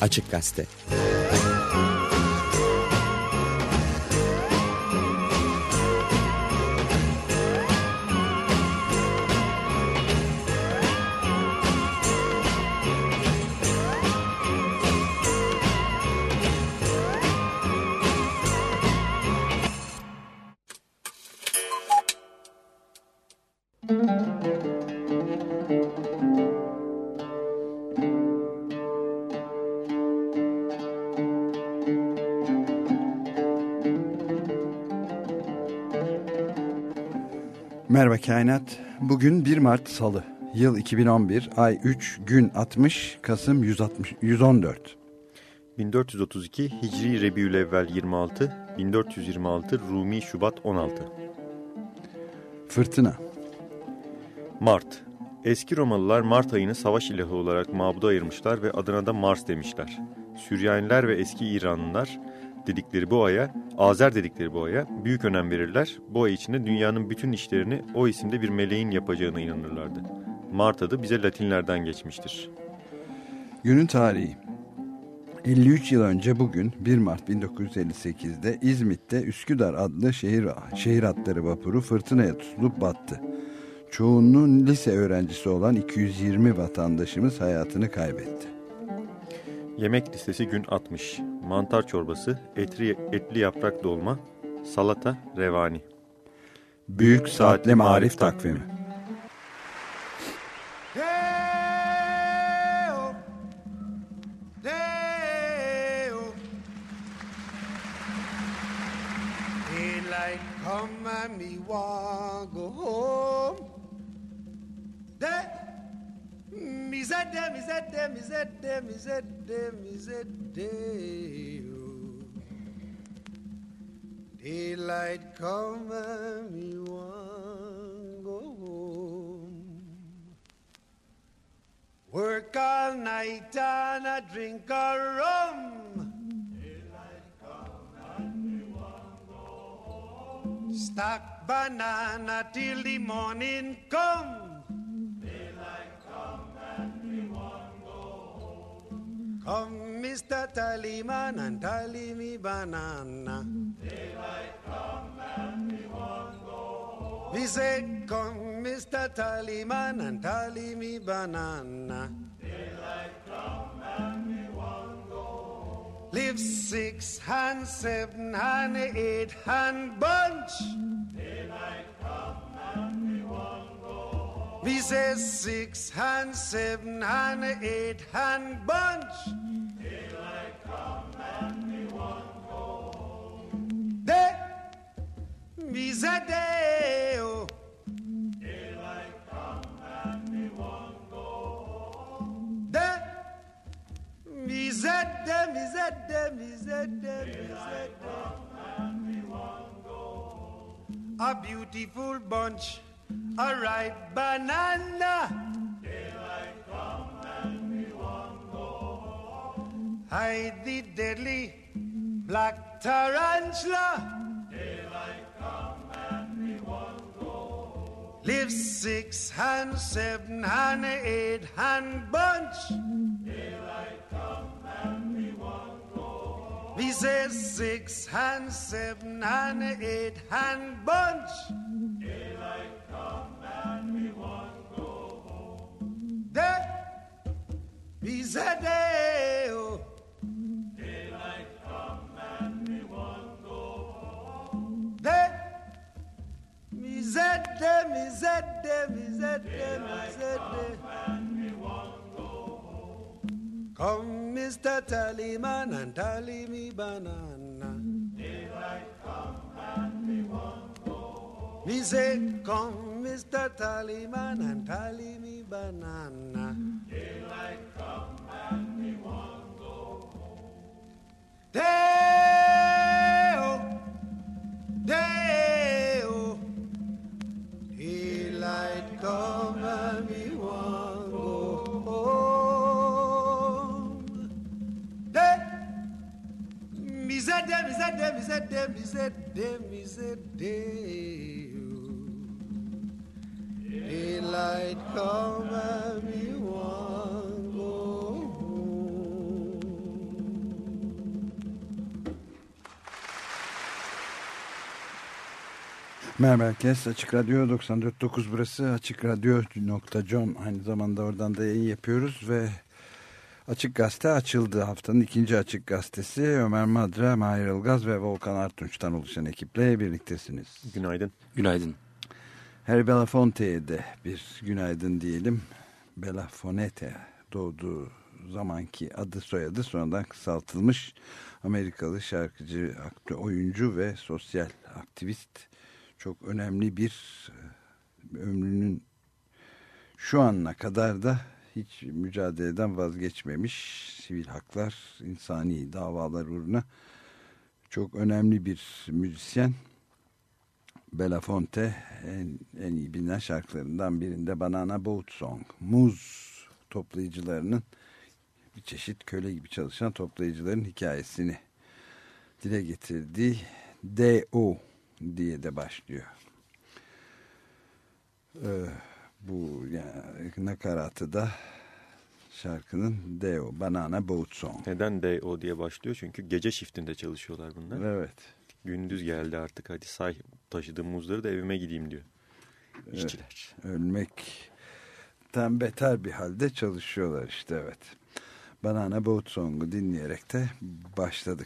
Açık Gazete. Merhaba Kainat. Bugün 1 Mart Salı. Yıl 2011, ay 3, gün 60, Kasım 114. 1432 Hicri Rebiülevvel 26, 1426 Rumi Şubat 16. Fırtına. Mart. Eski Romalılar Mart ayını savaş ilahı olarak mabuda ayırmışlar ve adına da Mars demişler. Süryaniler ve eski İranlılar dedikleri bu aya, Azer dedikleri bu aya büyük önem verirler. Bu ay içinde dünyanın bütün işlerini o isimde bir meleğin yapacağına inanırlardı. Mart adı bize Latinlerden geçmiştir. Günün tarihi. 53 yıl önce bugün 1 Mart 1958'de İzmit'te Üsküdar adlı şehir hatları vapuru fırtınaya tutulup battı. Çoğunluğun lise öğrencisi olan 220 vatandaşımız hayatını kaybetti. Yemek listesi gün 60. Mantar çorbası, etli yaprak dolma, salata, revani. Büyük Saatli Marif Takvimi. Daylight come and me want go home. Me said them. Daylight come and me want go home. Work all night and a drink a rum. Daylight come and me want go home. Stack banana till the morning come. Come, Mr. Tallyman, and tally me banana. Daylight come and me want go home. We say, come, Mr. Tallyman, and tally me banana. Daylight come and me want go home. Live 6 hand, 7 hand, 8 hand bunch. Daylight come and me want go home. We say 6 hand, 7 hand, 8 hand bunch. Daylight come and me want go home. Day, me say day, oh. Daylight come and me want go home. Day, me say day, me say day, me say day, me say day. And me want go home. A beautiful bunch, a ripe banana. Daylight come and me want go home. Hide the deadly black tarantula. Daylight come and me want go home. Live 6 hand, 7 hand, 8 hand bunch. Daylight come and me want go home. We say 6 hand, 7 hand, 8 hand bunch. Daylight come and me want go home. Day, we say day, oh. Daylight come and me want go home. Day, me say day, me say day, me say day, me say day. And me want go home. Come, Mr. Tallyman, and tally me banana. Daylight come and me want go home. Me say, come, Mr. Tallyman, and tally me banana. Daylight come and me want go home. Day-o, day-o. Daylight come and me want go home. Day, me say day, me say day, me say day, me say day, me say day. Daylight come and me want go home. Merhaba herkes. Açık Radyo 94.9 burası. AçıkRadyo.com, aynı zamanda oradan da yayın yapıyoruz ve Açık Gazete açıldı. Haftanın ikinci Açık Gazetesi. Ömer Madra, Mahir Ilgaz ve Volkan Artunç'tan oluşan ekiple birliktesiniz. Günaydın. Günaydın. Harry Belafonte'ye de bir günaydın diyelim. Belafonte doğduğu zamanki adı soyadı sonradan kısaltılmış Amerikalı şarkıcı, aktör, oyuncu ve sosyal aktivist. Çok önemli bir ömrünün şu anına kadar da hiç mücadeleden vazgeçmemiş, sivil haklar, insani davalar uğruna çok önemli bir müzisyen. Belafonte en iyi bilinen şarkılarından birinde Banana Boat Song, muz toplayıcılarının, bir çeşit köle gibi çalışan toplayıcıların hikayesini dile getirdiği D.O. diye de başlıyor. Bu yani nakaratı da şarkının D.O. Banana Boat Song. Neden D.O. diye başlıyor? Çünkü gece shiftinde çalışıyorlar bunlar. Evet. Gündüz geldi artık, hadi say taşıdığım muzları da evime gideyim diyor işçiler. Evet, ölmekten beter bir halde çalışıyorlar işte, evet. Banana Boat Song'u dinleyerek de başladık.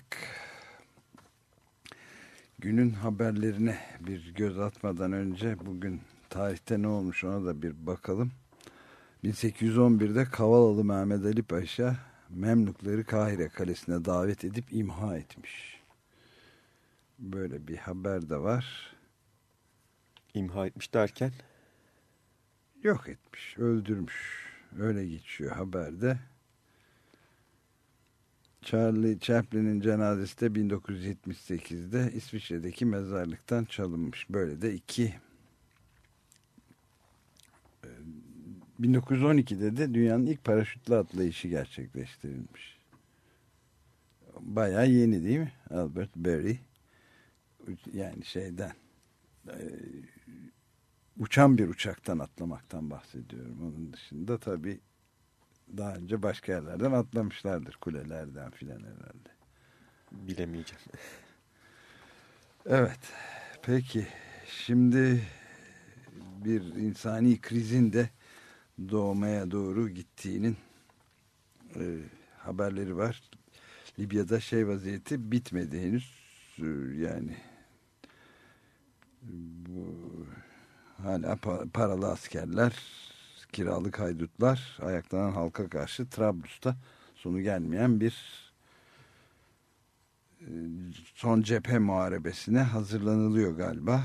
Günün haberlerine bir göz atmadan önce bugün tarihte ne olmuş ona da bir bakalım. 1811'de Kavalalı Mehmet Ali Paşa Memlukları Kahire Kalesi'ne davet edip imha etmiş. Böyle bir haber de var. İmha etmiş derken? Yok etmiş, öldürmüş. Öyle geçiyor haberde. Charlie Chaplin'in cenazesi de 1978'de İsviçre'deki mezarlıktan çalınmış. Böyle de 1912'de de dünyanın ilk paraşütle atlayışı gerçekleştirilmiş. Bayağı yeni değil mi? Albert Berry. Yani uçan bir uçaktan atlamaktan bahsediyorum. Onun dışında tabii daha önce başka yerlerden atlamışlardır. Kulelerden filan herhalde. Bilemeyeceğim. Evet. Peki. Şimdi bir insani krizin de doğmaya doğru gittiğinin haberleri var. Libya'da vaziyeti bitmedi henüz. Yani bu hala paralı askerler, kiralık haydutlar ayaklanan halka karşı Trablus'ta sonu gelmeyen bir son cephe muharebesine hazırlanılıyor galiba.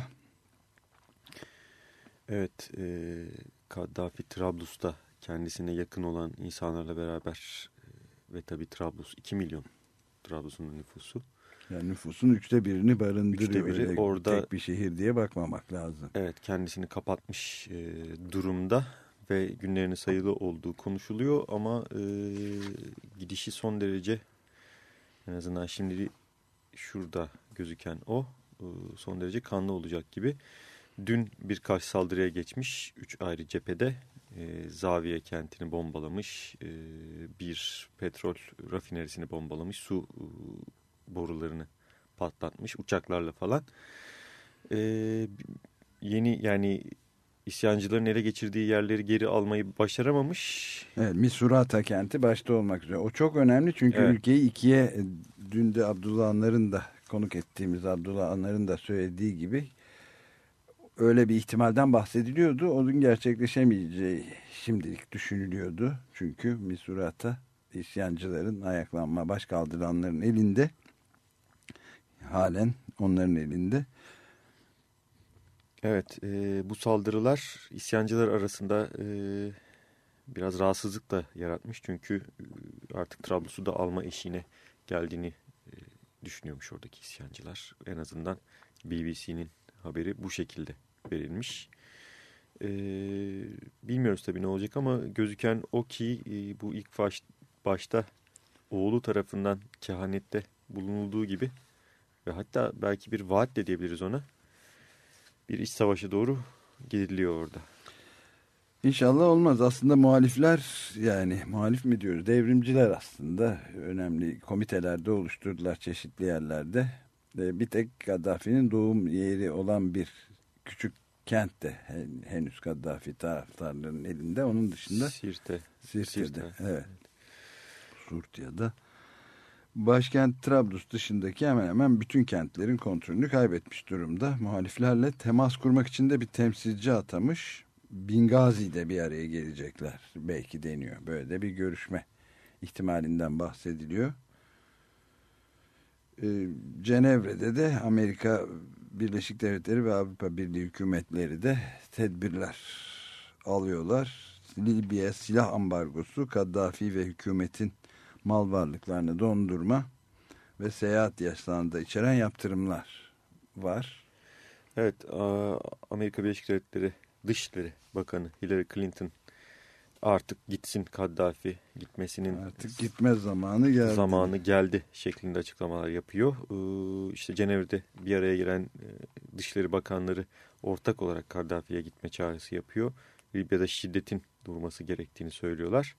Evet, Kaddafi Trablus'ta kendisine yakın olan insanlarla beraber ve tabii Trablus 2 milyon, Trablus'un nüfusu. Yani nüfusun 1/3'ünü barındırıyor. 1/3 orada, tek bir şehir diye bakmamak lazım. Evet, kendisini kapatmış durumda ve günlerinin sayılı olduğu konuşuluyor ama gidişi son derece, en azından şimdi şurada gözüken son derece kanlı olacak gibi. Dün birkaç saldırıya geçmiş 3 ayrı cephede. Zaviye kentini bombalamış, bir petrol rafinerisini bombalamış, su borularını patlatmış uçaklarla falan. Yani isyancıların ele geçirdiği yerleri geri almayı başaramamış. Evet, Misurata kenti başta olmak üzere. O çok önemli çünkü evet, ülkeyi ikiye, dün de Abdullah Anlar'ın da konuk ettiğimiz Abdullah Anlar'ın da söylediği gibi öyle bir ihtimalden bahsediliyordu. Onun gerçekleşemeyeceği şimdilik düşünülüyordu. Çünkü Misurata isyancıların, ayaklanma, başkaldıranların elinde. Halen onların elinde. Evet, bu saldırılar isyancılar arasında biraz rahatsızlık da yaratmış. Çünkü artık Trablus'u da alma eşiğine geldiğini düşünüyormuş oradaki isyancılar. En azından BBC'nin haberi bu şekilde verilmiş. Bilmiyoruz tabii ne olacak ama gözüken o ki bu ilk başta oğlu tarafından kehanette bulunulduğu gibi ve hatta belki bir vaat de diyebiliriz ona, bir iç savaşa doğru gidiliyor orada. İnşallah olmaz. Aslında muhalifler, yani muhalif mi diyoruz, devrimciler aslında önemli komitelerde oluşturdular çeşitli yerlerde. Bir tek Gaddafi'nin doğum yeri olan bir küçük kent de henüz Kaddafi taraftarlarının elinde. Onun dışında Sirte'de. Evet. Surtiya'da. Başkent Trablus dışındaki hemen hemen bütün kentlerin kontrolünü kaybetmiş durumda. Muhaliflerle temas kurmak için de bir temsilci atamış. Bingazi'de bir araya gelecekler. Belki deniyor. Böyle de bir görüşme ihtimalinden bahsediliyor. Cenevre'de de Amerika Birleşik Devletleri ve Avrupa Birliği hükümetleri de tedbirler alıyorlar. Libya silah ambargosu, Kaddafi ve hükümetin mal varlıklarını dondurma ve seyahat yasağını da içeren yaptırımlar var. Evet, Amerika Birleşik Devletleri Dışişleri Bakanı Hillary Clinton artık gitsin Kaddafi, gitmesinin artık gitme zamanı geldi şeklinde açıklamalar yapıyor. İşte Cenevre'de bir araya gelen Dışişleri Bakanları ortak olarak Kaddafi'ye gitme çağrısı yapıyor. Libya'da şiddetin durması gerektiğini söylüyorlar.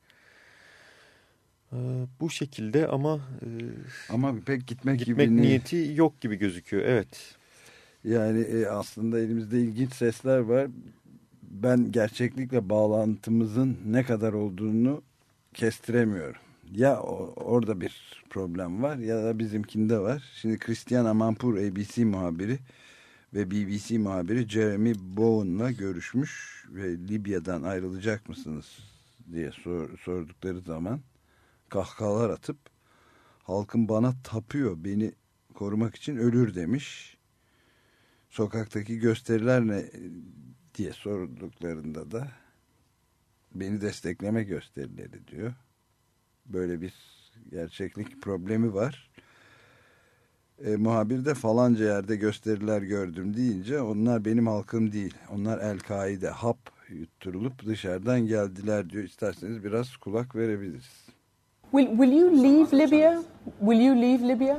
Bu şekilde ama pek gitmek niyeti yok gibi gözüküyor. Evet. Yani aslında elimizde ilginç sesler var. Ben gerçeklikle bağlantımızın ne kadar olduğunu kestiremiyorum. Ya orada bir problem var ya da bizimkinde var. Şimdi Christian Amanpour ABC muhabiri ve BBC muhabiri Jeremy Bowen'la görüşmüş ve Libya'dan ayrılacak mısınız diye sordukları zaman kahkahalar atıp halkım bana tapıyor, beni korumak için ölür demiş. Sokaktaki gösteriler ne diye sorduklarında da beni destekleme gösterileri diyor. Böyle bir gerçeklik problemi var. Muhabir de falanca yerde gösteriler gördüm deyince onlar benim halkım değil. Onlar El-Kaide, hap yutturulup dışarıdan geldiler diyor. İsterseniz biraz kulak verebiliriz. Will you leave Libya? Will you leave Libya?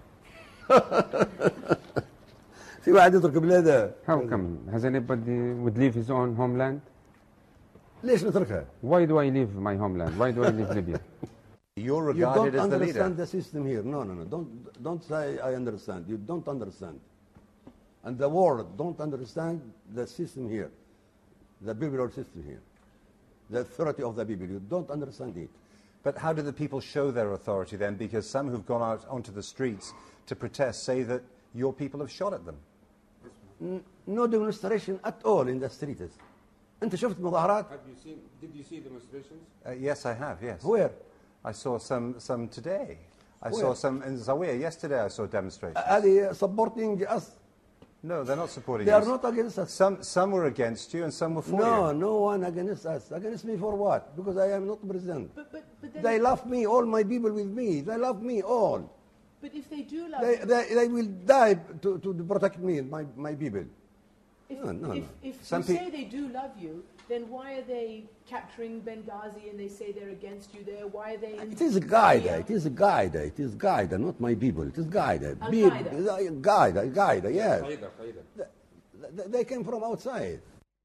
في واحد يترك بلاده. How come? Has anybody would leave his own homeland? ليش نتركها? Why do I leave my homeland? Why do I leave Libya? You're regarded as the leader. You don't understand the system here. No. Don't say I understand. You don't understand. And the world don't understand the system here. The biblical system here. The authority of the people. You don't understand it. But how do the people show their authority then? Because some who've gone out onto the streets to protest say that your people have shot at them. No demonstration at all in the streets. أنت شفت مظاهرات? Did you see demonstrations? Yes, I have. Yes. Where? I saw some today. I Where? saw some in Zawiya yesterday. I saw demonstrations. هذه supporting us. No, they're not supporting They us. are not against us. Some were against you and some were for you. No one against us. Against me for what? Because I am not president. But then They love me, all my people with me. They love me all. But if they do love They will die to protect me, my people. If you say they do love you, then why are they capturing Benghazi and they say they're against you there? Why are they... It is Qaeda. It is Qaeda. It is Qaeda, not my people. It is Qaeda. Qaeda, yes. They came from outside.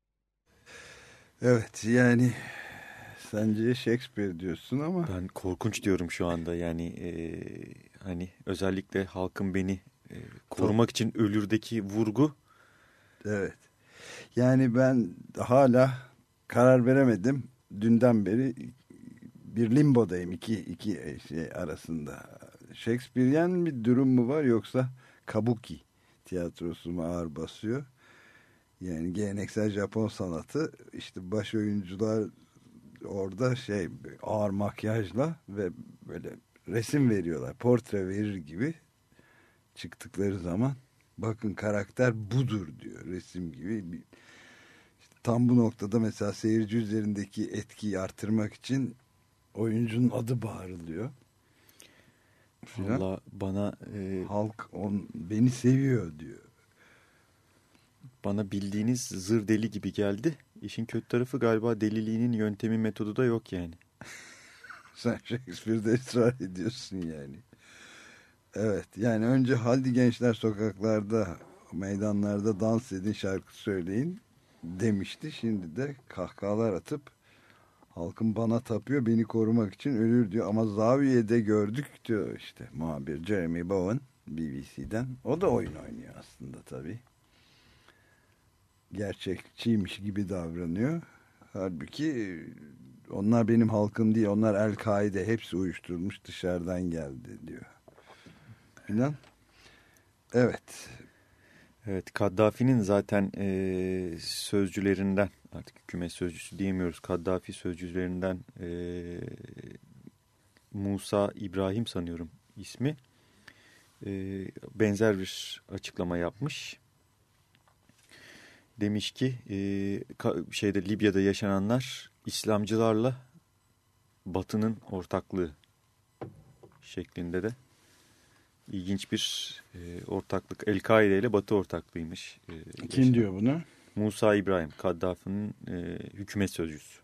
Evet, yani sence Shakespeare diyorsun ama... Ben korkunç diyorum şu anda. Yani hani özellikle halkın beni korumak için ölürdeki vurgu. Evet. Yani ben hala karar veremedim. Dünden beri bir limbodayım iki şey arasında. Shakespearean bir durum mu var yoksa kabuki tiyatrosu mu ağır basıyor? Yani geleneksel Japon sanatı, işte baş oyuncular orada ağır makyajla ve böyle resim veriyorlar. Portre verir gibi çıktıkları zaman bakın karakter budur diyor, resim gibi. İşte tam bu noktada mesela seyirci üzerindeki etkiyi artırmak için oyuncunun adı bağırılıyor. Valla bana halk beni seviyor diyor. Bana bildiğiniz zır deli gibi geldi. İşin kötü tarafı galiba deliliğinin yöntemi, metodu da yok yani. Sen Shakespeare'de ısrar ediyorsun yani. Evet, yani önce hadi gençler sokaklarda, meydanlarda dans edin, şarkı söyleyin demişti. Şimdi de kahkahalar atıp halkım bana tapıyor, beni korumak için ölür diyor. Ama Zaviye'de gördük diyor işte muhabir Jeremy Bowen BBC'den. O da oyun oynuyor aslında tabii. gerçekçiymiş gibi davranıyor. Halbuki onlar benim halkım değil, onlar El-Kaide, hepsi uyuşturulmuş, dışarıdan geldi diyor. İnan. Evet. Evet, Kaddafi'nin zaten sözcülerinden, artık hükümet sözcüsü diyemiyoruz, Kaddafi sözcülerinden Musa İbrahim sanıyorum ismi, benzer bir açıklama yapmış. Demiş ki Libya'da yaşananlar İslamcılarla Batı'nın ortaklığı şeklinde de ilginç bir ortaklık. El-Kaide ile Batı ortaklığıymış. Kim diyor bunu? Musa İbrahim, Kaddafi'nin hükümet sözcüsü.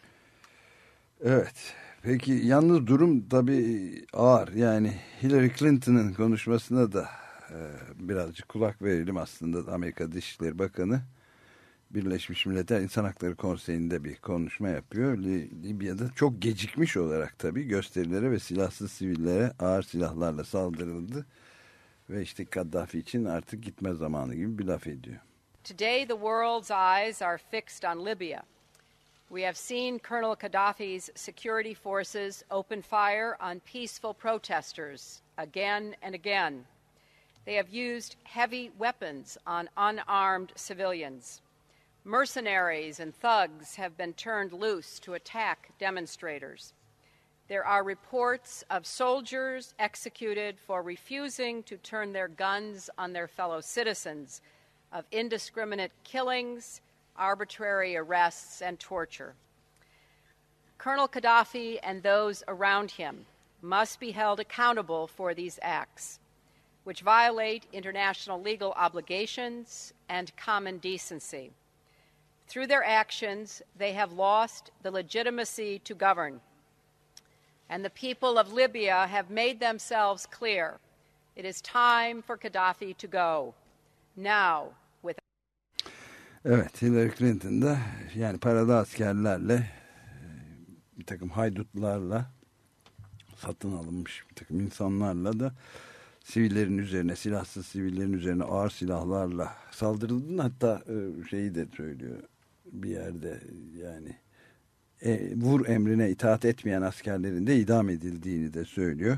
Evet. Peki yalnız durum tabii ağır. Yani Hillary Clinton'ın konuşmasına da birazcık kulak verelim aslında. Amerika Dışişleri Bakanı Birleşmiş Milletler İnsan Hakları Konseyi'nde bir konuşma yapıyor. Libya'da çok gecikmiş olarak tabii gösterilere ve silahsız sivillere ağır silahlarla saldırıldı. Ve işte Kaddafi için artık gitme zamanı gibi bir laf ediyor. Today the world's eyes are fixed on Libya. We have seen Colonel Gaddafi's security forces open fire on peaceful protesters again and again. They have used heavy weapons on unarmed civilians. Mercenaries and thugs have been turned loose to attack demonstrators. There are reports of soldiers executed for refusing to turn their guns on their fellow citizens, of indiscriminate killings, arbitrary arrests, and torture. Colonel Gaddafi and those around him must be held accountable for these acts, which violate international legal obligations and common decency. Through their actions, they have lost the legitimacy to govern. And the people of Libya have made themselves clear. It is time for Gaddafi to go. Now, with... Evet, Hillary Clinton da yani paralı askerlerle, bir takım haydutlarla, satın alınmış bir takım insanlarla da sivillerin üzerine, silahsız sivillerin üzerine ağır silahlarla saldırıldığını, hatta şeyi de söylüyor bir yerde, yani vur emrine itaat etmeyen askerlerin de idam edildiğini de söylüyor.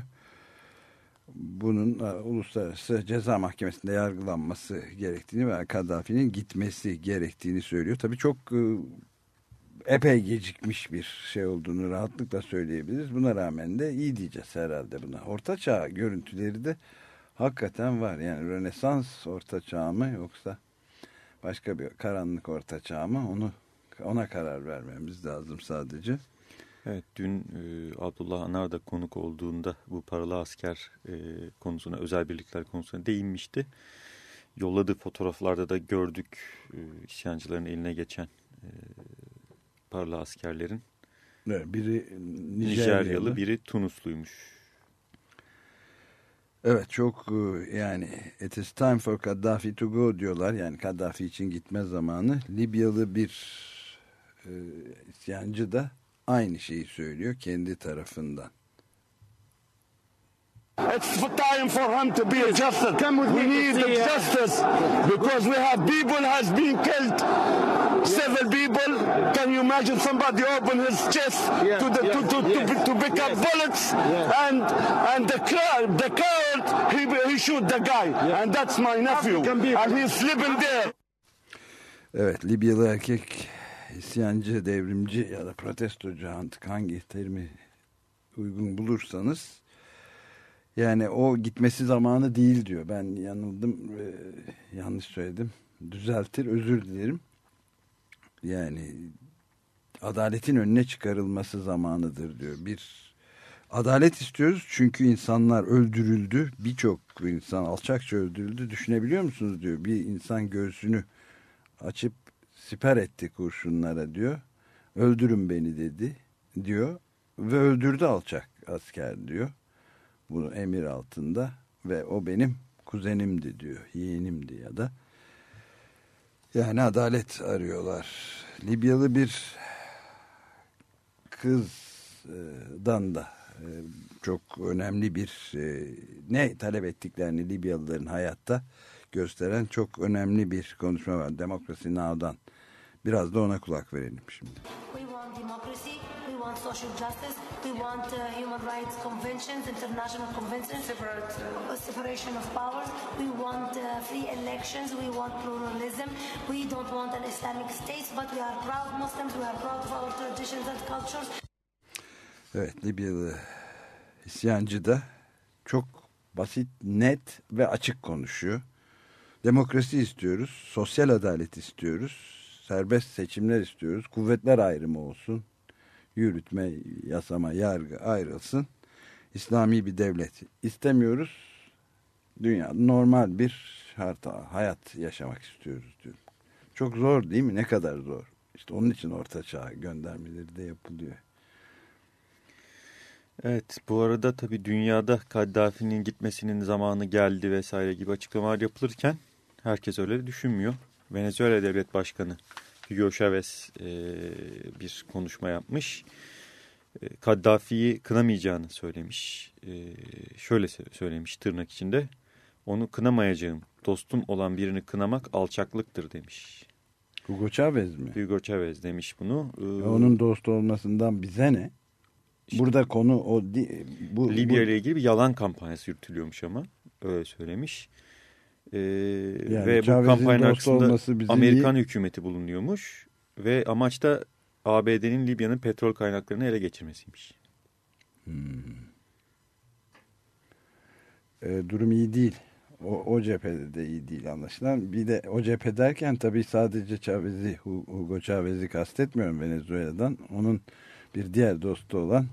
Bunun Uluslararası Ceza Mahkemesi'nde yargılanması gerektiğini ve Kaddafi'nin gitmesi gerektiğini söylüyor. Tabii çok epey gecikmiş bir şey olduğunu rahatlıkla söyleyebiliriz. Buna rağmen de iyi diyeceğiz herhalde buna. Orta Çağ görüntüleri de hakikaten var. Yani Rönesans Orta Çağ mı yoksa başka bir karanlık Orta Çağ mı, ona karar vermemiz lazım sadece. Evet, dün Abdullah Anar da konuk olduğunda bu paralı asker konusuna, özel birlikler konusuna değinmişti. Yolladığı fotoğraflarda da gördük isyancıların eline geçen paralı askerlerin. Evet, biri Nijeryalı, biri Tunusluymuş. Evet, çok yani it is time for Gaddafi to go diyorlar. Yani Kaddafi için gitme zamanı. Libyalı bir isyancı da aynı şeyi söylüyor kendi tarafından. It's time for him to be adjusted. We need justice because we have people has been killed. Several people. Can you imagine somebody open his chest to pick up bullets and the crowd he shoot the guy and that's my nephew and he's sleeping there. Evet, Libyalı erkek isyancı, devrimci ya da protestocu, artık hangi terimi uygun bulursanız, yani o gitmesi zamanı değil diyor. Ben yanıldım, yanlış söyledim. Düzeltir, özür dilerim. Yani adaletin önüne çıkarılması zamanıdır diyor. Bir adalet istiyoruz çünkü insanlar öldürüldü. Birçok insan alçakça öldürüldü. Düşünebiliyor musunuz diyor. Bir insan göğsünü açıp siper etti kurşunlara diyor. Öldürün beni dedi diyor. Ve öldürdü alçak asker diyor. Bunu emir altında ve o benim kuzenimdi diyor. Yeğenimdi ya da. Yani adalet arıyorlar. Libyalı bir kızdan da çok önemli bir ne talep ettiklerini Libyalıların hayatta gösteren çok önemli bir konuşma var. Democracy Now'dan. Biraz da ona kulak verelim şimdi. We want democracy, we want social justice, we want human rights conventions, international conventions, separation of powers, we want free elections, we want pluralism, we don't want an Islamic state, but we are proud Muslims, we are proud of our traditions and cultures. Evet, Libyalı isyancı da çok basit, net ve açık konuşuyor. Demokrasi istiyoruz, sosyal adalet istiyoruz, serbest seçimler istiyoruz, kuvvetler ayrımı olsun, yürütme, yasama, yargı ayrılsın, İslami bir devlet istemiyoruz, dünyada normal bir hayat yaşamak istiyoruz diyor. Çok zor değil mi? Ne kadar zor. İşte onun için Orta Çağ göndermeleri de yapılıyor. Evet, bu arada tabii dünyada Kaddafi'nin gitmesinin zamanı geldi vesaire gibi açıklamalar yapılırken herkes öyle düşünmüyor. Venezuela Devlet Başkanı Hugo Chavez bir konuşma yapmış. Kaddafi'yi kınamayacağını söylemiş. Şöyle söylemiş tırnak içinde. Onu kınamayacağım. Dostum olan birini kınamak alçaklıktır demiş. Hugo Chavez mi? Hugo Chavez demiş bunu. Onun dost olmasından bize ne? İşte, burada konu o. Libya ile ilgili bir yalan kampanyası yürütülüyormuş ama. Öyle söylemiş. Yani ve bu Chavez'in kampanyanın arkasında Amerikan iyi... hükümeti bulunuyormuş. Ve amaç da ABD'nin Libya'nın petrol kaynaklarını ele geçirmesiymiş. Durum iyi değil. O cephede de iyi değil anlaşılan. Bir de o cephe derken tabii sadece Chavez'i, Hugo Chavez'i kastetmiyorum Venezuela'dan. Onun bir diğer dostu olan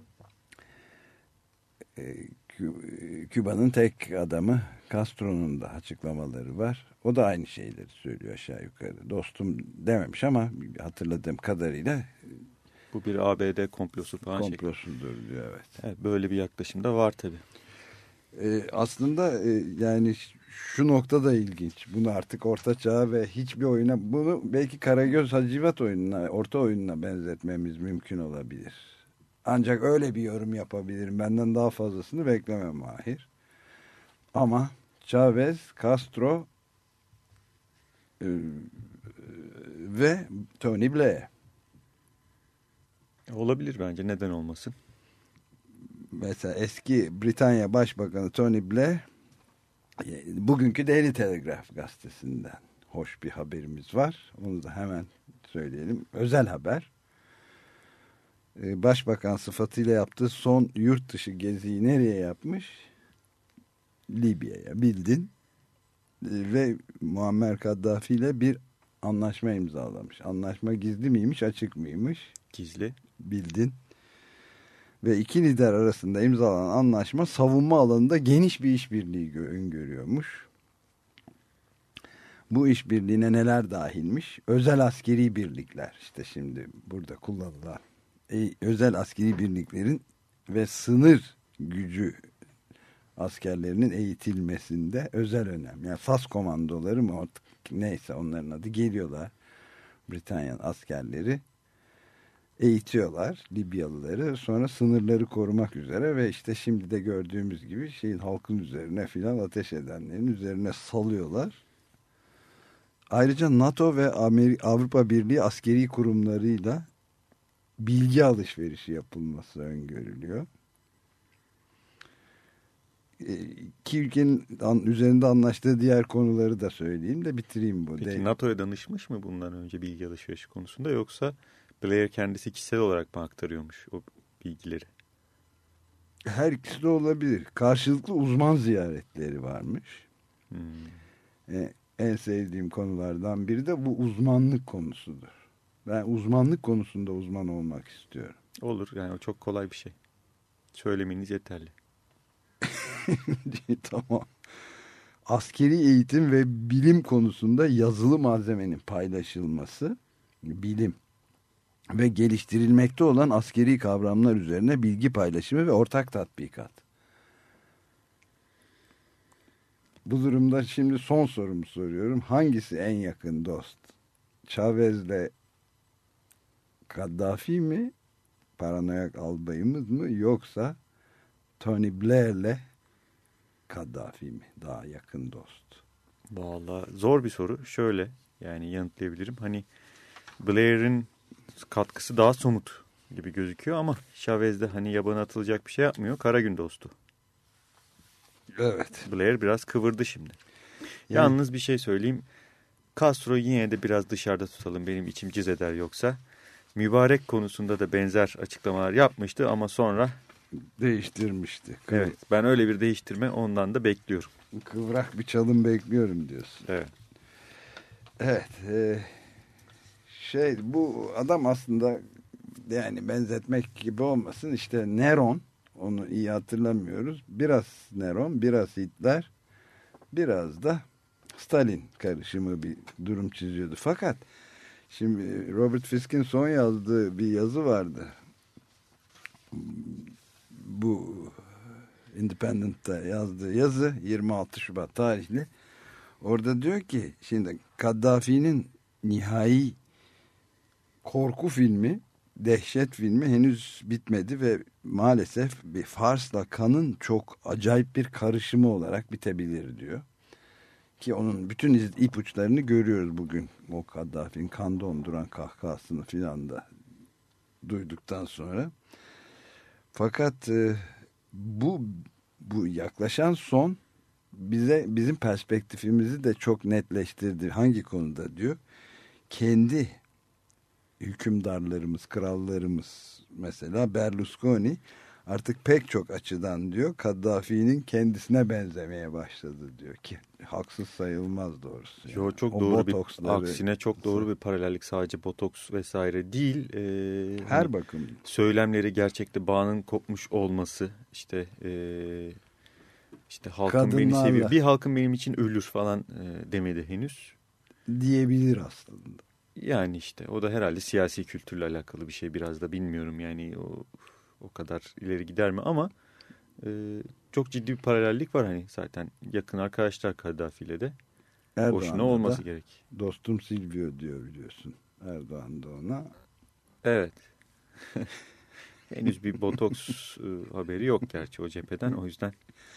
Küba'nın tek adamı Castro'nun da açıklamaları var. O da aynı şeyleri söylüyor aşağı yukarı. Dostum dememiş ama hatırladığım kadarıyla bu bir ABD komplosu falan. Komplosudur diyor, evet. Evet, böyle bir yaklaşım da var tabii. Aslında yani şu nokta da ilginç. Bunu artık Orta Çağ ve hiçbir oyuna, bunu belki Karagöz Hacivat oyununa, orta oyununa benzetmemiz mümkün olabilir. Ancak öyle bir yorum yapabilirim. Benden daha fazlasını beklemem Mahir. Ama Chavez, Castro ve Tony Blair. Olabilir bence. Neden olmasın? Mesela eski Britanya Başbakanı Tony Blair, bugünkü Daily Telegraph gazetesinden hoş bir haberimiz var. Onu da hemen söyleyelim. Özel haber. Başbakan sıfatıyla yaptığı son yurt dışı geziyi nereye yapmış? Libya'ya, bildin. Ve Muammer Kaddafi ile bir anlaşma imzalamış. Anlaşma gizli miymiş, açık mıymış? Gizli. Bildin. Ve iki lider arasında imzalanan anlaşma savunma alanında geniş bir işbirliği öngörüyormuş. Bu işbirliğine neler dahilmiş? Özel askeri birlikler, işte şimdi burada kullanılan özel askeri birliklerin ve sınır gücü askerlerinin eğitilmesinde özel önem. Yani SAS komandoları mı artık neyse onların adı, geliyorlar. Britanya askerleri eğitiyorlar Libyalıları, sonra sınırları korumak üzere ve işte şimdi de gördüğümüz gibi halkın üzerine filan, ateş edenlerin üzerine salıyorlar. Ayrıca NATO ve Avrupa Birliği askeri kurumlarıyla bilgi alışverişi yapılması öngörülüyor. İki ülkenin üzerinde anlaştığı diğer konuları da söyleyeyim de bitireyim bu. Peki NATO'ya danışmış mı bundan önce bilgi alışverişi konusunda, yoksa Blair kendisi kişisel olarak mı aktarıyormuş o bilgileri? Her ikisi de olabilir. Karşılıklı uzman ziyaretleri varmış. En sevdiğim konulardan biri de bu uzmanlık konusudur. Ben uzmanlık konusunda uzman olmak istiyorum. Olur, yani o çok kolay bir şey. Söylemeniz yeterli. Tamam. Askeri eğitim ve bilim konusunda yazılı malzemenin paylaşılması, bilim ve geliştirilmekte olan askeri kavramlar üzerine bilgi paylaşımı ve ortak tatbikat. Bu durumda şimdi son sorumu soruyorum. Hangisi en yakın dost? Chavez'le Kaddafi mi? paranoyak albayımız mı yoksa Tony Blair'le Kaddafi mi daha yakın dost? Vallahi zor bir soru. Şöyle yani yanıtlayabilirim. Hani Blair'in katkısı daha somut gibi gözüküyor ama Chavez de hani yabana atılacak bir şey yapmıyor. Kara gün dostu. Evet. Blair biraz kıvırdı şimdi. Yalnız bir şey söyleyeyim. Castro'yu yine de biraz dışarıda tutalım. Benim içim cız eder yoksa. Mübarek konusunda da benzer açıklamalar yapmıştı ama sonra değiştirmişti. Evet, ben öyle bir değiştirme ondan da bekliyorum. Kıvrak bir çalım bekliyorum diyorsun. Evet. Evet. Bu adam aslında yani benzetmek gibi olmasın işte Neron, onu iyi hatırlamıyoruz. Biraz Neron, biraz Hitler, biraz da Stalin karışımı bir durum çiziyordu. Fakat şimdi Robert Fisk'in son yazdığı bir yazı vardı. Bu Independent'ta yazdığı yazı 26 Şubat tarihli. Orada diyor ki şimdi Kaddafi'nin nihai korku filmi, dehşet filmi henüz bitmedi ve maalesef bir farsla kanın çok acayip bir karışımı olarak bitebilir diyor. Ki onun bütün ipuçlarını görüyoruz bugün. O Kaddafi'nin kan donduran kahkahasını filan da duyduktan sonra. Fakat bu yaklaşan son bizim perspektifimizi de çok netleştirdi. Hangi konuda diyor? Kendi hükümdarlarımız, krallarımız mesela Berlusconi artık pek çok açıdan diyor Kaddafi'nin kendisine benzemeye başladı diyor ki haksız sayılmaz doğrusu. Yani. Yo, çok doğru bir aksine çok doğru bir paralellik, sadece botoks vesaire değil. Her hani bakım. Söylemleri gerçekte bağının kopmuş olması işte halkım beni seviyor. Bir halkım benim için ölür falan demedi henüz. Diyebilir aslında. Yani işte o da herhalde siyasi kültürle alakalı bir şey, biraz da bilmiyorum yani o kadar ileri gider mi ama çok ciddi bir paralellik var hani zaten yakın arkadaşlar Kaddafi ile de. Boşuna olması gerek. Dostum Silvio diyor biliyorsun. Erdoğan da ona. Evet. Henüz bir botoks haberi yok gerçi o cepheden, o yüzden.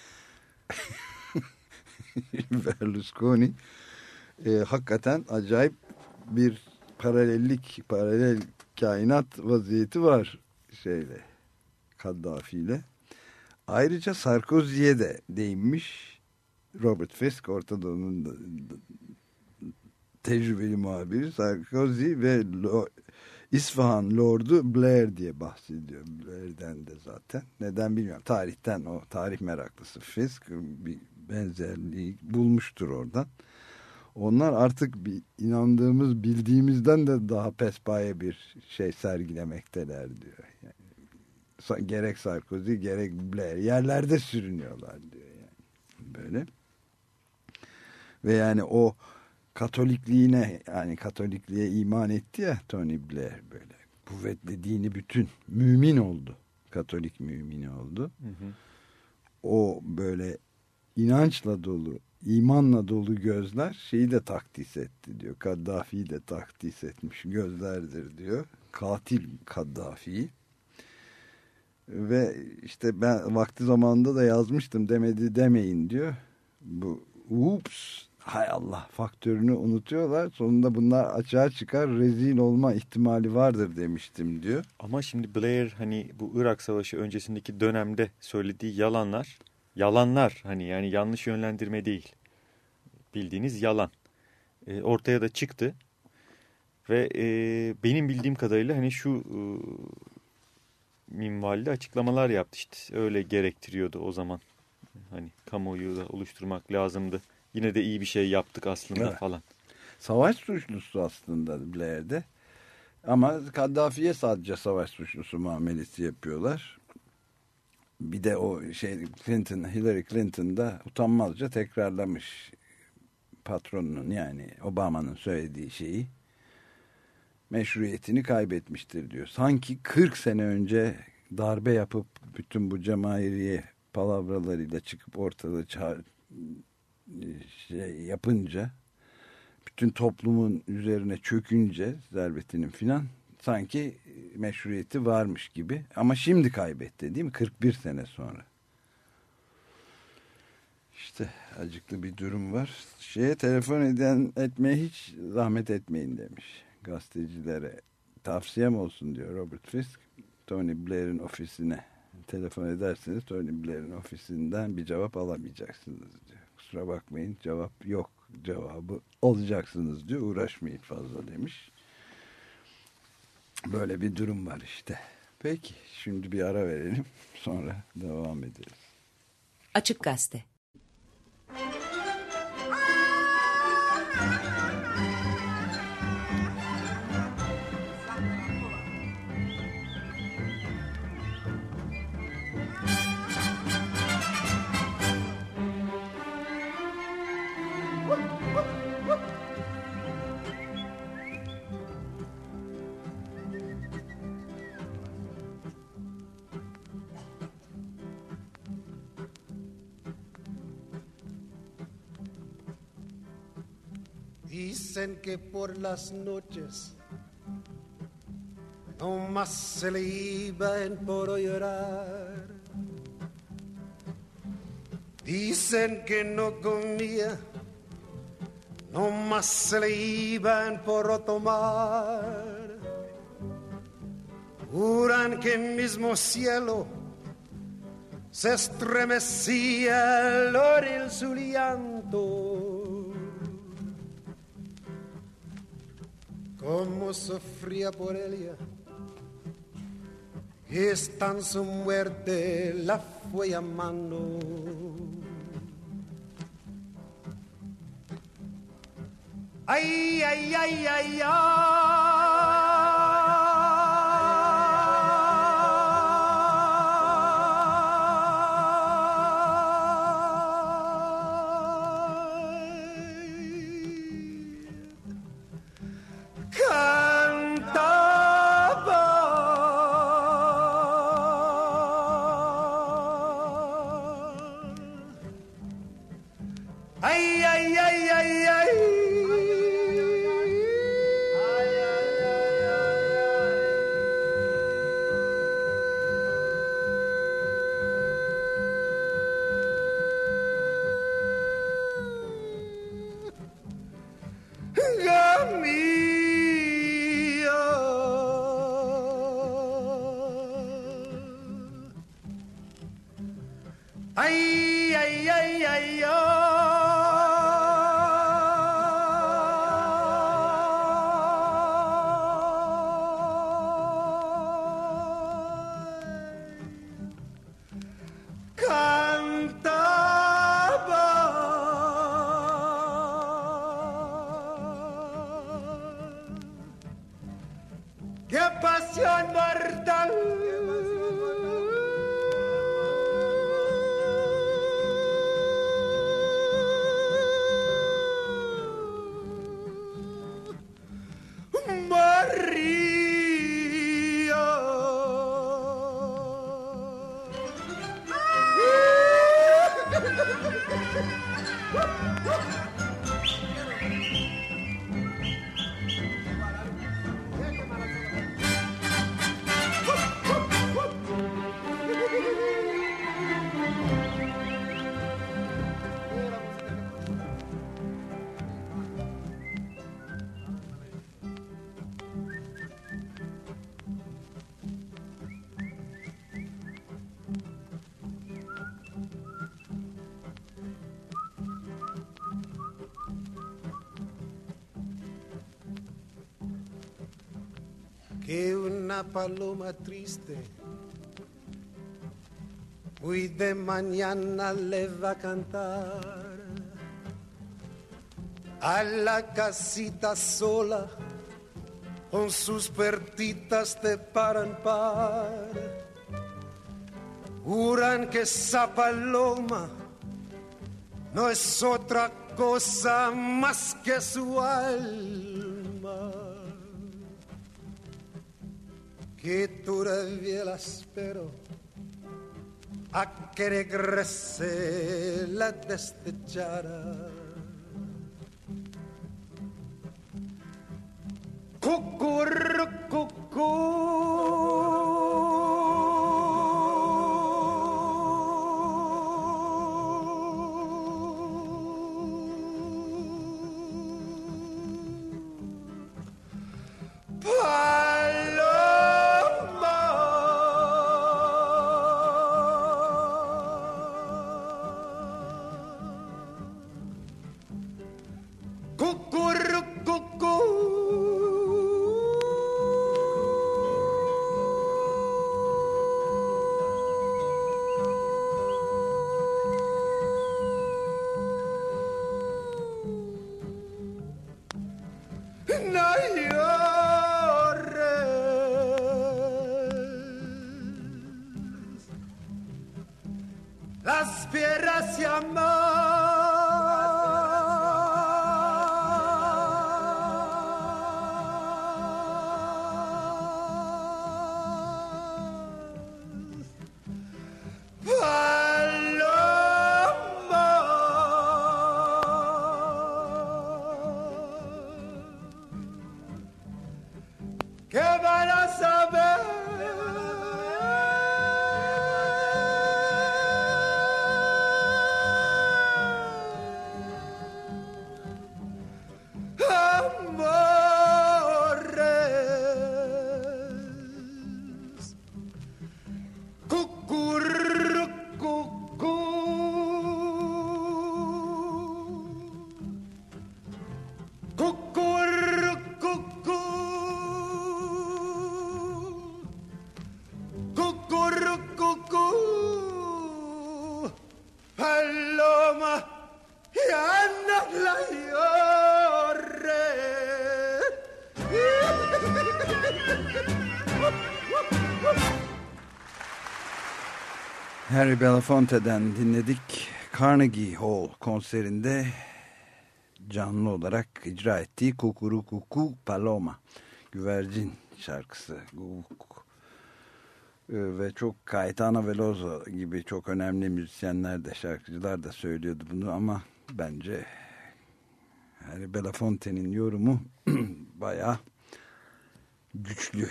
Berlusconi hakikaten acayip bir paralel kainat vaziyeti var Kaddafi ile. Ayrıca Sarkozy'ye de değinmiş Robert Fisk, Orta Doğu'nun tecrübeli muhabiri. Sarkozy ve İsfahan Lord'u Blair diye bahsediyor. Blair'den de zaten. Neden bilmiyorum. Tarihten, o tarih meraklısı Fisk bir benzerliği bulmuştur oradan. Onlar artık inandığımız, bildiğimizden de daha pespaye bir şey sergilemekteler diyor. Yani, gerek Sarkozy gerek Blair yerlerde sürünüyorlar diyor yani. Böyle. Ve yani o Katolikliğine, yani Katolikliğe iman etti ya Tony Blair, böyle kuvvetli dini bütün mümin oldu. Katolik mümini oldu. Hı hı. O böyle inançla dolu, imanla dolu gözler şeyi de takdis etti diyor. Kaddafi'yi de takdis etmiş gözlerdir diyor. Katil Kaddafi'yi. Ve işte ben vakti zamanında da yazmıştım, demedi demeyin diyor. Bu ups, hay Allah faktörünü unutuyorlar. Sonunda bunlar açığa çıkar, rezil olma ihtimali vardır demiştim diyor. Ama şimdi Blair hani bu Irak Savaşı öncesindeki dönemde söylediği yalanlar hani yani yanlış yönlendirme değil. Bildiğiniz yalan. Ortaya da çıktı. Ve benim bildiğim kadarıyla hani şu minvalde açıklamalar yaptı işte. Öyle gerektiriyordu o zaman. Hani kamuoyu da oluşturmak lazımdı. Yine de iyi bir şey yaptık aslında falan. Savaş suçlusu aslında Blair'de. Ama Kaddafi'ye sadece savaş suçlusu muamelesi yapıyorlar. Bir de o Hillary Clinton da utanmazca tekrarlamış patronunun, yani Obama'nın söylediği şeyi. Meşruiyetini kaybetmiştir diyor. Sanki 40 sene önce darbe yapıp bütün bu cemairiye palavralarıyla çıkıp ortalığı yapınca, bütün toplumun üzerine çökünce servetinin filan, sanki meşruiyeti varmış gibi. Ama şimdi kaybetti değil mi? 41 sene sonra. İşte acıklı bir durum var. Telefon etmeye hiç zahmet etmeyin demiş. Gazetecilere tavsiyem olsun diyor Robert Fisk. Tony Blair'in ofisine telefon ederseniz Tony Blair'in ofisinden bir cevap alamayacaksınız diyor. Kusura bakmayın, cevap yok. Cevabı alacaksınız diyor. Uğraşmayın fazla demiş. Böyle bir durum var işte. Peki şimdi bir ara verelim. Sonra devam ederiz. Açık Gazete. Dicen que por las noches no más se le iba en por llorar. Dicen que no comía, no más se le iba en por tomar. Juran que el mismo cielo se estremecía al oír su llanto. Como sufría por ella, y está en su muerte la fue llamando. Ay, ay, ay, ay, ay. Que una paloma triste hoy de mañana le va a cantar a la casita sola con sus pertitas de par en par. Juran que esa paloma no es otra cosa más que su alma, que todavía la espero a que regrese la destechada. Cucurru, cucurru. Las piedras se ¿qué van a saber? Amores, cucurrucucú, cucurrucucú. Cucurrucucú, paloma, ya no la llore. Harry Belafonte'den dinledik. Carnegie Hall konserinde canlı olarak icra ettiği Kukurukuku Paloma, güvercin şarkısı. Ve çok Caetano Veloso gibi çok önemli müzisyenler de, şarkıcılar da söylüyordu bunu, ama bence Harry Belafonte'nin yorumu bayağı güçlü.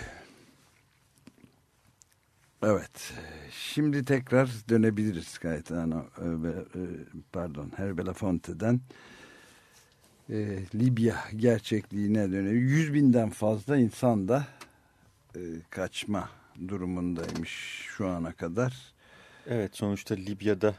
Evet, şimdi tekrar dönebiliriz Harry Belafonte'den Libya gerçekliğine dönüyor. 100.000'den fazla insan da kaçma durumundaymış şu ana kadar. Evet, sonuçta Libya'da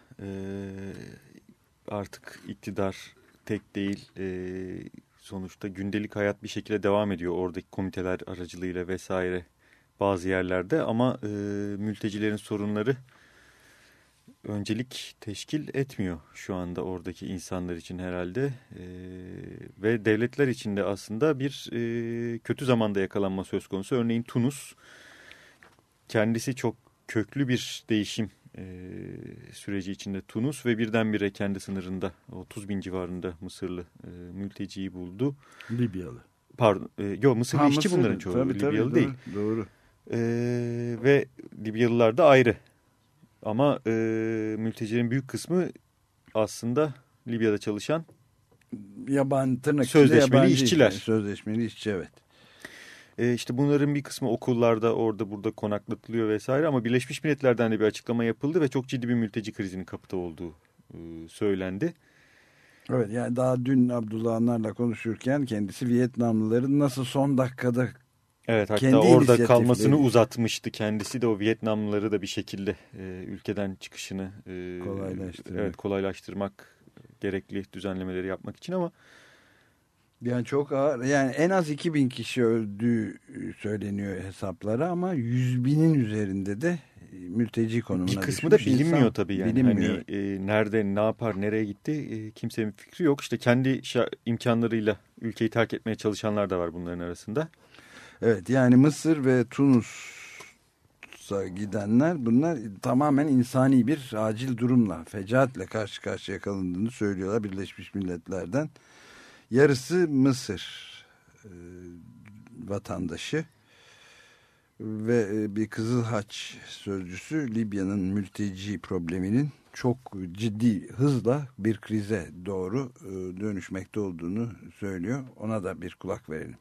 artık iktidar tek değil, sonuçta gündelik hayat bir şekilde devam ediyor oradaki komiteler aracılığıyla vesaire bazı yerlerde, ama mültecilerin sorunları öncelik teşkil etmiyor şu anda oradaki insanlar için herhalde. Ve devletler için de aslında bir kötü zamanda yakalanma söz konusu. Örneğin Tunus kendisi çok köklü bir değişim süreci içinde Tunus ve birdenbire kendi sınırında 30.000 civarında Mısırlı mülteciyi buldu. Libyalı. Pardon, yok Mısırlı işçi Mısırlı. bunların çoğu, Tabii, Libyalı tabii, değil. Doğru. Ve Libyalılar da ayrı. Ama mültecilerin büyük kısmı aslında Libya'da çalışan sözleşmeli işçiler. Sözleşmeli işçi, evet. İşte bunların bir kısmı okullarda orada burada konaklatılıyor vesaire, ama Birleşmiş Milletler'den de bir açıklama yapıldı ve çok ciddi bir mülteci krizinin kapıda olduğu söylendi. Evet, yani daha dün Abdullah Anlar'la konuşurken kendisi Vietnamlıların nasıl son dakikada hatta orada kalmasını uzatmıştı. Kendisi de o Vietnamlıları da bir şekilde ülkeden çıkışını kolaylaştırmak, gerekli düzenlemeleri yapmak için, ama yani çok ağır, yani en az 2.000 kişi öldüğü söyleniyor hesaplara, ama 100.000'in üzerinde de mülteci konumuna düşmüş. Bir kısmı da bilinmiyor tabii yani. Bilinmiyor. Hani, nerede, ne yapar, nereye gitti kimsenin fikri yok. İşte kendi imkanlarıyla ülkeyi terk etmeye çalışanlar da var bunların arasında. Evet, yani Mısır ve Tunus'a gidenler, bunlar tamamen insani bir acil durumla, fecaatle karşı karşıya kalındığını söylüyorlar Birleşmiş Milletler'den. Yarısı Mısır vatandaşı ve bir Kızıl Haç sözcüsü Libya'nın mülteci probleminin çok ciddi hızla bir krize doğru dönüşmekte olduğunu söylüyor. Ona da bir kulak verelim.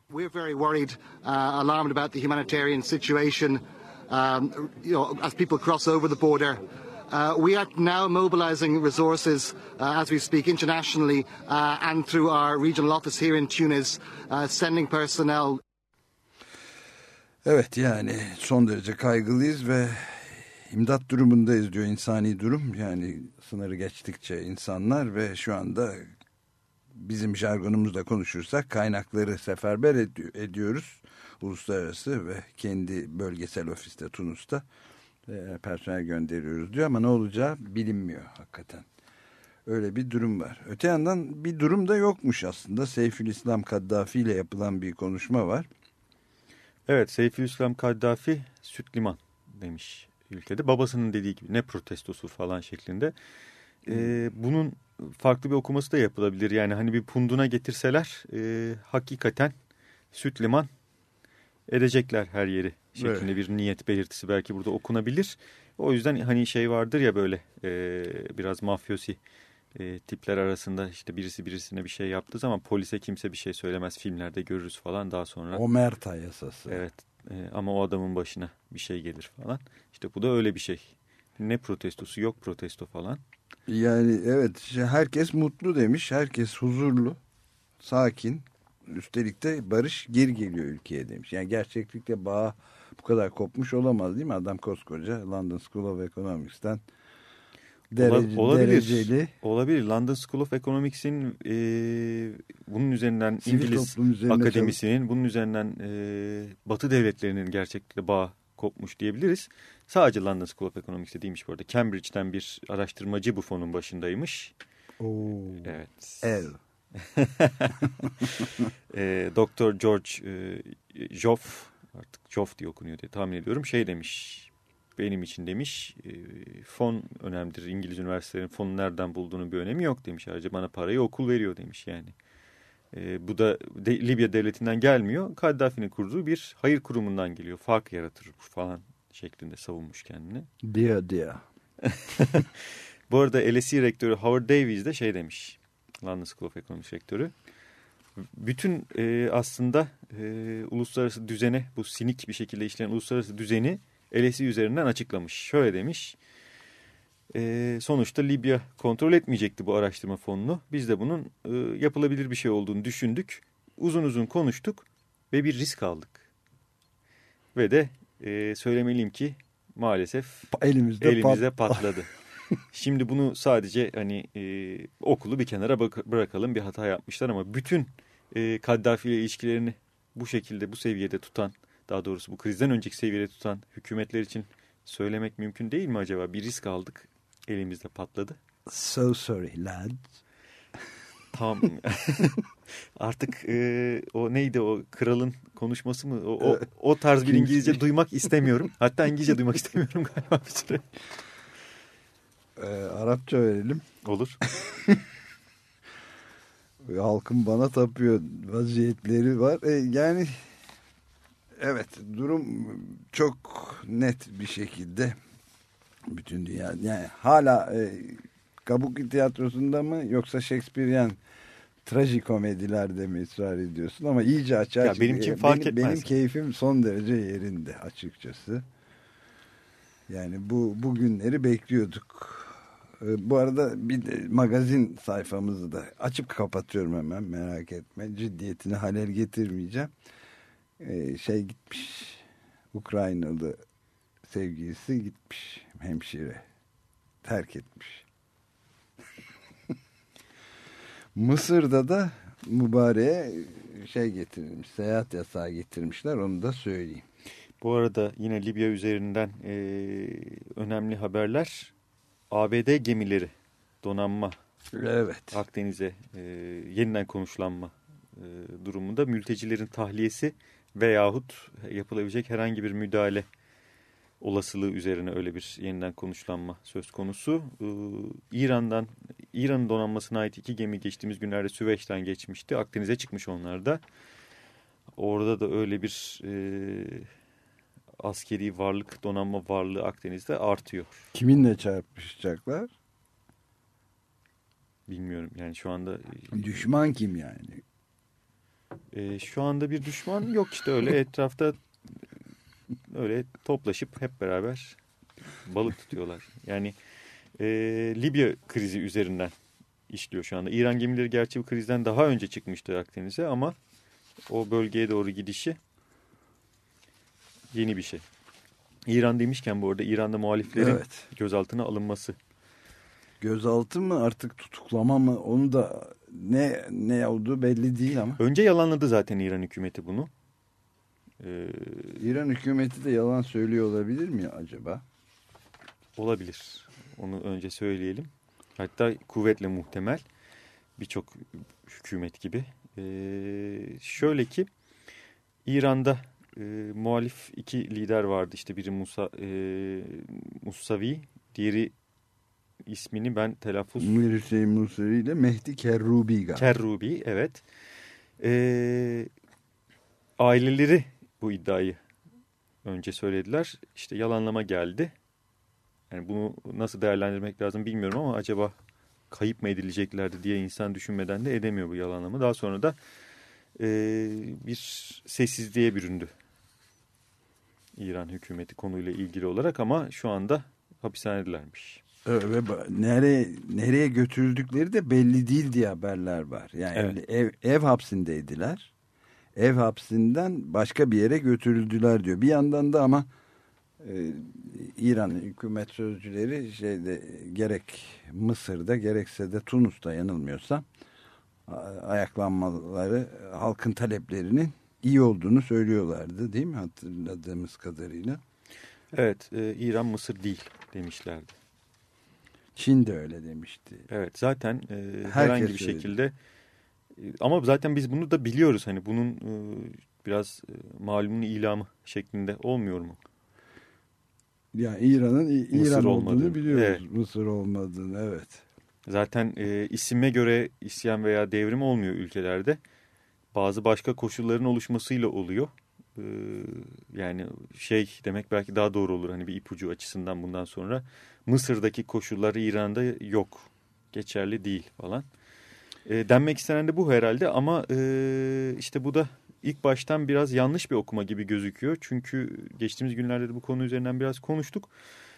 We're very worried, alarmed about the humanitarian situation, as people cross over the border. We are now mobilizing resources as we speak internationally and through our regional office here in Tunis, sending personnel. Evet, yani son derece kaygılıyız ve imdat durumundayız diyor, insani durum. Yani sınırı geçtikçe insanlar ve şu anda bizim jargonumuzla konuşursak kaynakları seferber ediyoruz. Uluslararası ve kendi bölgesel ofiste Tunus'ta personel gönderiyoruz diyor ama ne olacağı bilinmiyor hakikaten. Öyle bir durum var. Öte yandan bir durum da yokmuş aslında. Seyfülislam Kaddafi ile yapılan bir konuşma var. Evet, Seyfülislam Kaddafi süt liman demiş ülkede. Babasının dediği gibi ne protestosu falan şeklinde. Bunun farklı bir okuması da yapılabilir. Yani hani bir punduna getirseler hakikaten süt liman edecekler her yeri şeklinde evet. Bir niyet belirtisi belki burada okunabilir. O yüzden hani şey vardır ya böyle biraz mafyosi tipler arasında işte birisi birisine bir şey yaptığı zaman polise kimse bir şey söylemez. Filmlerde görürüz falan daha sonra. Omerta yasası. Evet ama o adamın başına bir şey gelir falan. İşte bu da öyle bir şey. Ne protestosu yok protesto falan. Yani evet herkes mutlu demiş. Herkes huzurlu, sakin. Üstelik de barış geri geliyor ülkeye demiş. Yani gerçeklikle bağ bu kadar kopmuş olamaz değil mi? Adam koskoca London School of Economics'ten dereceli. Olabilir. London School of Economics'in bunun üzerinden İngiliz akademisinin bunun üzerinden Batı devletlerinin gerçeklikle bağ kopmuş diyebiliriz. Sadece London School of Economics'te değilmiş bu arada. Cambridge'den bir araştırmacı bu fonun başındaymış. Evet. Doktor George Joff, artık Joff diye okunuyor diye tahmin ediyorum, şey demiş, benim için demiş fon önemlidir, İngiliz üniversitelerinin fonu nereden bulduğunun bir önemi yok demiş, ayrıca bana parayı okul veriyor demiş yani. Bu da Libya devletinden gelmiyor, Kaddafi'nin kurduğu bir hayır kurumundan geliyor, fark yaratır falan şeklinde savunmuş kendini. Dia. Bu arada LSE rektörü Howard Davies de şey demiş, London School of Economics rektörü. Bütün aslında uluslararası düzene, bu sinik bir şekilde işleyen uluslararası düzeni LSE üzerinden açıklamış. Şöyle demiş, sonuçta Libya kontrol etmeyecekti bu araştırma fonunu. Biz de bunun yapılabilir bir şey olduğunu düşündük. Uzun uzun konuştuk ve bir risk aldık. Ve de söylemeliyim ki maalesef elimizde patladı. Şimdi bunu sadece hani okulu bir kenara bırakalım, bir hata yapmışlar ama bütün Kaddafi ile ilişkilerini bu şekilde, bu seviyede tutan, daha doğrusu bu krizden önceki seviyede tutan hükümetler için söylemek mümkün değil mi acaba? Bir risk aldık, elimizde patladı. So sorry lads. Tam artık o neydi, o kralın konuşması mı? O tarz bir İngilizce duymak istemiyorum. Hatta İngilizce duymak istemiyorum galiba bir süre. Arapça verelim. Olur. Halkın bana tapıyor vaziyetleri var. Yani evet, durum çok net bir şekilde bütün dünya. Yani hala Kabuki tiyatrosunda mı yoksa Shakespearean trajikomedilerde mi ısrar ediyorsun? Ama iyice açığa çıkıyor. Benim için fark etmez. Benim keyfim son derece yerinde açıkçası. Yani bu günleri bekliyorduk. Bu arada bir de magazin sayfamızı da açıp kapatıyorum hemen, merak etme. Ciddiyetini halel getirmeyeceğim. Gitmiş, Ukraynalı sevgilisi gitmiş, hemşire terk etmiş. Mısır'da da mübareğe getirilmiş, seyahat yasağı getirmişler, onu da söyleyeyim. Bu arada yine Libya üzerinden önemli haberler. ABD gemileri donanma, evet, Akdeniz'e yeniden konuşlanma durumunda mültecilerin tahliyesi veyahut yapılabilecek herhangi bir müdahale olasılığı üzerine öyle bir yeniden konuşlanma söz konusu. İran'ın donanmasına ait 2 gemi geçtiğimiz günlerde Süveyş'ten geçmişti. Akdeniz'e çıkmış onlar da. Orada da öyle bir askeri varlık, donanma varlığı Akdeniz'de artıyor. Kiminle çarpışacaklar? Bilmiyorum yani şu anda. Düşman kim yani? Şu anda bir düşman yok işte, öyle etrafta öyle toplaşıp hep beraber balık tutuyorlar. Yani Libya krizi üzerinden işliyor şu anda. İran gemileri gerçi bu krizden daha önce çıkmıştı Akdeniz'e ama o bölgeye doğru gidişi yeni bir şey. İran demişken bu arada İran'da muhaliflerin gözaltına alınması. Gözaltı mı artık, tutuklama mı, onu da ne olduğu belli değil ama. Önce yalanladı zaten İran hükümeti bunu. İran hükümeti de yalan söylüyor olabilir mi acaba? Olabilir. Onu önce söyleyelim. Hatta kuvvetle muhtemel, birçok hükümet gibi. Şöyle ki İran'da muhalif iki lider vardı. İşte biri Musavi, diğeri ismini ben telaffuz... Mircea Musavi ile Mehdi Kerrubi galiba. Kerrubi, evet. Aileleri bu iddiayı önce söylediler. İşte yalanlama geldi. Yani bunu nasıl değerlendirmek lazım bilmiyorum ama acaba kayıp mı edileceklerdi diye insan düşünmeden de edemiyor bu yalanlama. Daha sonra da bir sessizliğe büründü İran hükümeti konuyla ilgili olarak ama şu anda hapishanedelermiş. Ve nereye götürüldükleri de belli değil diye haberler var. Yani ev hapsindeydiler. Ev hapsinden başka bir yere götürüldüler diyor. Bir yandan da ama İran hükümet sözcüleri gerek Mısır'da gerekse de Tunus'ta yanılmıyorsam ayaklanmaları, halkın taleplerinin iyi olduğunu söylüyorlardı değil mi, hatırladığımız kadarıyla? Evet, İran Mısır değil demişlerdi. Çin de öyle demişti. Evet, zaten herhangi bir şekilde ama zaten biz bunu da biliyoruz, hani bunun biraz malumun ilamı şeklinde olmuyor mu? Yani İran'ın İran olduğunu biliyoruz. Evet. Mısır olmadığını, evet. Zaten isime göre isyan veya devrim olmuyor ülkelerde. Bazı başka koşulların oluşmasıyla oluyor. Yani demek belki daha doğru olur, hani bir ipucu açısından bundan sonra. Mısır'daki koşulları İran'da yok, geçerli değil falan. Denmek istenen de bu herhalde ama işte bu da ilk baştan biraz yanlış bir okuma gibi gözüküyor. Çünkü geçtiğimiz günlerde de bu konu üzerinden biraz konuştuk.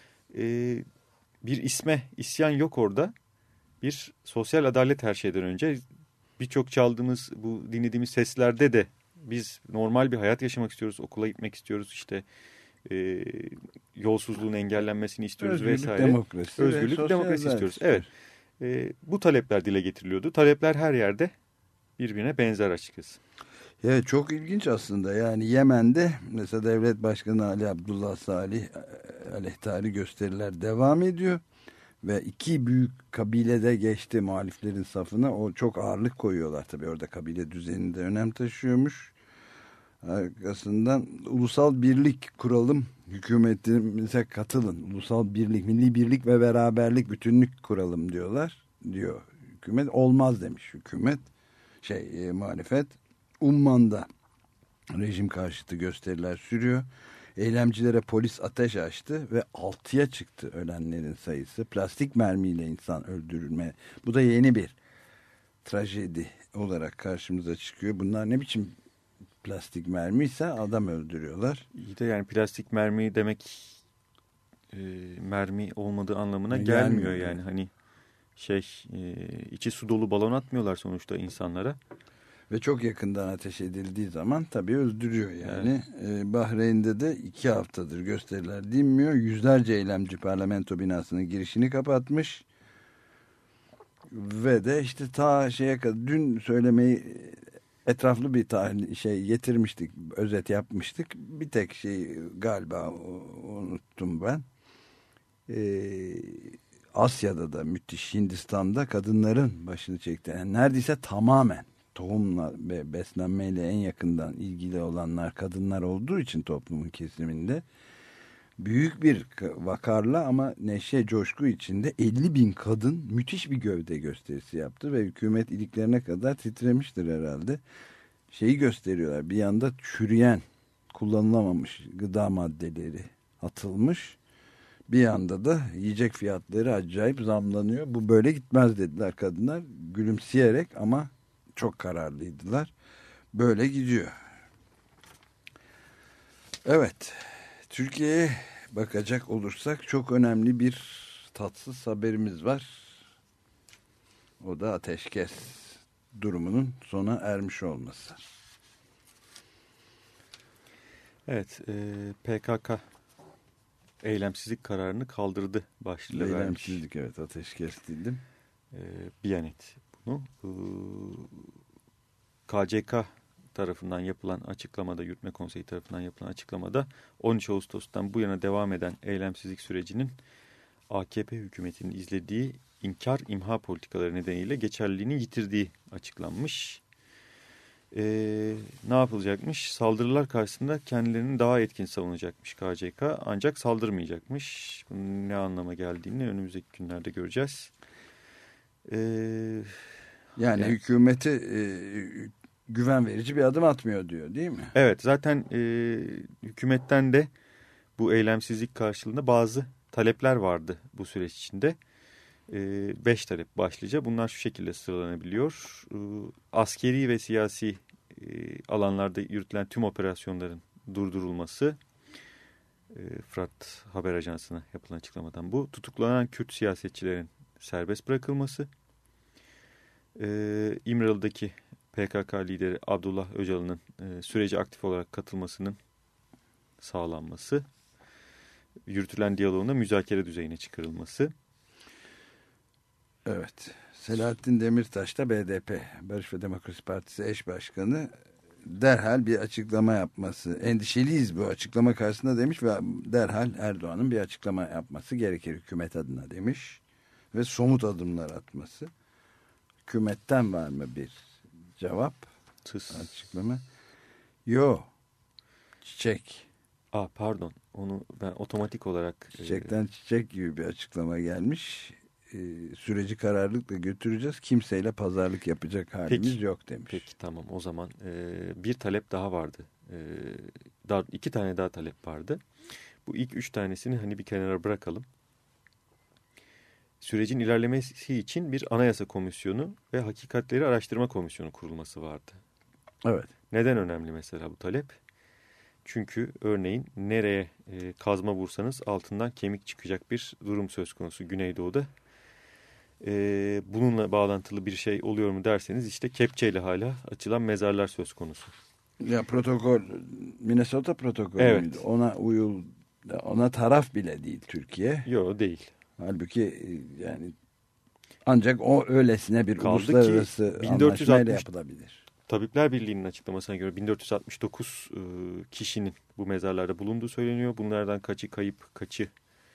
Bir isyan yok orada. Bir sosyal adalet her şeyden önce. Birçok çaldığımız, bu dinlediğimiz seslerde de biz normal bir hayat yaşamak istiyoruz, okula gitmek istiyoruz, işte yolsuzluğun engellenmesini istiyoruz vesaire. Demokrasi Özgürlük, demokrasi istiyoruz. Evet. Bu talepler dile getiriliyordu. Talepler her yerde birbirine benzer açıkçası. Evet, çok ilginç aslında. Yani Yemen'de mesela Devlet Başkanı Ali Abdullah Salih aleyhtarı gösteriler devam ediyor. Ve iki büyük kabilede geçti muhaliflerin safına. O çok ağırlık koyuyorlar tabii, orada kabile düzeninde önem taşıyormuş. Arkasından ulusal birlik kuralım, hükümetimize katılın. Ulusal birlik, milli birlik ve beraberlik, bütünlük kuralım diyor hükümet. Olmaz demiş hükümet. Muhalefet. Umman'da rejim karşıtı gösteriler sürüyor. Eylemcilere polis ateş açtı ve 6'ya çıktı ölenlerin sayısı. Plastik mermiyle insan öldürülme. Bu da yeni bir trajedi olarak karşımıza çıkıyor. Bunlar ne biçim plastik mermi ise adam öldürüyorlar. İyi de yani plastik mermi demek mermi olmadığı anlamına gelmiyor yani. Hani içi su dolu balon atmıyorlar sonuçta insanlara. Ve çok yakından ateş edildiği zaman tabii öldürüyor yani. Evet. Bahreyn'de de 2 haftadır gösteriler dinmiyor. Yüzlerce eylemci parlamento binasının girişini kapatmış. Ve de işte ta kadar dün söylemeyi etraflı bir getirmiştik, özet yapmıştık. Bir tek galiba unuttum ben. Asya'da da müthiş, Hindistan'da kadınların başını çekti. Yani neredeyse tamamen tohumla ve beslenmeyle en yakından ilgili olanlar kadınlar olduğu için toplumun kesiminde büyük bir vakarla ama neşe, coşku içinde 50.000 kadın müthiş bir gövde gösterisi yaptı ve hükümet iliklerine kadar titremiştir herhalde. Gösteriyorlar, bir yanda çürüyen, kullanılamamış gıda maddeleri atılmış, bir yanda da yiyecek fiyatları acayip zamlanıyor. Bu böyle gitmez dediler kadınlar, gülümseyerek ama çok kararlıydılar. böyle gidiyor. Evet, Türkiye'ye bakacak olursak çok önemli bir tatsız haberimiz var. O da ateşkes durumunun sona ermiş olması. Evet, PKK eylemsizlik kararını kaldırdı başlığı vermiş. Eylemsizlik, evet, ateşkes dedim. Biyanet bunu. KCK tarafından yapılan açıklamada, Yürütme Konseyi tarafından yapılan açıklamada 13 Ağustos'tan bu yana devam eden eylemsizlik sürecinin AKP hükümetinin izlediği inkar imha politikaları nedeniyle geçerliliğini yitirdiği açıklanmış. Ne yapılacakmış? Saldırılar karşısında kendilerini daha etkin savunacakmış KCK, ancak saldırmayacakmış. Bunun ne anlama geldiğini önümüzdeki günlerde göreceğiz. Yani hükümeti güven verici bir adım atmıyor diyor, değil mi? Evet, zaten hükümetten de bu eylemsizlik karşılığında bazı talepler vardı bu süreç içinde. 5 talep başlıca. Bunlar şu şekilde sıralanabiliyor. Askeri ve siyasi alanlarda yürütülen tüm operasyonların durdurulması. Fırat Haber Ajansı'na yapılan açıklamadan bu. Tutuklanan Kürt siyasetçilerin serbest bırakılması. İmralı'daki PKK lideri Abdullah Öcalan'ın sürece aktif olarak katılmasının sağlanması. Yürütülen diyaloğun da müzakere düzeyine çıkarılması. Evet. Selahattin Demirtaş da BDP, Barış ve Demokrasi Partisi eş başkanı, derhal bir açıklama yapması, endişeliyiz bu açıklama karşısında demiş ve derhal Erdoğan'ın bir açıklama yapması gerekir hükümet adına demiş ve somut adımlar atması. Hükümetten var mı bir cevap? Açıklama. Yok. Çiçek. Pardon. Onu ben otomatik olarak... Çiçekten çiçek gibi bir açıklama gelmiş. Süreci kararlılıkla götüreceğiz. Kimseyle pazarlık yapacak halimiz yok demiş. Peki, tamam. O zaman bir talep daha vardı. 2 tane daha talep vardı. Bu ilk 3 tanesini hani bir kenara bırakalım. Sürecin ilerlemesi için bir anayasa komisyonu ve hakikatleri araştırma komisyonu kurulması vardı. Evet. Neden önemli mesela bu talep? Çünkü örneğin nereye kazma vursanız altından kemik çıkacak bir durum söz konusu Güneydoğu'da. Bununla bağlantılı bir şey oluyor mu derseniz işte kepçeyle hala açılan mezarlar söz konusu. Ya protokol, Minnesota protokolü evet. Müydü? Ona taraf bile değil Türkiye. Yok, değil. Halbuki yani ancak o öylesine bir kaldı uluslararası anlaşmayla yapılabilir. Tabipler Birliği'nin açıklamasına göre 1469 kişinin bu mezarlarda bulunduğu söyleniyor. Bunlardan kaçı kayıp, kaçı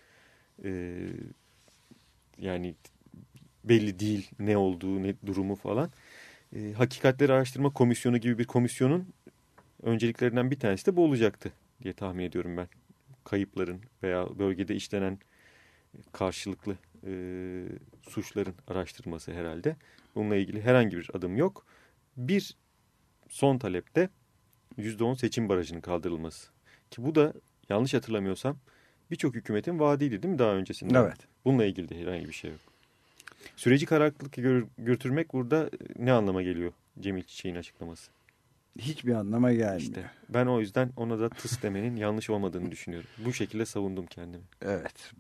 yani belli değil, ne olduğu, ne durumu falan. Hakikatleri Araştırma Komisyonu gibi bir komisyonun önceliklerinden bir tanesi de bu olacaktı diye tahmin ediyorum ben. Kayıpların veya bölgede işlenen karşılıklı suçların araştırılması herhalde. Bununla ilgili herhangi bir adım yok. Bir son talepte %10 seçim barajının kaldırılması. Ki bu da yanlış hatırlamıyorsam birçok hükümetin vaadiydi, değil mi daha öncesinde? Evet. Bununla ilgili de herhangi bir şey yok. Süreci kararlılıkla götürmek burada ne anlama geliyor Cemil Çiçek'in açıklaması? Hiçbir anlama gelmiyor. İşte ben o yüzden ona da tıs demenin yanlış olmadığını düşünüyorum. Bu şekilde savundum kendimi. Evet,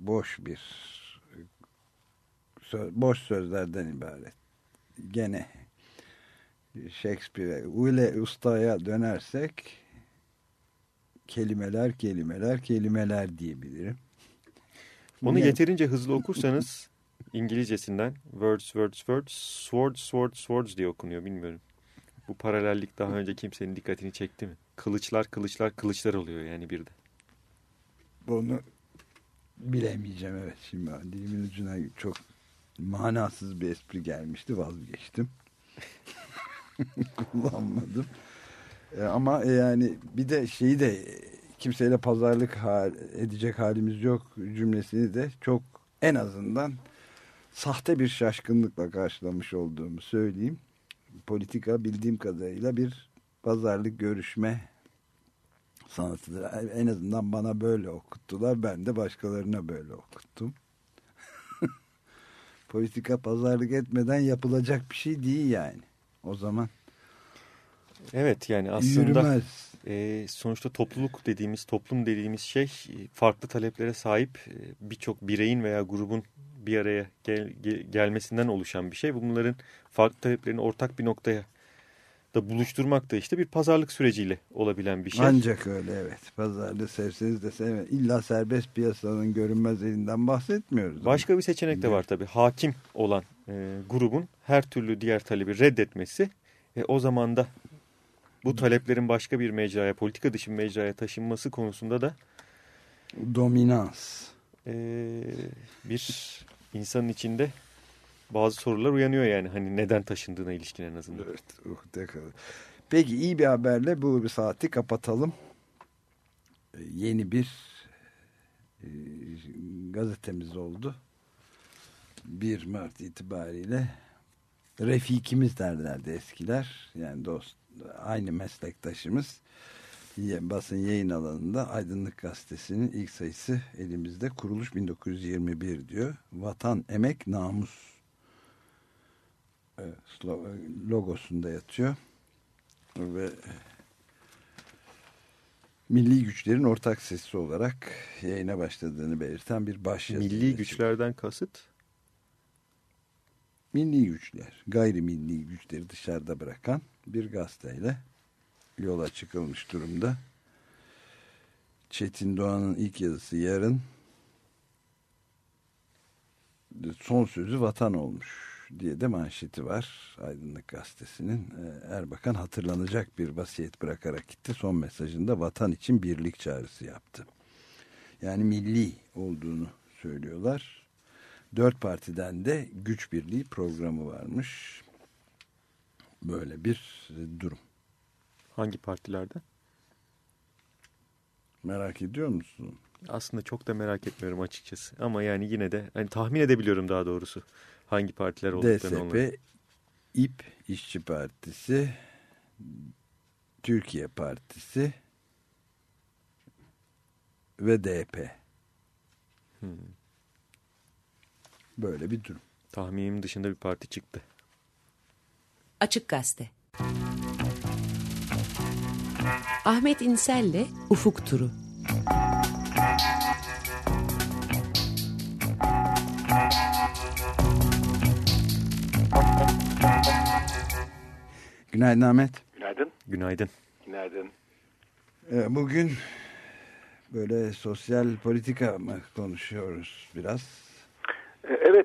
boş sözlerden ibaret. Gene Shakespeare'e, Ule Usta'ya dönersek kelimeler diyebilirim. Onu yeterince hızlı okursanız İngilizcesinden words diye okunuyor, bilmiyorum. Bu paralellik daha önce kimsenin dikkatini çekti mi? Kılıçlar oluyor yani bir de. Bunu bilemeyeceğim, evet. Şimdi dilimin ucuna çok manasız bir espri gelmişti, vazgeçtim. Kullanmadım. Ama yani bir de şeyi de kimseyle pazarlık edecek halimiz yok cümlesini de çok, en azından sahte bir şaşkınlıkla karşılamış olduğumu söyleyeyim. Politika bildiğim kadarıyla bir pazarlık görüşme sanatıdır. En azından bana böyle okuttular. Ben de başkalarına böyle okuttum. Politika pazarlık etmeden yapılacak bir şey değil yani. O zaman Evet, yani aslında yürümez. Sonuçta topluluk dediğimiz, toplum dediğimiz şey farklı taleplere sahip birçok bireyin veya grubun bir araya gelmesinden oluşan bir şey. Bunların farklı taleplerini ortak bir noktaya da buluşturmak da işte bir pazarlık süreciyle olabilen bir şey. Ancak öyle, evet. Pazarlığı sevseniz de sevmez. İlla serbest piyasanın görünmez elinden bahsetmiyoruz. Başka bir seçenek de var tabii. Hakim olan grubun her türlü diğer talebi reddetmesi. O zaman da bu taleplerin başka bir mecraya, politika dışı bir mecraya taşınması konusunda da dominans. Bir insanın içinde bazı sorular uyanıyor yani. Hani neden taşındığına ilişkin en azından. Evet. Peki, iyi bir haberle bu bir saati kapatalım. Yeni bir gazetemiz oldu. 1 Mart itibariyle refikimiz derlerdi eskiler. Yani dost, aynı meslektaşımız. Basın yayın alanında Aydınlık Gazetesi'nin ilk sayısı elimizde. Kuruluş 1921 diyor. Vatan, emek, namus logosunda yatıyor. Ve milli güçlerin ortak sesi olarak yayına başladığını belirten bir başyazı. Milli güçlerden kasıt? Milli güçler, gayrimilli güçleri dışarıda bırakan bir gazeteyle yola çıkılmış durumda. Çetin Doğan'ın ilk yazısı yarın. Son sözü vatan olmuş diye de manşeti var Aydınlık Gazetesi'nin. Erbakan hatırlanacak bir vasiyet bırakarak gitti. Son mesajında vatan için birlik çağrısı yaptı. Yani milli olduğunu söylüyorlar. 4 partiden de güç birliği programı varmış. Böyle bir durum. Hangi partilerde? Merak ediyor musun? Aslında çok da merak etmiyorum açıkçası. Ama yani yine de hani tahmin edebiliyorum daha doğrusu. Hangi partiler olduklarını onların. DSP, İP, İşçi Partisi, Türkiye Partisi ve DP. Böyle bir durum. Tahminim dışında bir parti çıktı. Açık Gazete. Ahmet İnsel'le Ufuk Turu. Günaydın Ahmet. Günaydın. Günaydın. Günaydın. Bugün böyle sosyal politika mı konuşuyoruz biraz? Evet.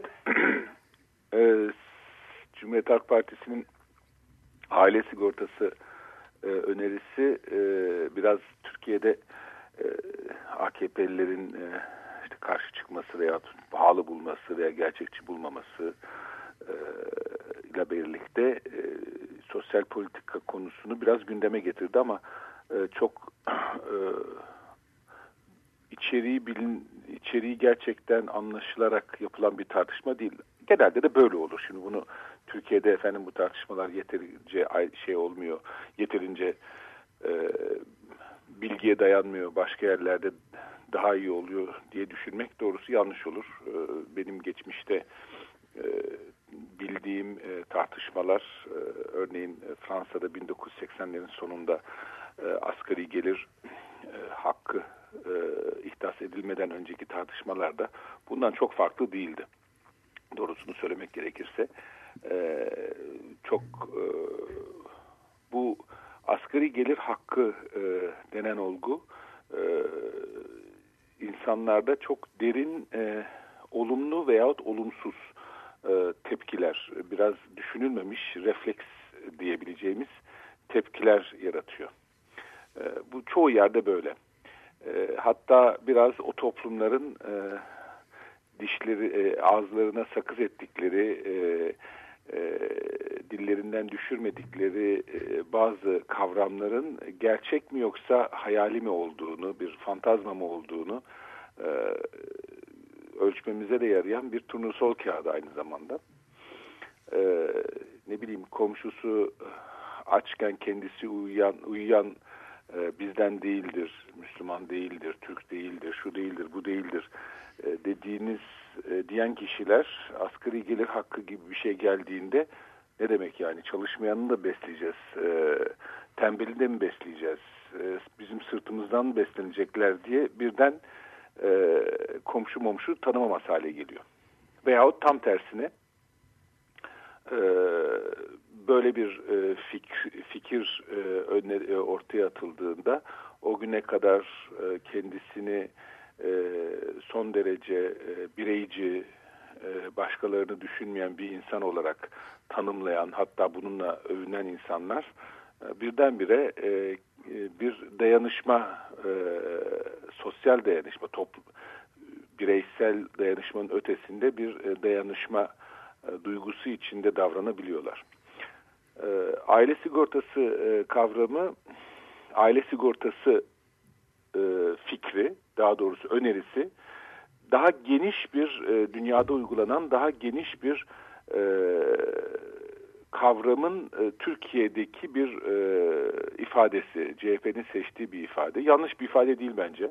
Cumhuriyet Halk Partisi'nin aile sigortası önerisi biraz Türkiye'de AKP'lilerin işte karşı çıkması veya pahalı bulması veya gerçekçi bulmaması ile birlikte sosyal politika konusunu biraz gündeme getirdi ama çok içeriği gerçekten anlaşılarak yapılan bir tartışma değil. Genelde de böyle olur. Şimdi bunu Türkiye'de efendim bu tartışmalar yeterince olmuyor. Yeterince bilgiye dayanmıyor. Başka yerlerde daha iyi oluyor diye düşünmek doğrusu yanlış olur. Benim geçmişte bildiğim tartışmalar örneğin Fransa'da 1980'lerin sonunda asgari gelir hakkı ihdas edilmeden önceki tartışmalarda bundan çok farklı değildi. Doğrusunu söylemek gerekirse bu asgari gelir hakkı denen olgu insanlarda çok derin olumlu veyahut olumsuz tepkiler, biraz düşünülmemiş refleks diyebileceğimiz tepkiler yaratıyor. Bu çoğu yerde böyle. Hatta biraz o toplumların ağızlarına sakız ettikleri, dillerinden düşürmedikleri bazı kavramların gerçek mi yoksa hayali mi olduğunu, bir fantazma mı olduğunu ölçmemize de yarayan bir turnusol kağıdı aynı zamanda. Komşusu açken kendisi uyuyan bizden değildir, Müslüman değildir, Türk değildir, şu değildir, bu değildir diyen kişiler asgari gelir hakkı gibi bir şey geldiğinde ne demek yani çalışmayanı da besleyeceğiz, tembelinde mi besleyeceğiz, bizim sırtımızdan mı beslenecekler diye birden komşu momşu tanımamaz hale geliyor. Veyahut tam tersine böyle bir fikir ortaya atıldığında o güne kadar kendisini son derece bireyci, başkalarını düşünmeyen bir insan olarak tanımlayan, hatta bununla övünen insanlar birdenbire bir dayanışma, sosyal dayanışma, bireysel dayanışmanın ötesinde bir dayanışma duygusu içinde davranabiliyorlar. Aile sigortası kavramı, aile sigortası fikri, daha doğrusu önerisi, daha geniş bir dünyada uygulanan daha geniş bir kavramın Türkiye'deki bir ifadesi, CHP'nin seçtiği bir ifade. Yanlış bir ifade değil bence.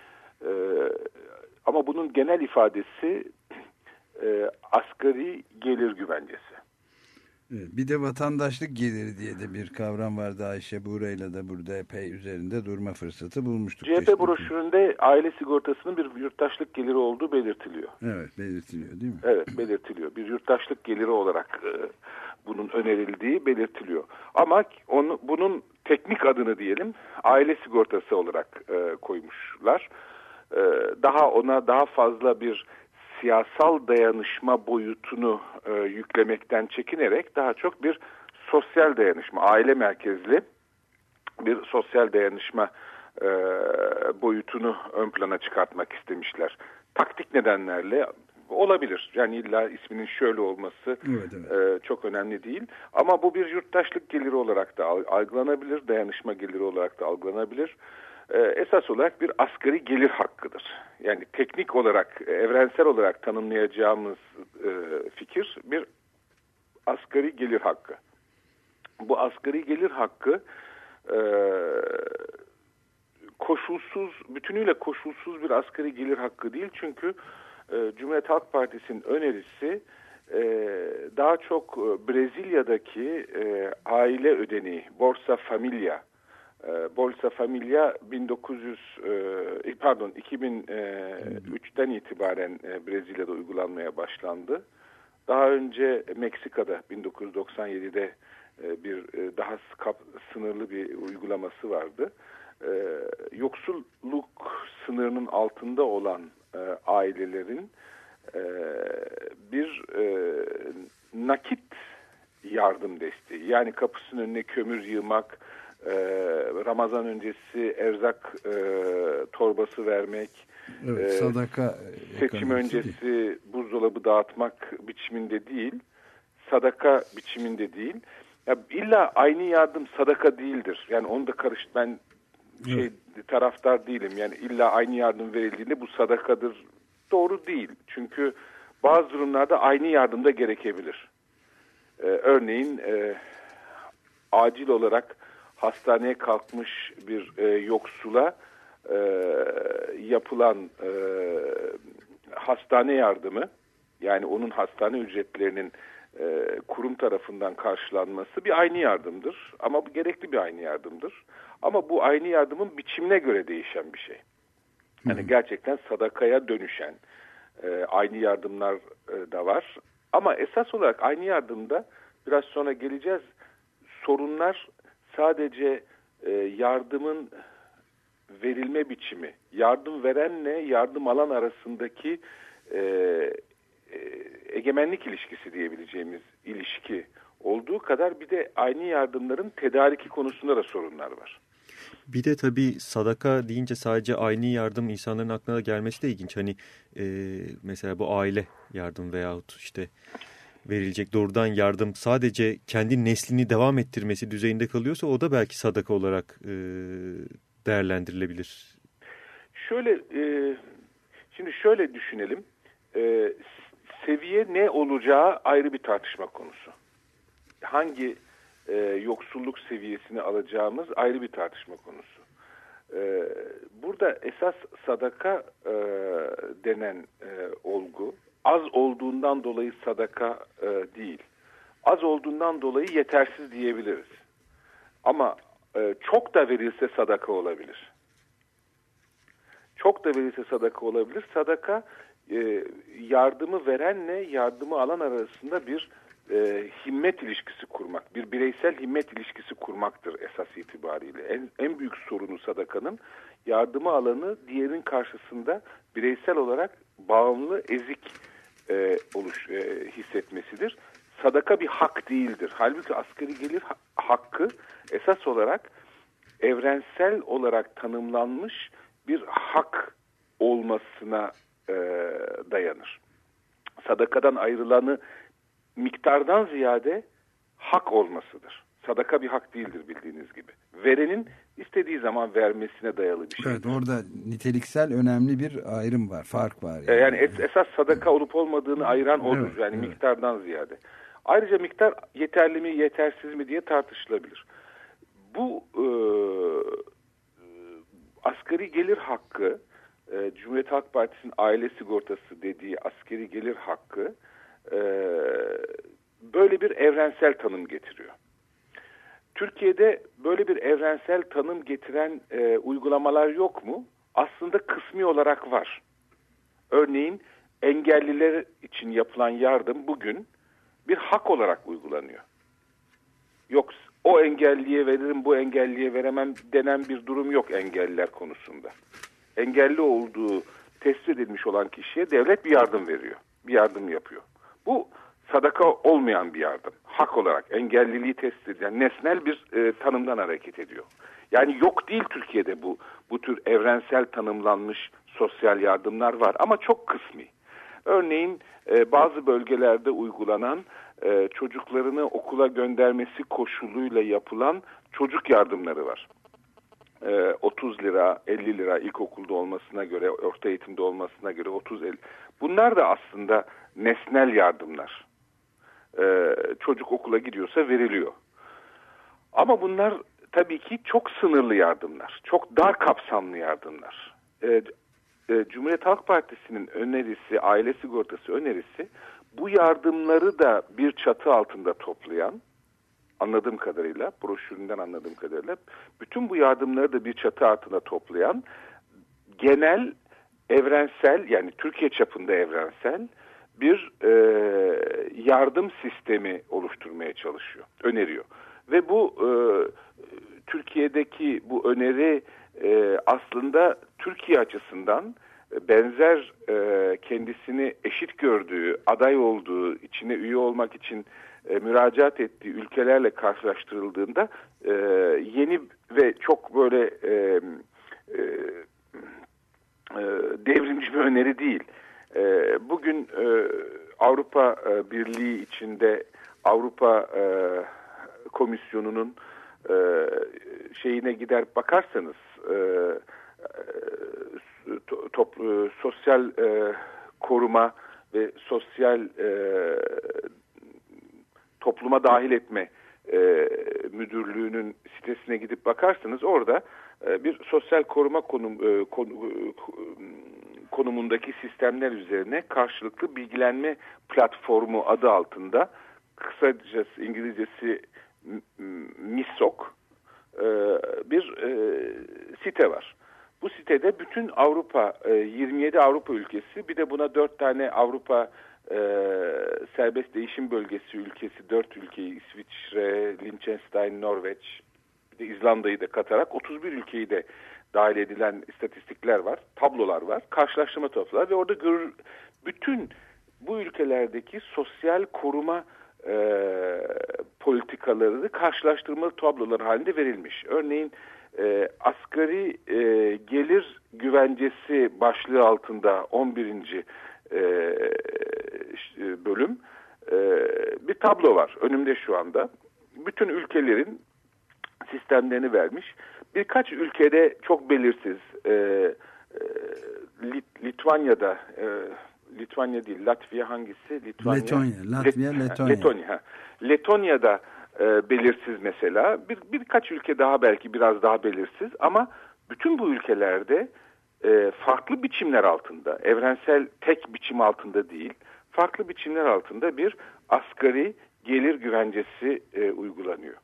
Ama bunun genel ifadesi asgari gelir güvencesi. Bir de vatandaşlık geliri diye de bir kavram vardı. Ayşe Buğra'yla da burada epey üzerinde durma fırsatı bulmuştuk. CHP broşüründe aile sigortasının bir yurttaşlık geliri olduğu belirtiliyor. Evet, belirtiliyor değil mi? Evet, belirtiliyor. Bir yurttaşlık geliri olarak bunun önerildiği belirtiliyor. Ama bunun teknik adını diyelim aile sigortası olarak koymuşlar. Ona daha fazla bir siyasal dayanışma boyutunu yüklemekten çekinerek daha çok bir sosyal dayanışma, aile merkezli bir sosyal dayanışma boyutunu ön plana çıkartmak istemişler. Taktik nedenlerle olabilir. Yani illa isminin şöyle olması çok önemli değil. Ama bu bir yurttaşlık geliri olarak da algılanabilir, dayanışma geliri olarak da algılanabilir. Esas olarak bir asgari gelir hakkıdır. Yani teknik olarak, evrensel olarak tanımlayacağımız fikir bir asgari gelir hakkı. Bu asgari gelir hakkı bütünüyle koşulsuz bir asgari gelir hakkı değil. Çünkü Cumhuriyet Halk Partisi'nin önerisi daha çok Brezilya'daki aile ödeneği, Bolsa Familia 2003'ten itibaren Brezilya'da uygulanmaya başlandı. Daha önce Meksika'da 1997'de bir daha sınırlı bir uygulaması vardı. Yoksulluk sınırının altında olan ailelerin bir nakit yardım desteği, yani kapısının önüne kömür yığmak, Ramazan öncesi erzak torbası vermek, sadaka seçim öncesi buzdolabı dağıtmak biçiminde değil, sadaka biçiminde değil. Ya illa aynı yardım sadaka değildir. Yani onu da ben taraftar değilim. Yani illa aynı yardım verildiğinde bu sadakadır. Doğru değil. Çünkü bazı durumlarda aynı yardım da gerekebilir. Örneğin acil olarak hastaneye kalkmış bir yoksula yapılan hastane yardımı, yani onun hastane ücretlerinin kurum tarafından karşılanması bir aynı yardımdır. Ama bu gerekli bir aynı yardımdır. Ama bu aynı yardımın biçimine göre değişen bir şey. Yani gerçekten sadakaya dönüşen aynı yardımlar da var. Ama esas olarak aynı yardımda biraz sonra geleceğiz. Sorunlar sadece yardımın verilme biçimi, yardım verenle yardım alan arasındaki egemenlik ilişkisi diyebileceğimiz ilişki olduğu kadar bir de aynı yardımların tedariki konusunda da sorunlar var. Bir de tabii sadaka deyince sadece aynı yardım insanların aklına gelmesi de ilginç. Hani mesela bu aile yardım veyahut işte verilecek doğrudan yardım sadece kendi neslini devam ettirmesi düzeyinde kalıyorsa o da belki sadaka olarak değerlendirilebilir. Şimdi şöyle düşünelim. Seviye ne olacağı ayrı bir tartışma konusu. Hangi yoksulluk seviyesini alacağımız ayrı bir tartışma konusu. Burada esas sadaka denen olgu az olduğundan dolayı sadaka değil. Az olduğundan dolayı yetersiz diyebiliriz. Ama çok da verilse sadaka olabilir. Çok da verilse sadaka olabilir. Sadaka yardımı verenle yardımı alan arasında bir himmet ilişkisi kurmak, bir bireysel himmet ilişkisi kurmaktır esas itibariyle. En büyük sorunu sadakanın yardımı alanı diğerinin karşısında bireysel olarak bağımlı, ezik hissetmesidir. Sadaka bir hak değildir. Halbuki asgari gelir hakkı esas olarak evrensel olarak tanımlanmış bir hak olmasına dayanır. Sadakadan ayrılanı miktardan ziyade hak olmasıdır. Sadaka bir hak değildir bildiğiniz gibi. Verenin istediği zaman vermesine dayalı bir şeydir. Evet, orada niteliksel önemli bir ayrım var, fark var. Yani esas sadaka olup olmadığını ayıran odur. Evet, yani evet. Miktardan ziyade. Ayrıca miktar yeterli mi, yetersiz mi diye tartışılabilir. Bu asgari gelir hakkı, Cumhuriyet Halk Partisi'nin aile sigortası dediği asgari gelir hakkı böyle bir evrensel tanım getiriyor. Türkiye'de böyle bir evrensel tanım getiren uygulamalar yok mu? Aslında kısmi olarak var. Örneğin engelliler için yapılan yardım bugün bir hak olarak uygulanıyor. Yok, o engelliye veririm, bu engelliye veremem denen bir durum yok engelliler konusunda. Engelli olduğu tespit edilmiş olan kişiye devlet bir yardım veriyor. Bir yardım yapıyor. Bu sadaka olmayan bir yardım. Hak olarak engelliliği tespit edilen nesnel bir tanımdan hareket ediyor. Yani yok değil Türkiye'de bu tür evrensel tanımlanmış sosyal yardımlar var ama çok kısmi. Örneğin bazı bölgelerde uygulanan çocuklarını okula göndermesi koşuluyla yapılan çocuk yardımları var. 30 lira, 50 lira ilkokulda olmasına göre, orta eğitimde olmasına göre 30-50. Bunlar da aslında nesnel yardımlar. Çocuk okula gidiyorsa veriliyor. Ama bunlar tabii ki çok sınırlı yardımlar. Çok dar kapsamlı yardımlar. Cumhuriyet Halk Partisi'nin önerisi, aile sigortası önerisi bu yardımları da bir çatı altında toplayan, anladığım kadarıyla, broşüründen anladığım kadarıyla, bütün bu yardımları da bir çatı altında toplayan, genel, evrensel, yani Türkiye çapında evrensel bir yardım sistemi oluşturmaya çalışıyor, öneriyor. Ve bu Türkiye'deki bu öneri aslında Türkiye açısından benzer kendisini eşit gördüğü, aday olduğu, içine üye olmak için müracaat ettiği ülkelerle karşılaştırıldığında yeni ve çok böyle devrimci bir öneri değil. Bugün Avrupa Birliği içinde Avrupa Komisyonu'nun şeyine gider bakarsanız sosyal koruma ve sosyal topluma dahil etme müdürlüğünün sitesine gidip bakarsanız orada bir sosyal koruma konumundaki sistemler üzerine karşılıklı bilgilenme platformu adı altında, kısacası İngilizcesi MISOK, bir site var. Bu sitede bütün Avrupa, 27 Avrupa ülkesi, bir de buna 4 tane Avrupa serbest değişim bölgesi ülkesi, 4 ülkeyi, İsviçre, Liechtenstein, Norveç, bir de İzlanda'yı da katarak 31 ülkeyi de dahil edilen istatistikler var, tablolar var, karşılaştırma tablolar ve orada bütün bu ülkelerdeki sosyal koruma politikaları karşılaştırmalı tablolar halinde verilmiş. Örneğin asgari gelir güvencesi başlığı altında 11. Bölüm bir tablo var önümde şu anda. Bütün ülkelerin sistemlerini vermiş. Birkaç ülkede çok belirsiz. Litvanya'da Litvanya değil, Latvia hangisi? Letonya. Letonya'da belirsiz mesela. Birkaç ülke daha belki biraz daha belirsiz ama bütün bu ülkelerde farklı biçimler altında, evrensel tek biçim altında değil, farklı biçimler altında bir asgari gelir güvencesi uygulanıyor.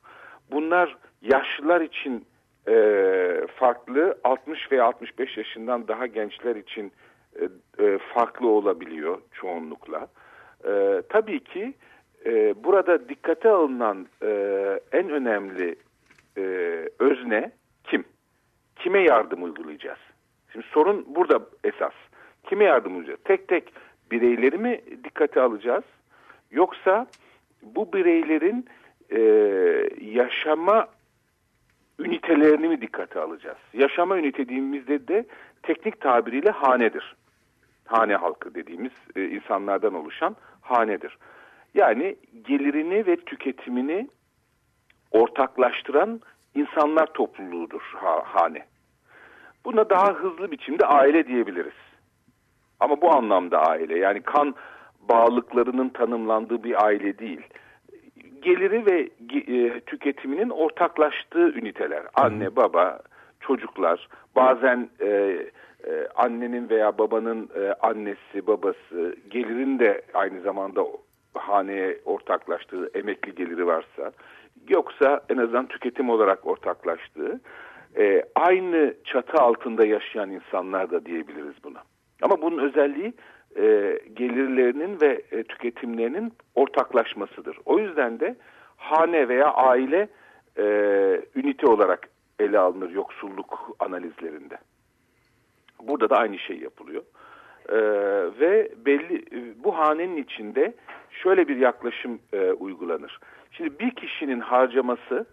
Bunlar yaşlılar için farklı, 60 veya 65 yaşından daha gençler için farklı olabiliyor çoğunlukla. Tabii ki burada dikkate alınan en önemli özne kim? Kime yardım uygulayacağız? Şimdi sorun burada esas. Kime yardım uygulayacağız? Tek tek bireyleri mi dikkate alacağız? Yoksa bu bireylerin yaşama ünitelerini mi dikkate alacağız? Yaşama ünite dediğimizde de teknik tabiriyle hanedir. Hane halkı dediğimiz insanlardan oluşan hanedir. Yani gelirini ve tüketimini ortaklaştıran insanlar topluluğudur hane. Buna daha hızlı biçimde aile diyebiliriz. Ama bu anlamda aile, yani kan bağlılıklarının tanımlandığı bir aile değil. Geliri ve tüketiminin ortaklaştığı üniteler. Anne, baba, çocuklar, bazen annenin veya babanın annesi, babası, gelirin de aynı zamanda haneye ortaklaştığı, emekli geliri varsa, yoksa en azından tüketim olarak ortaklaştığı, aynı çatı altında yaşayan insanlar da diyebiliriz buna. Ama bunun özelliği gelirlerinin ve tüketimlerinin ortaklaşmasıdır. O yüzden de hane veya aile ünite olarak ele alınır yoksulluk analizlerinde. Burada da aynı şey yapılıyor. Ve belli bu hanenin içinde şöyle bir yaklaşım uygulanır. Şimdi bir kişinin harcaması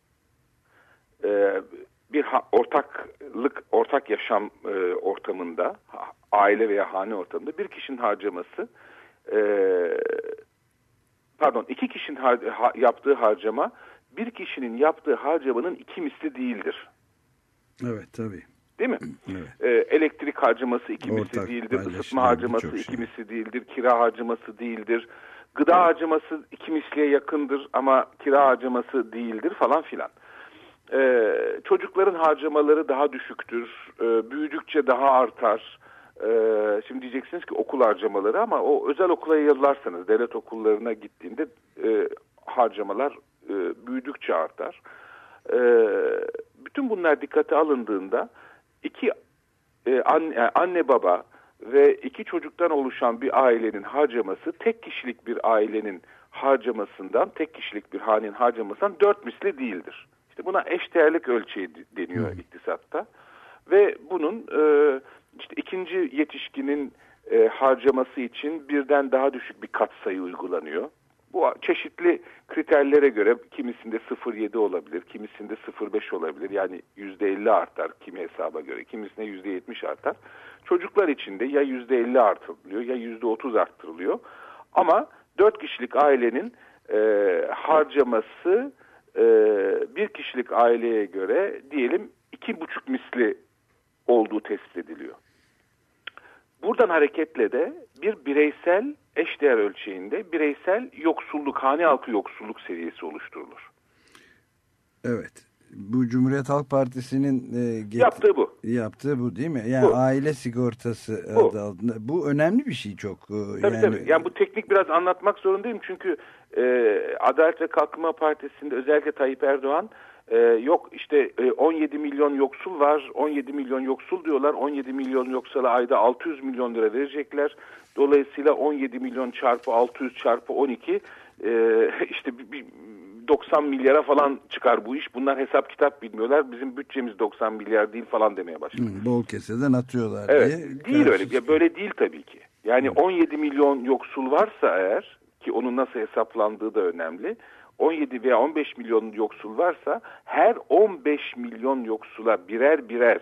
bir ortak yaşam ortamında, aile veya hane ortamında bir kişinin harcaması, iki kişinin yaptığı harcama bir kişinin yaptığı harcamanın 2 misli değildir. Evet, tabii. Değil mi? Evet. Elektrik harcaması 2 misli değildir, ısıtma harcaması 2 misli değildir, kira harcaması değildir, gıda harcaması 2 misliye yakındır ama kira harcaması değildir falan filan. Çocukların harcamaları daha düşüktür, büyüdükçe daha artar. Şimdi diyeceksiniz ki okul harcamaları, ama o özel okula yazılarsanız, devlet okullarına gittiğinde harcamalar büyüdükçe artar. Bütün bunlar dikkate alındığında anne baba ve 2 çocuktan oluşan bir ailenin harcaması tek kişilik bir ailenin harcamasından, tek kişilik bir hanenin harcamasından 4 misli değildir. İşte buna eşdeğerlik ölçeği deniyor iktisatta. Ve bunun işte ikinci yetişkinin harcaması için birden daha düşük bir katsayı uygulanıyor. Bu çeşitli kriterlere göre kimisinde 0,7 olabilir, kimisinde 0,5 olabilir. Yani %50 artar kimi hesaba göre, kimisinde %70 artar. Çocuklar için de ya %50 artırılıyor ya %30 arttırılıyor. Ama 4 kişilik ailenin harcaması bir kişilik aileye göre diyelim 2,5 misli olduğu tespit ediliyor. Buradan hareketle de bir bireysel eşdeğer ölçeğinde bireysel yoksulluk, hane halkı yoksulluk seviyesi oluşturulur. Evet. Bu Cumhuriyet Halk Partisi'nin yaptığı bu değil mi? Yani aile sigortası adı altında. Bu önemli bir şey çok. Tabii. Yani bu teknik biraz anlatmak zorundayım çünkü Adalet ve Kalkınma Partisi'nde özellikle Tayyip Erdoğan yok işte 17 milyon yoksul var, 17 milyon yoksul diyorlar, 17 milyon yoksula ayda 600 milyon lira verecekler. Dolayısıyla 17 milyon çarpı 600 çarpı 12 işte 90 milyara falan çıkar bu iş. Bunlar hesap kitap bilmiyorlar. Bizim bütçemiz 90 milyar değil falan demeye başladı. Bol keseden atıyorlar evet, diye. Değil öyle. Ya böyle değil tabii ki. Yani 17 milyon yoksul varsa eğer, ki onun nasıl hesaplandığı da önemli. 17 veya 15 milyon yoksul varsa her 15 milyon yoksula birer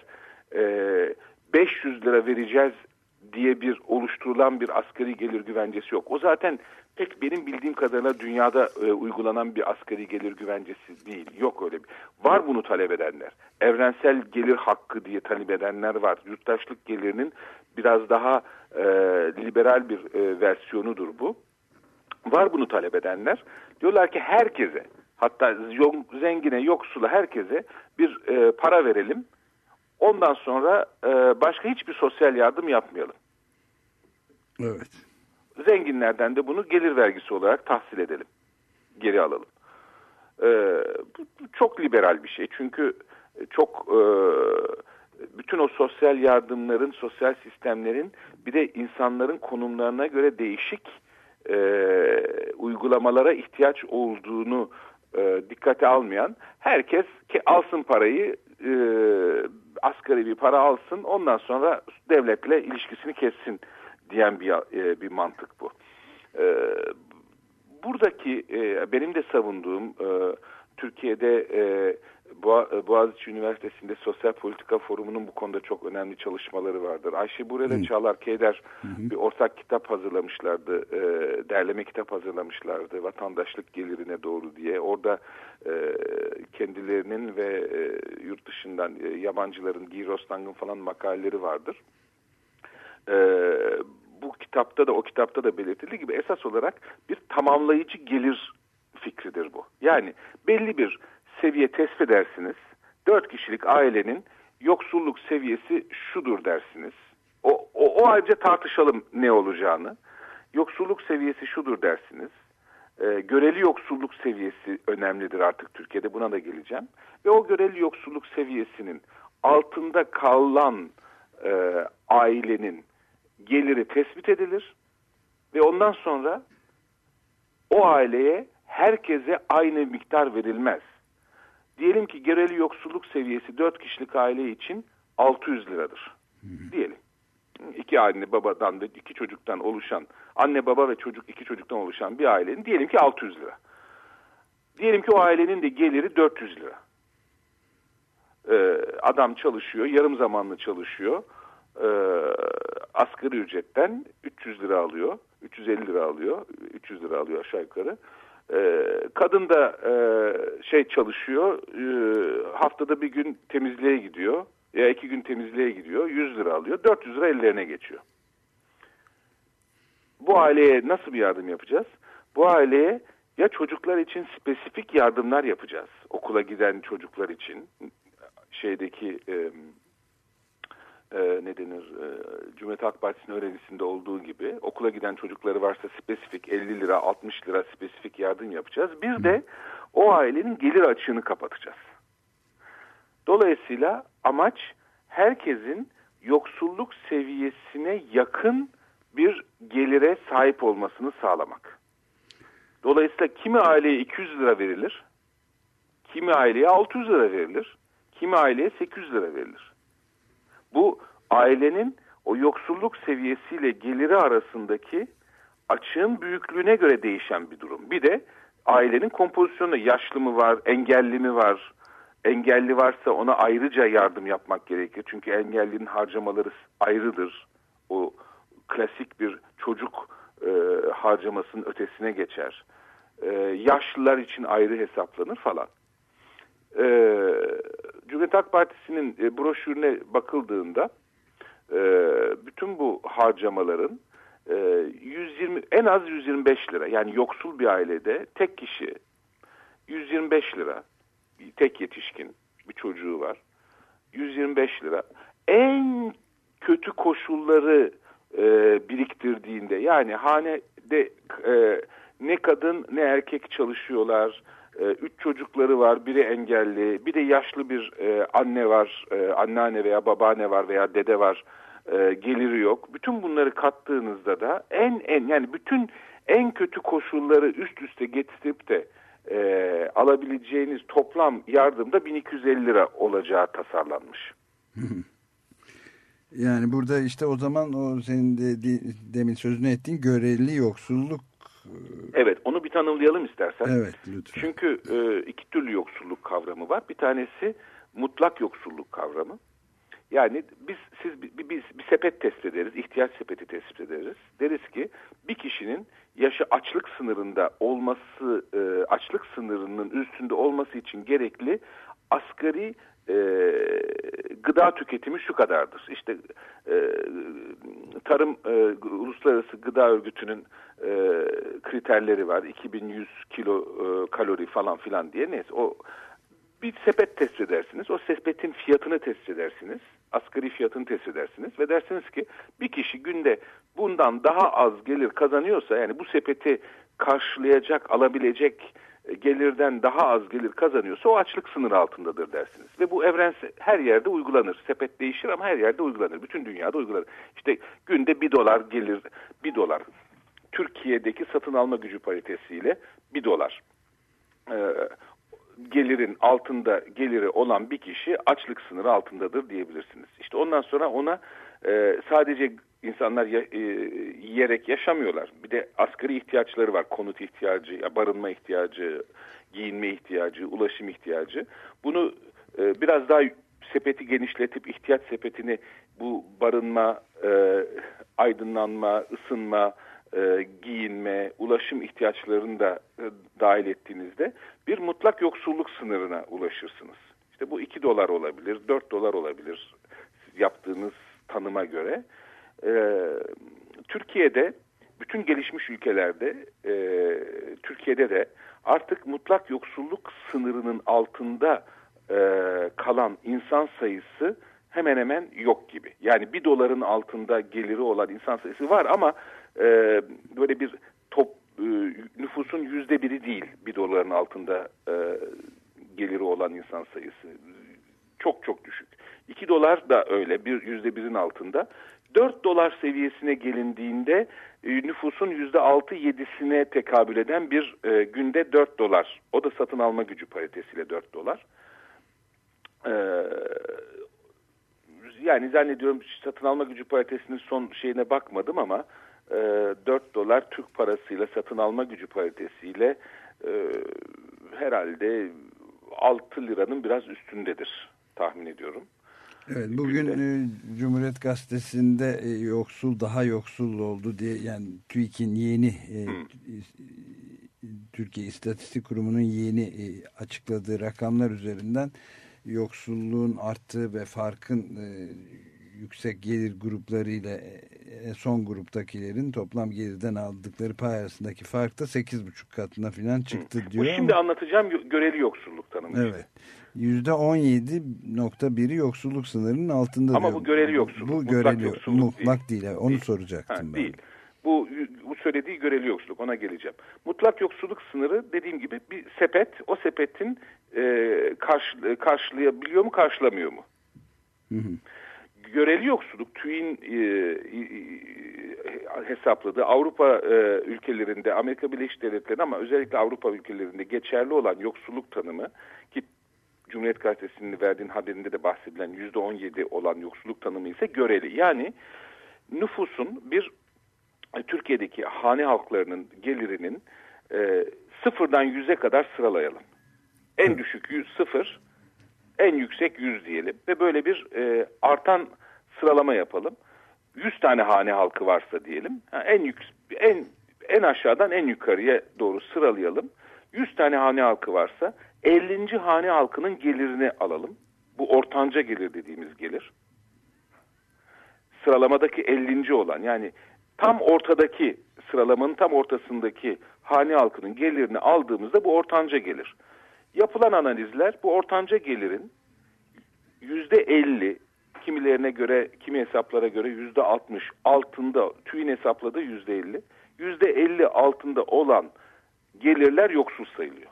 500 lira vereceğiz diye bir oluşturulan bir asgari gelir güvencesi yok. O zaten pek benim bildiğim kadarıyla dünyada uygulanan bir asgari gelir güvencesi değil. Yok öyle bir. Var bunu talep edenler. Evrensel gelir hakkı diye talep edenler var. Yurttaşlık gelirinin biraz daha liberal bir versiyonudur bu. Var bunu talep edenler. Diyorlar ki herkese, hatta zengine, yoksula, herkese bir para verelim. Ondan sonra başka hiçbir sosyal yardım yapmayalım. Evet. Zenginlerden de bunu gelir vergisi olarak tahsil edelim. Geri alalım. çok liberal bir şey. Çünkü çok bütün o sosyal yardımların, sosyal sistemlerin bir de insanların konumlarına göre değişik uygulamalara ihtiyaç olduğunu dikkate almayan, herkes ki alsın parayı, asgari bir para alsın, ondan sonra devletle ilişkisini kessin diyen bir mantık bu. Buradaki benim de savunduğum Türkiye'de Boğaziçi Üniversitesi'nde Sosyal Politika Forumu'nun bu konuda çok önemli çalışmaları vardır. Ayşe Burel ile Çağlar Keyder bir ortak kitap hazırlamışlardı. Derleme kitap hazırlamışlardı. Vatandaşlık gelirine doğru diye. Orada kendilerinin ve yurt dışından yabancıların, Guy Rostang'ın falan makaleleri vardır. Bu kitapta da, o kitapta da belirtildiği gibi esas olarak bir tamamlayıcı gelir fikridir bu. Yani belli bir seviye tespit edersiniz. 4 kişilik ailenin yoksulluk seviyesi şudur dersiniz. O ayrıca tartışalım ne olacağını. Yoksulluk seviyesi şudur dersiniz. Göreli yoksulluk seviyesi önemlidir artık Türkiye'de, buna da geleceğim. Ve o göreli yoksulluk seviyesinin altında kalan ailenin geliri tespit edilir. Ve ondan sonra o aileye herkese aynı miktar verilmez. Diyelim ki göreli yoksulluk seviyesi 4 kişilik aile için 600 liradır. Diyelim. 2 anne babadan ve 2 çocuktan oluşan, anne baba ve çocuk 2 çocuktan oluşan bir ailenin diyelim ki 600 lira. Diyelim ki o ailenin de geliri 400 lira. Adam çalışıyor, yarım zamanlı çalışıyor. Asgari ücretten 300 lira alıyor, 350 lira alıyor, 300 lira alıyor aşağı yukarı. Kadın da çalışıyor, haftada bir gün temizliğe gidiyor ya 2 gün temizliğe gidiyor, 100 lira alıyor, 400 lira ellerine geçiyor. Bu aileye nasıl bir yardım yapacağız? Bu aileye ya çocuklar için spesifik yardımlar yapacağız, okula giden çocuklar için, Cumhuriyet Halk Partisi'nin öğrencisinde olduğu gibi okula giden çocukları varsa spesifik 50 lira 60 lira spesifik yardım yapacağız. Bir de o ailenin gelir açığını kapatacağız. Dolayısıyla amaç herkesin yoksulluk seviyesine yakın bir gelire sahip olmasını sağlamak. Dolayısıyla kimi aileye 200 lira verilir, kimi aileye 600 lira verilir, kimi aileye 800 lira verilir. Bu ailenin o yoksulluk seviyesiyle geliri arasındaki açığın büyüklüğüne göre değişen bir durum. Bir de ailenin kompozisyonu, yaşlı mı var, engelli mi var? Engelli varsa ona ayrıca yardım yapmak gerekir. Çünkü engellinin harcamaları ayrıdır. O klasik bir çocuk harcamasının ötesine geçer. Yaşlılar için ayrı hesaplanır falan. Cumhuriyet Halk Partisi'nin broşürüne bakıldığında bütün bu harcamaların en az 125 lira, yani yoksul bir ailede tek kişi 125 lira, tek yetişkin bir çocuğu var, 125 lira en kötü koşulları biriktirdiğinde, yani hanede ne kadın ne erkek çalışıyorlar, 3 çocukları var, biri engelli, bir de yaşlı bir anne var, anneanne veya babaanne var veya dede var, geliri yok. Bütün bunları kattığınızda da yani bütün en kötü koşulları üst üste getirip de alabileceğiniz toplam yardımda 1250 lira olacağı tasarlanmış. Yani burada işte o zaman o senin de demin sözünü ettiğin göreli yoksulluk. Evet, onu bir tanımlayalım istersen. Evet, lütfen. Çünkü 2 türlü yoksulluk kavramı var. Bir tanesi mutlak yoksulluk kavramı. Yani biz bir sepet tespit ederiz, ihtiyaç sepeti tespit ederiz. Deriz ki bir kişinin yaşı açlık sınırında olması, açlık sınırının üstünde olması için gerekli asgari gıda tüketimi şu kadardır. İşte Uluslararası Gıda Örgütü'nün kriterleri var. 2100 kilo kalori falan filan diye. Neyse, o bir sepet tespit edersiniz. O sepetin fiyatını tespit edersiniz. Asgari fiyatını tespit edersiniz ve dersiniz ki bir kişi günde bundan daha az gelir kazanıyorsa, yani bu sepeti karşılayacak, alabilecek gelirden daha az gelir kazanıyorsa o açlık sınırı altındadır dersiniz. Ve bu evrensel, her yerde uygulanır. Sepet değişir ama her yerde uygulanır. Bütün dünyada uygulanır. İşte günde $1 gelir, $1. Türkiye'deki satın alma gücü paritesiyle $1. Gelirin altında geliri olan bir kişi açlık sınırı altındadır diyebilirsiniz. İşte ondan sonra ona sadece insanlar yiyerek yaşamıyorlar. Bir de asgari ihtiyaçları var. Konut ihtiyacı, barınma ihtiyacı, giyinme ihtiyacı, ulaşım ihtiyacı. Bunu biraz daha sepeti genişletip ihtiyaç sepetini bu barınma, aydınlanma, ısınma, giyinme, ulaşım ihtiyaçlarını da dahil ettiğinizde bir mutlak yoksulluk sınırına ulaşırsınız. İşte bu $2 olabilir, $4 olabilir yaptığınız tanıma göre. Türkiye'de, bütün gelişmiş ülkelerde, Türkiye'de de artık mutlak yoksulluk sınırının altında kalan insan sayısı hemen hemen yok gibi. Yani $1'ın altında geliri olan insan sayısı var ama böyle bir nüfusun %1'i değil $1'ın altında geliri olan insan sayısı. Çok çok düşük. $2 da öyle, %1'in altında. $4 seviyesine gelindiğinde nüfusun %6-7'sine tekabül eden bir günde $4. O da satın alma gücü paritesiyle $4. Yani zannediyorum satın alma gücü paritesinin son şeyine bakmadım ama $4 Türk parasıyla satın alma gücü paritesiyle herhalde 6 liranın biraz üstündedir tahmin ediyorum. Evet, bugün Cumhuriyet Gazetesi'nde yoksul daha yoksul oldu diye, yani TÜİK'in yeni Türkiye İstatistik Kurumu'nun yeni açıkladığı rakamlar üzerinden yoksulluğun arttığı ve farkın yüksek gelir grupları ile son gruptakilerin toplam gelirden aldıkları pay arasındaki fark da 8,5 katına falan çıktı diyor. Bu şimdi anlatacağım göreli yoksulluk tanımı. Evet. %17.1'i yoksulluk sınırının altında. Ama diyor. Bu göreli yoksulluk. Bu göreli yoksulluk. Mutlak değil. Onu soracaktım ben. Değil. Bu söylediği göreli yoksulluk. Ona geleceğim. Mutlak yoksulluk sınırı dediğim gibi bir sepet. O sepetin karşılayabiliyor mu, karşılamıyor mu? Hı hı. Göreli yoksulluk TÜİK'in hesapladığı Avrupa ülkelerinde, Amerika Birleşik Devletleri'nde ama özellikle Avrupa ülkelerinde geçerli olan yoksulluk tanımı, ki Cumhuriyet Gazetesi'nin verdiğin haberinde de bahsedilen %17 olan yoksulluk tanımı ise göreli. Yani nüfusun Türkiye'deki hane halklarının gelirinin sıfırdan 100'e kadar sıralayalım. En düşük 0, en yüksek 100 diyelim ve böyle bir artan sıralama yapalım. 100 tane hane halkı varsa diyelim, en aşağıdan en yukarıya doğru sıralayalım. 100 tane hane halkı varsa 50. hane halkının gelirini alalım. Bu ortanca gelir dediğimiz gelir. Sıralamadaki 50. olan, yani tam ortadaki, sıralamanın tam ortasındaki hane halkının gelirini aldığımızda bu ortanca gelir. Yapılan analizler bu ortanca gelirin %50, kimilerine göre, kimi hesaplara göre %60 altında, TÜİK'in hesapladığı %50, %50 altında olan gelirler yoksul sayılıyor.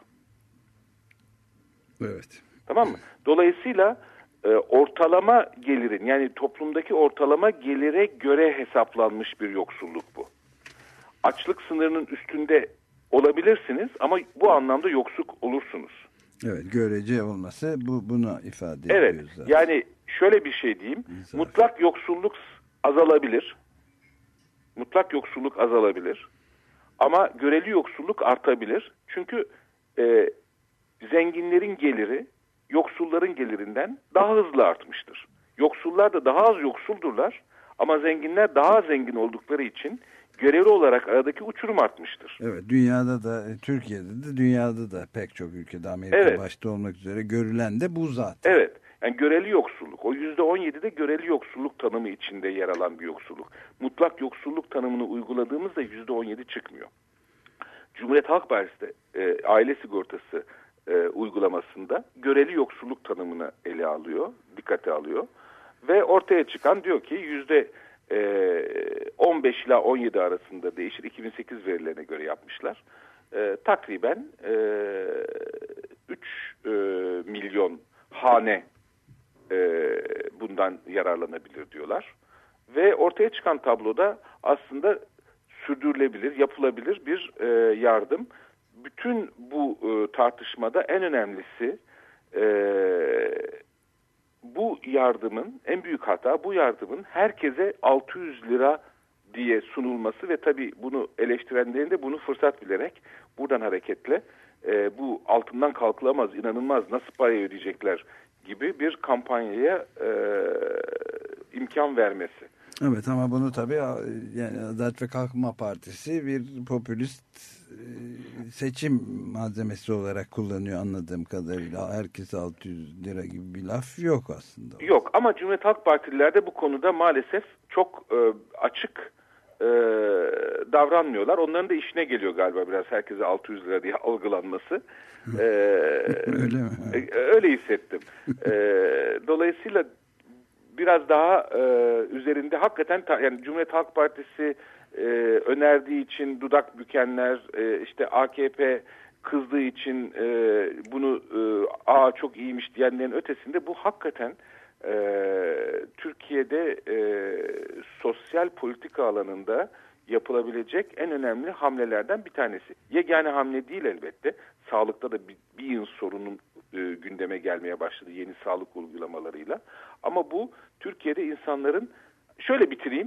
Evet. Tamam mı? Dolayısıyla ortalama gelirin, yani toplumdaki ortalama gelire göre hesaplanmış bir yoksulluk bu. Açlık sınırının üstünde olabilirsiniz ama bu anlamda yoksul olursunuz. Evet, görece olması bunu ifade ediyor. Evet, zaten. Yani şöyle bir şey diyeyim, mutlak yoksulluk azalabilir. Mutlak yoksulluk azalabilir. Ama göreli yoksulluk artabilir. Çünkü zenginlerin geliri yoksulların gelirinden daha hızlı artmıştır. Yoksullar da daha az yoksuldurlar ama zenginler daha zengin oldukları için göreli olarak aradaki uçurum artmıştır. Evet, dünyada da, Türkiye'de de, dünyada da pek çok ülkede, Amerika başta olmak üzere görülen de bu zaten. Evet, yani göreli yoksulluk. O %17'de göreli yoksulluk tanımı içinde yer alan bir yoksulluk. Mutlak yoksulluk tanımını uyguladığımızda %17 çıkmıyor. Cumhuriyet Halk Partisi de aile sigortası uygulamasında göreli yoksulluk tanımını ele alıyor, dikkate alıyor. Ve ortaya çıkan diyor ki 15 ila 17 arasında değişir. 2008 verilerine göre yapmışlar. Takriben 3 milyon hane bundan yararlanabilir diyorlar. Ve ortaya çıkan tabloda aslında sürdürülebilir, yapılabilir bir yardım. Bütün bu tartışmada en önemlisi bu yardımın, en büyük hata bu yardımın herkese 600 lira diye sunulması ve tabii bunu eleştirenlerin de bunu fırsat bilerek buradan hareketle bu altından kalkılamaz, inanılmaz, nasıl parayı ödeyecekler gibi bir kampanyaya imkan vermesi. Evet, ama bunu tabii yani Adalet ve Kalkınma Partisi bir popülist seçim malzemesi olarak kullanıyor anladığım kadarıyla. Herkese 600 lira gibi bir laf yok aslında. Yok, ama Cumhuriyet Halk Partililer de bu konuda maalesef çok açık davranmıyorlar. Onların da işine geliyor galiba biraz herkese 600 lira diye algılanması. Öyle mi? Öyle hissettim. Dolayısıyla biraz daha üzerinde hakikaten yani Cumhuriyet Halk Partisi önerdiği için dudak bükenler, işte AKP kızdığı için bunu çok iyiymiş diyenlerin ötesinde bu hakikaten Türkiye'de sosyal politika alanında yapılabilecek en önemli hamlelerden bir tanesi. Yegane hamle değil elbette. Sağlıkta da bir yıl sorunun gündeme gelmeye başladı yeni sağlık uygulamalarıyla. Ama bu Türkiye'de insanların, şöyle bitireyim,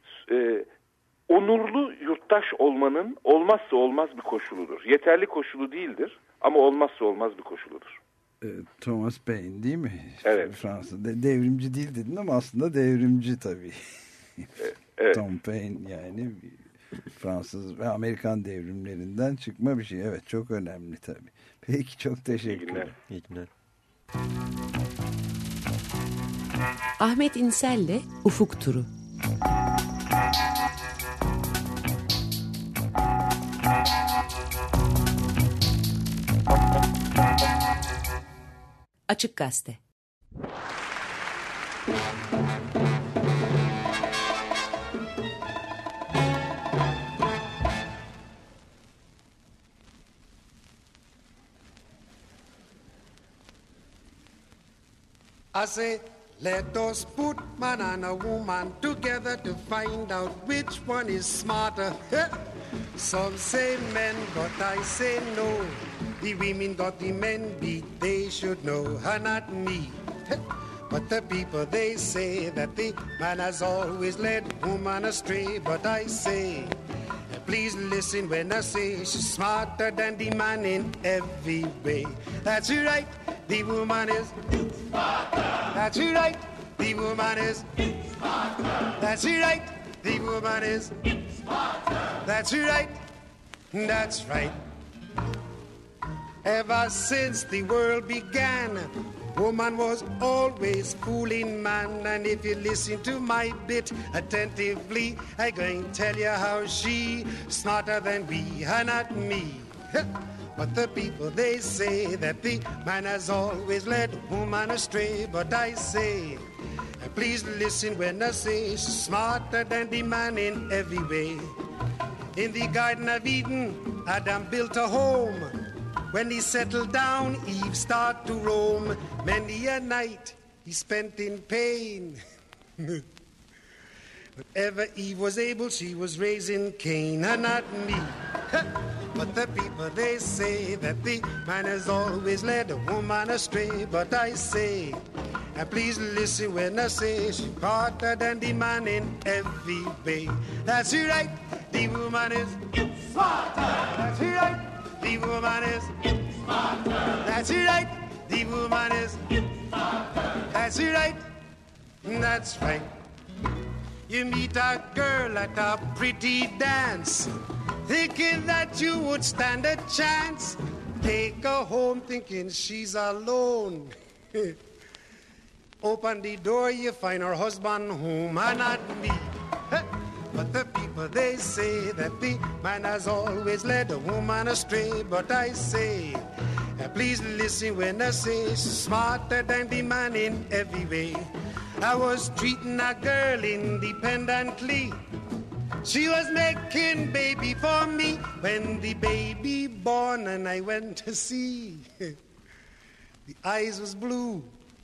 onurlu yurttaş olmanın olmazsa olmaz bir koşuludur. Yeterli koşulu değildir ama olmazsa olmaz bir koşuludur. Thomas Paine değil mi? Evet. Fransa'da devrimci değil dedin ama aslında devrimci tabii. Evet. Tom Paine yani Fransız ve Amerikan devrimlerinden çıkma bir şey. Evet, çok önemli tabii. Peki, çok teşekkürler. İyi günler. Ahmet İnsel'le Ufuk Turu. Açık Gazete. I say, let us put man and a woman together to find out which one is smarter. Some say men, but I say no. The women got the men beat, they should know, not me. But the people, they say that the man has always led woman astray. But I say, please listen when I say she's smarter than the man in every way. That's right, the woman is smarter. That's right, the woman is smarter. That's right, the woman is smarter. That's right, that's right. Ever since the world began, woman was always fooling man. And if you listen to my bit attentively, I'm going to tell you how she smarter than we, not me. But the people, they say that the man has always led woman astray. But I say, please listen when I say she's smarter than the man in every way. In the Garden of Eden, Adam built a home. When he settled down, Eve started to roam. Many a night he spent in pain. Whatever Eve was able, she was raising Cain, and not me. But the people, they say that the man has always led a woman astray. But I say, and please listen when I say she's smarter than the man in every way. That's right, the woman is smarter. That's right, the woman is smarter. That's right, the woman is smarter. That's right, that's right. You meet a girl at a pretty dance, thinking that you would stand a chance. Take her home thinking she's alone. Open the door, you find her husband home, and not me. But the people, they say that the man has always led a woman astray. But I say, please listen when I say she's smarter than the man in every way. I was treating a girl independently. She was making baby for me. When the baby born and I went to see, the eyes was blue.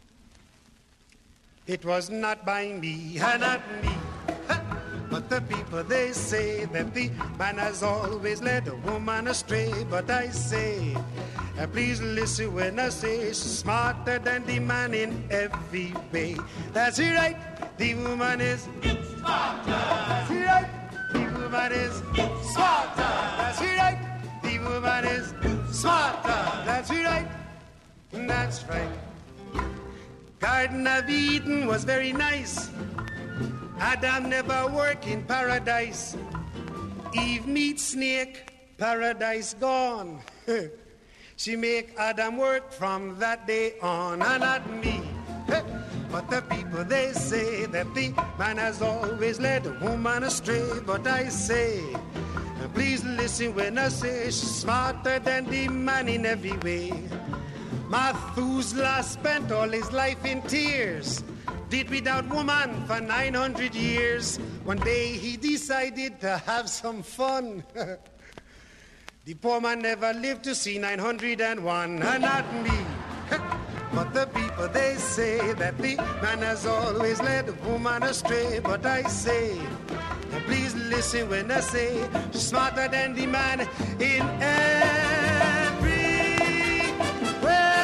It was not by me, not me. But the people, they say that the man has always led a woman astray. But I say, please listen when I say she's smarter than the man in every way. That's it, right, the woman is smarter. That's it, right, the woman is smarter. That's it, right, the woman is smarter. That's it, right, that's right. Garden of Eden was very nice. Adam never work in paradise. Eve meet snake, paradise gone. She make Adam work from that day on, and not me. But the people, they say that the man has always led a woman astray. But I say, please listen when I say she's smarter than the man in every way. Methuselah spent all his life in tears, did without woman for 900 years. One day he decided to have some fun. The poor man never lived to see 901, and not me. But the people, they say that the man has always led a woman astray. But I say, please listen when I say she's smarter than the man in every way.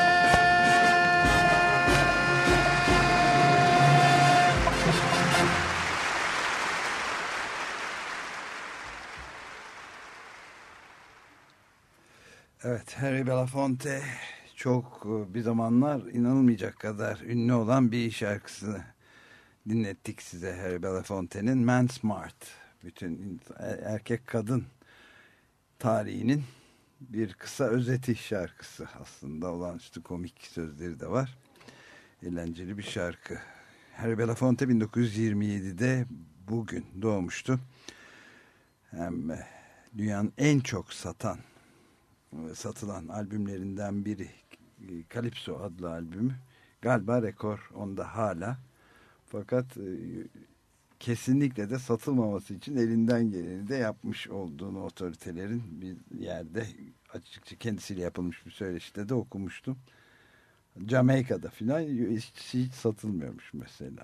Evet, Harry Belafonte çok bir zamanlar inanılmayacak kadar ünlü olan bir şarkısını dinlettik size. Harry Belafonte'nin Man Smart. Bütün erkek kadın tarihinin bir kısa özeti şarkısı aslında. Olağanüstü komik sözleri de var. Eğlenceli bir şarkı. Harry Belafonte 1927'de bugün doğmuştu. Hem dünyanın en çok satılan albümlerinden biri Calypso adlı albümü. Galiba rekor onda hala. Fakat kesinlikle de satılmaması için elinden geleni de yapmış olduğunu otoritelerin bir yerde açıkça kendisiyle yapılmış bir söyleşide de okumuştum. Jamaika'da filan hiç satılmıyormuş mesela.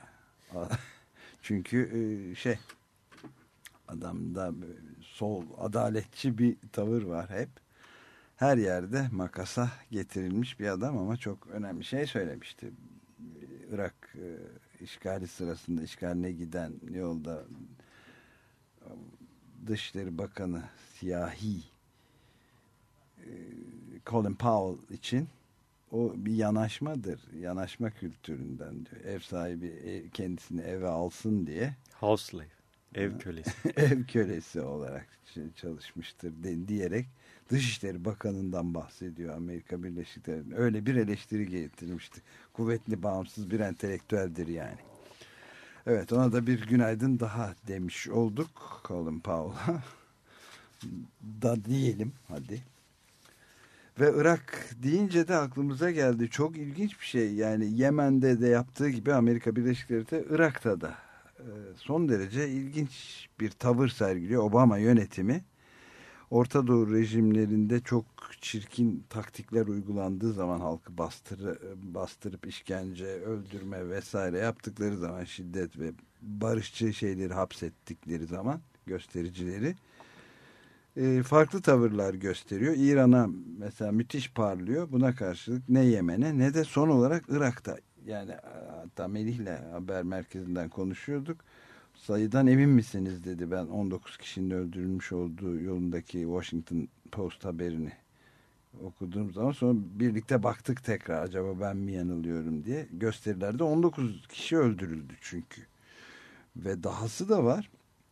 Çünkü adamda sol adaletçi bir tavır var hep. Her yerde makasa getirilmiş bir adam ama çok önemli şey söylemişti. Irak işgali sırasında işgaline giden yolda Dışişleri Bakanı siyahi Colin Powell için o bir yanaşmadır. Yanaşma kültüründen diyor. Ev sahibi kendisini eve alsın diye. House slave. Ev kölesi. Ev kölesi olarak çalışmıştır diyerek Dışişleri Bakanı'ndan bahsediyor Amerika Birleşik Devletleri. Öyle bir eleştiri getirmişti. Kuvvetli, bağımsız bir entelektüeldir yani. Evet, ona da bir günaydın daha demiş olduk Colin Powell'a. Da diyelim hadi. Ve Irak deyince de aklımıza geldi. Çok ilginç bir şey. Yani Yemen'de de yaptığı gibi Amerika Birleşik Devletleri Irak'ta da son derece ilginç bir tavır sergiliyor Obama yönetimi. Orta Doğu rejimlerinde çok çirkin taktikler uygulandığı zaman halkı bastırıp işkence, öldürme vesaire yaptıkları zaman, şiddet ve barışçı şeyleri hapsettikleri zaman göstericileri farklı tavırlar gösteriyor. İran'a mesela müthiş parlıyor. Buna karşılık ne Yemen'e ne de son olarak Irak'ta. Yani hatta Melih'le haber merkezinden konuşuyorduk. Sayıdan emin misiniz dedi. Ben 19 kişinin öldürülmüş olduğu yolundaki Washington Post haberini okuduğum zaman sonra birlikte baktık tekrar acaba ben mi yanılıyorum diye. Gösterilerde 19 kişi öldürüldü çünkü. Ve dahası da var.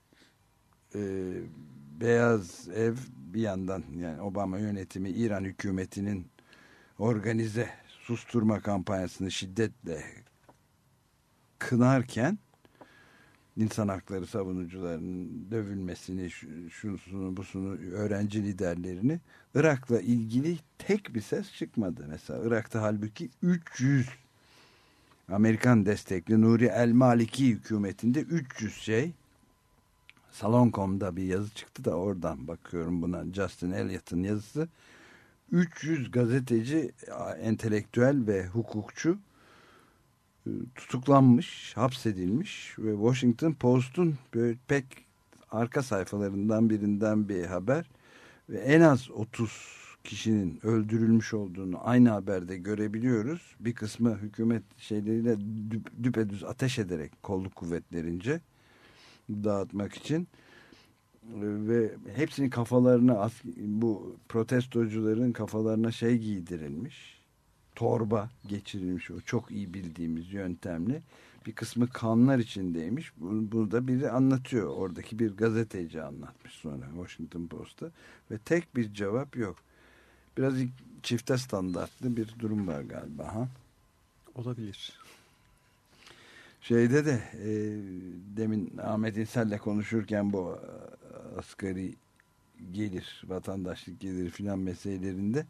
Beyaz Ev bir yandan, yani Obama yönetimi İran hükümetinin organize susturma kampanyasını şiddetle kınarken insan hakları savunucularının dövülmesini, şusunu busunu, öğrenci liderlerini, Irak'la ilgili tek bir ses çıkmadı. Mesela Irak'ta halbuki 300 Amerikan destekli Nuri El Maliki hükümetinde 300 Salon.com'da bir yazı çıktı da oradan bakıyorum buna. Justin Elliott'ın yazısı. 300 gazeteci, entelektüel ve hukukçu tutuklanmış, hapsedilmiş ve Washington Post'un böyle pek arka sayfalarından birinden bir haber ve en az 30 kişinin öldürülmüş olduğunu aynı haberde görebiliyoruz. Bir kısmı hükümet şeyleriyle düpedüz ateş ederek kolluk kuvvetlerince dağıtmak için ve hepsinin kafalarına, bu protestocuların kafalarına giydirilmiş, torba geçirilmiş, o çok iyi bildiğimiz yöntemle. Bir kısmı kanlar içindeymiş. Bunu da biri anlatıyor. Oradaki bir gazeteci anlatmış sonra Washington Post'ta ve tek bir cevap yok. Biraz çifte standartlı bir durum var galiba. Ha? Olabilir. Şeyde de demin Ahmet İnsel'le konuşurken bu asgari gelir, vatandaşlık geliri filan meselelerinde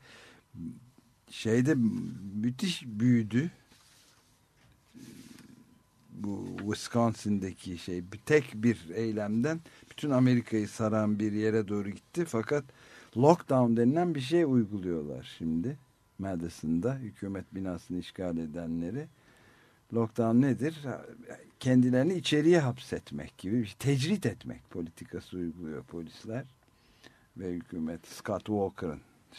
müthiş büyüdü. Bu Wisconsin'daki tek bir eylemden bütün Amerika'yı saran bir yere doğru gitti. Fakat lockdown denilen bir şey uyguluyorlar şimdi Madison'da, hükümet binasını işgal edenleri. Lockdown nedir? Kendilerini içeriye hapsetmek gibi bir şey, tecrit etmek politikası uyguluyor polisler ve hükümet. Scott Walker'ın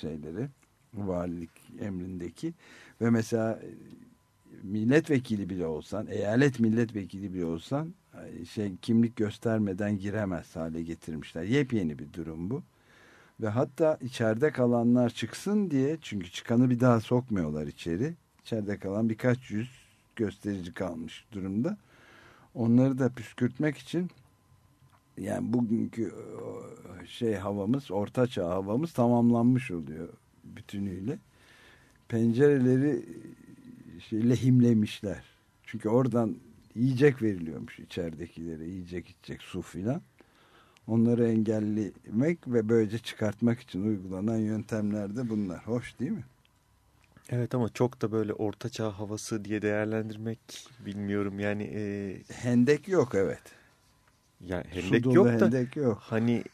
valilik emrindeki ve mesela milletvekili bile olsan, eyalet milletvekili bile olsan kimlik göstermeden giremez hale getirmişler. Yepyeni bir durum bu. Ve hatta içeride kalanlar çıksın diye, çünkü çıkanı bir daha sokmuyorlar içeri. İçeride kalan birkaç yüz gösterici kalmış durumda. Onları da püskürtmek için, yani bugünkü havamız, ortaçağ havamız tamamlanmış oluyor bütünüyle. Pencereleri lehimlemişler. Çünkü oradan yiyecek veriliyormuş içeridekilere, yiyecek içecek, su filan. Onları engellemek ve böylece çıkartmak için uygulanan yöntemler de bunlar. Hoş değil mi? Evet, ama çok da böyle ortaçağ havası diye değerlendirmek bilmiyorum yani. Hendek yok, evet. Yani hendek yok da hendek yok. Hani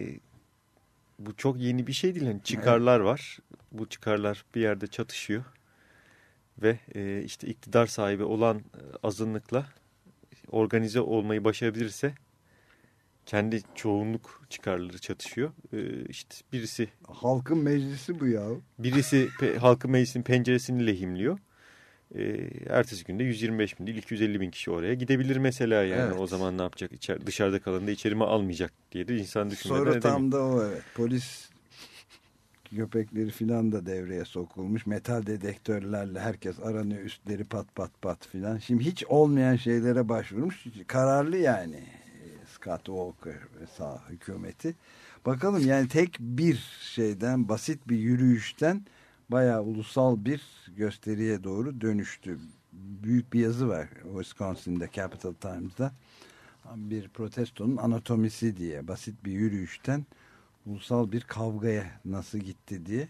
bu çok yeni bir şey değil. Yani çıkarlar var. Bu çıkarlar bir yerde çatışıyor ve işte iktidar sahibi olan azınlıkla organize olmayı başarabilirse kendi çoğunluk çıkarları çatışıyor. İşte birisi halkın meclisi bu ya. Birisi halkın meclisinin penceresini lehimliyor. Ertesi günde 125 bin değil 250 bin kişi oraya gidebilir mesela yani. Evet. O zaman ne yapacak? Dışarıda kalanı da içeri mi almayacak diye de insan düşünmeden edemiyor. Sonra tam da o, evet. Polis köpekleri filan da devreye sokulmuş. Metal dedektörlerle herkes aranıyor. Üstleri pat pat pat filan. Şimdi hiç olmayan şeylere başvurmuş. Kararlı yani. Scott Walker ve sağ hükümeti. Bakalım yani tek bir şeyden, basit bir yürüyüşten bayağı ulusal bir gösteriye doğru dönüştü. Büyük bir yazı var Wisconsin'da, Capital Times'da. Bir protestonun anatomisi diye, basit bir yürüyüşten ulusal bir kavgaya nasıl gitti diye.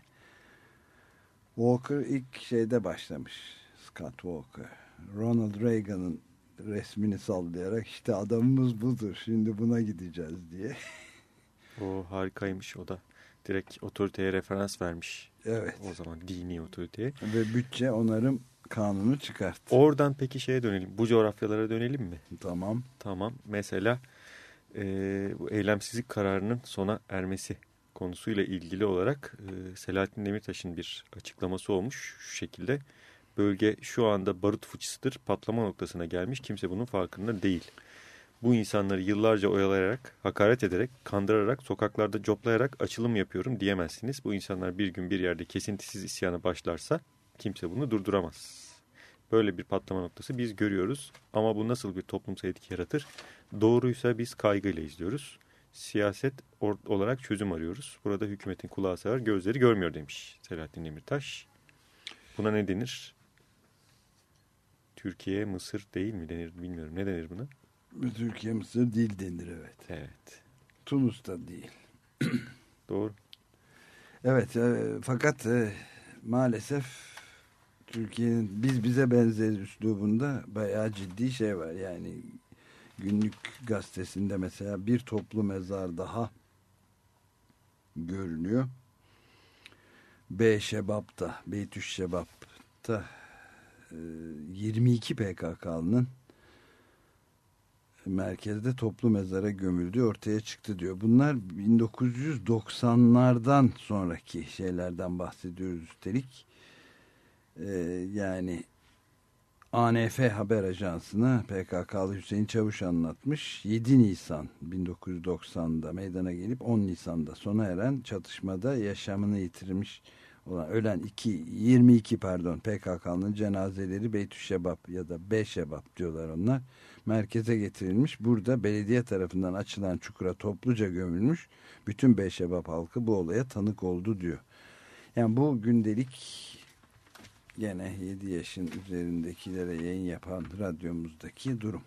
Walker ilk başlamış. Scott Walker. Ronald Reagan'ın resmini sallayarak işte adamımız budur, şimdi buna gideceğiz diye. O harikaymış, o da. Direkt otoriteye referans vermiş. Evet. O zaman dini otoriteye. Ve bütçe onarım kanunu çıkarttı. Oradan peki dönelim. Bu coğrafyalara dönelim mi? Tamam. Tamam. Mesela bu eylemsizlik kararının sona ermesi konusuyla ilgili olarak Selahattin Demirtaş'ın bir açıklaması olmuş şu şekilde. Bölge şu anda barut fıçısıdır, patlama noktasına gelmiş, kimse bunun farkında değil. Bu insanları yıllarca oyalayarak, hakaret ederek, kandırarak, sokaklarda coplayarak açılım yapıyorum diyemezsiniz. Bu insanlar bir gün bir yerde kesintisiz isyana başlarsa kimse bunu durduramaz. Böyle bir patlama noktası biz görüyoruz ama bu nasıl bir toplumsal etki yaratır? Doğruysa biz kaygıyla izliyoruz. Siyaset olarak çözüm arıyoruz. Burada hükümetin kulağı sağır, gözleri görmüyor demiş Selahattin Demirtaş. Buna ne denir? Türkiye, Mısır değil mi denir bilmiyorum. Ne denir buna? Türkiye, Mısır değil denir, evet. Evet. Tunus da değil. Doğru. Evet, fakat maalesef Türkiye'nin biz bize benzeriz üslubunda bayağı ciddi şey var. Yani Günlük gazetesinde mesela bir toplu mezar daha görünüyor. Şebap'ta, Beytüşşebap'ta 22 PKK'nın merkezde toplu mezara gömüldüğü ortaya çıktı diyor. Bunlar 1990'lardan sonraki şeylerden bahsediyoruz üstelik. Yani ANF Haber Ajansı'na PKK'lı Hüseyin Çavuş anlatmış. 7 Nisan 1990'da meydana gelip 10 Nisan'da sona eren çatışmada yaşamını yitirmiş olan ölen 22 PKK'nın cenazeleri Beytüşşebap ya da Beşebap diyorlar onlar. Merkeze getirilmiş. Burada belediye tarafından açılan çukura topluca gömülmüş. Bütün Beşebap halkı bu olaya tanık oldu diyor. Yani bu gündelik gene 7 yaşın üzerindekilere yayın yapan radyomuzdaki durum.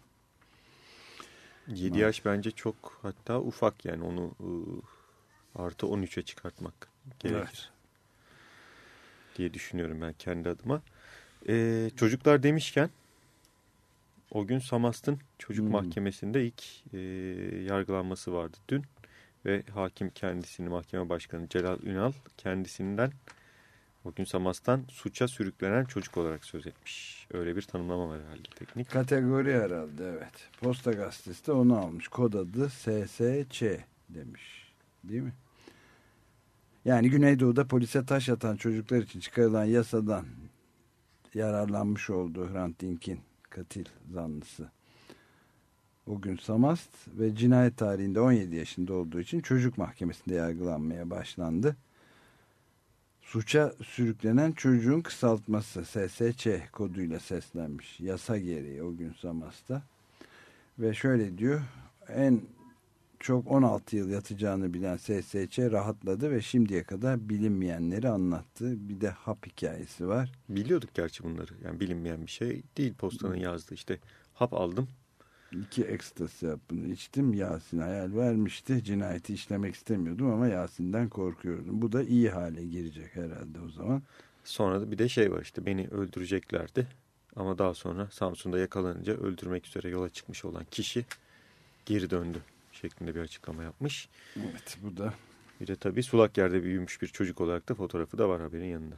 7 yaş bence çok hatta ufak yani onu artı 13'e çıkartmak gerekir. Evet. Diye düşünüyorum ben kendi adıma. Çocuklar demişken o gün Samast'ın çocuk mahkemesinde ilk yargılanması vardı dün. Ve hakim kendisini, mahkeme başkanı Celal Ünal kendisinden o gün Samast'tan suça sürüklenen çocuk olarak söz etmiş. Öyle bir tanımlama var herhalde teknik. Kategori herhalde evet. Posta Gazetesi de onu almış. Kod adı SSÇ demiş. Değil mi? Yani Güneydoğu'da polise taş atan çocuklar için çıkarılan yasadan yararlanmış olduğu Hrant Dink'in katil zanlısı. O gün Samast ve cinayet tarihinde 17 yaşında olduğu için çocuk mahkemesinde yargılanmaya başlandı. Suça sürüklenen çocuğun kısaltması SSÇ koduyla seslenmiş. Yasa gereği o gün Samast'ta. Ve şöyle diyor, en çok 16 yıl yatacağını bilen SSÇ rahatladı ve şimdiye kadar bilinmeyenleri anlattı. Bir de hap hikayesi var. Biliyorduk gerçi bunları. Yani bilinmeyen bir şey değil postanın yazdığı. İşte hap aldım. 2 ekstasi hapını içtim. Yasin hayal vermişti. Cinayeti işlemek istemiyordum ama Yasin'den korkuyordum. Bu da iyi hale girecek herhalde o zaman. Sonra da bir de şey var işte beni öldüreceklerdi. Ama daha sonra Samsun'da yakalanınca öldürmek üzere yola çıkmış olan kişi geri döndü şeklinde bir açıklama yapmış. Evet bu da. Bir de tabii sulak yerde büyümüş bir çocuk olarak da fotoğrafı da var haberin yanında.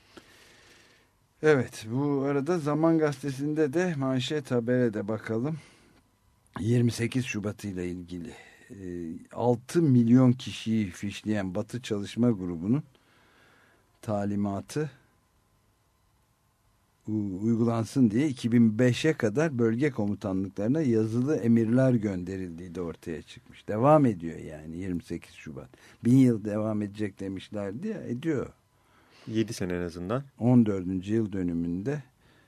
Evet bu arada Zaman Gazetesi'nde de manşet habere de bakalım. 28 Şubat ile ilgili 6 milyon kişiyi fişleyen Batı Çalışma Grubu'nun talimatı uygulansın diye 2005'e kadar bölge komutanlıklarına yazılı emirler gönderildiği de ortaya çıkmış. Devam ediyor yani 28 Şubat. 1000 yıl devam edecek demişlerdi ya, ediyor. 7 sene en azından. 14. yıl dönümünde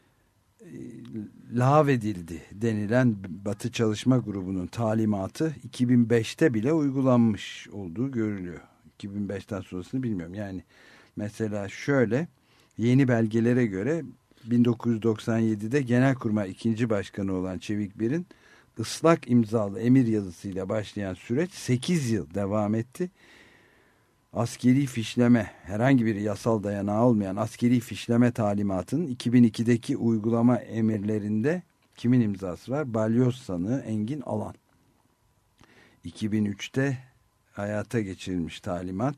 lağvedildi denilen Batı Çalışma Grubu'nun talimatı 2005'te bile uygulanmış olduğu görülüyor. 2005'ten sonrasını bilmiyorum. Yani mesela şöyle yeni belgelere göre 1997'de Genelkurmay 2. Başkanı olan Çevikbir'in ıslak imzalı emir yazısıyla başlayan süreç 8 yıl devam etti. Askeri fişleme, herhangi bir yasal dayanağı olmayan askeri fişleme talimatının 2002'deki uygulama emirlerinde kimin imzası var? Balyoz sanığı Engin Alan. 2003'te hayata geçirilmiş talimat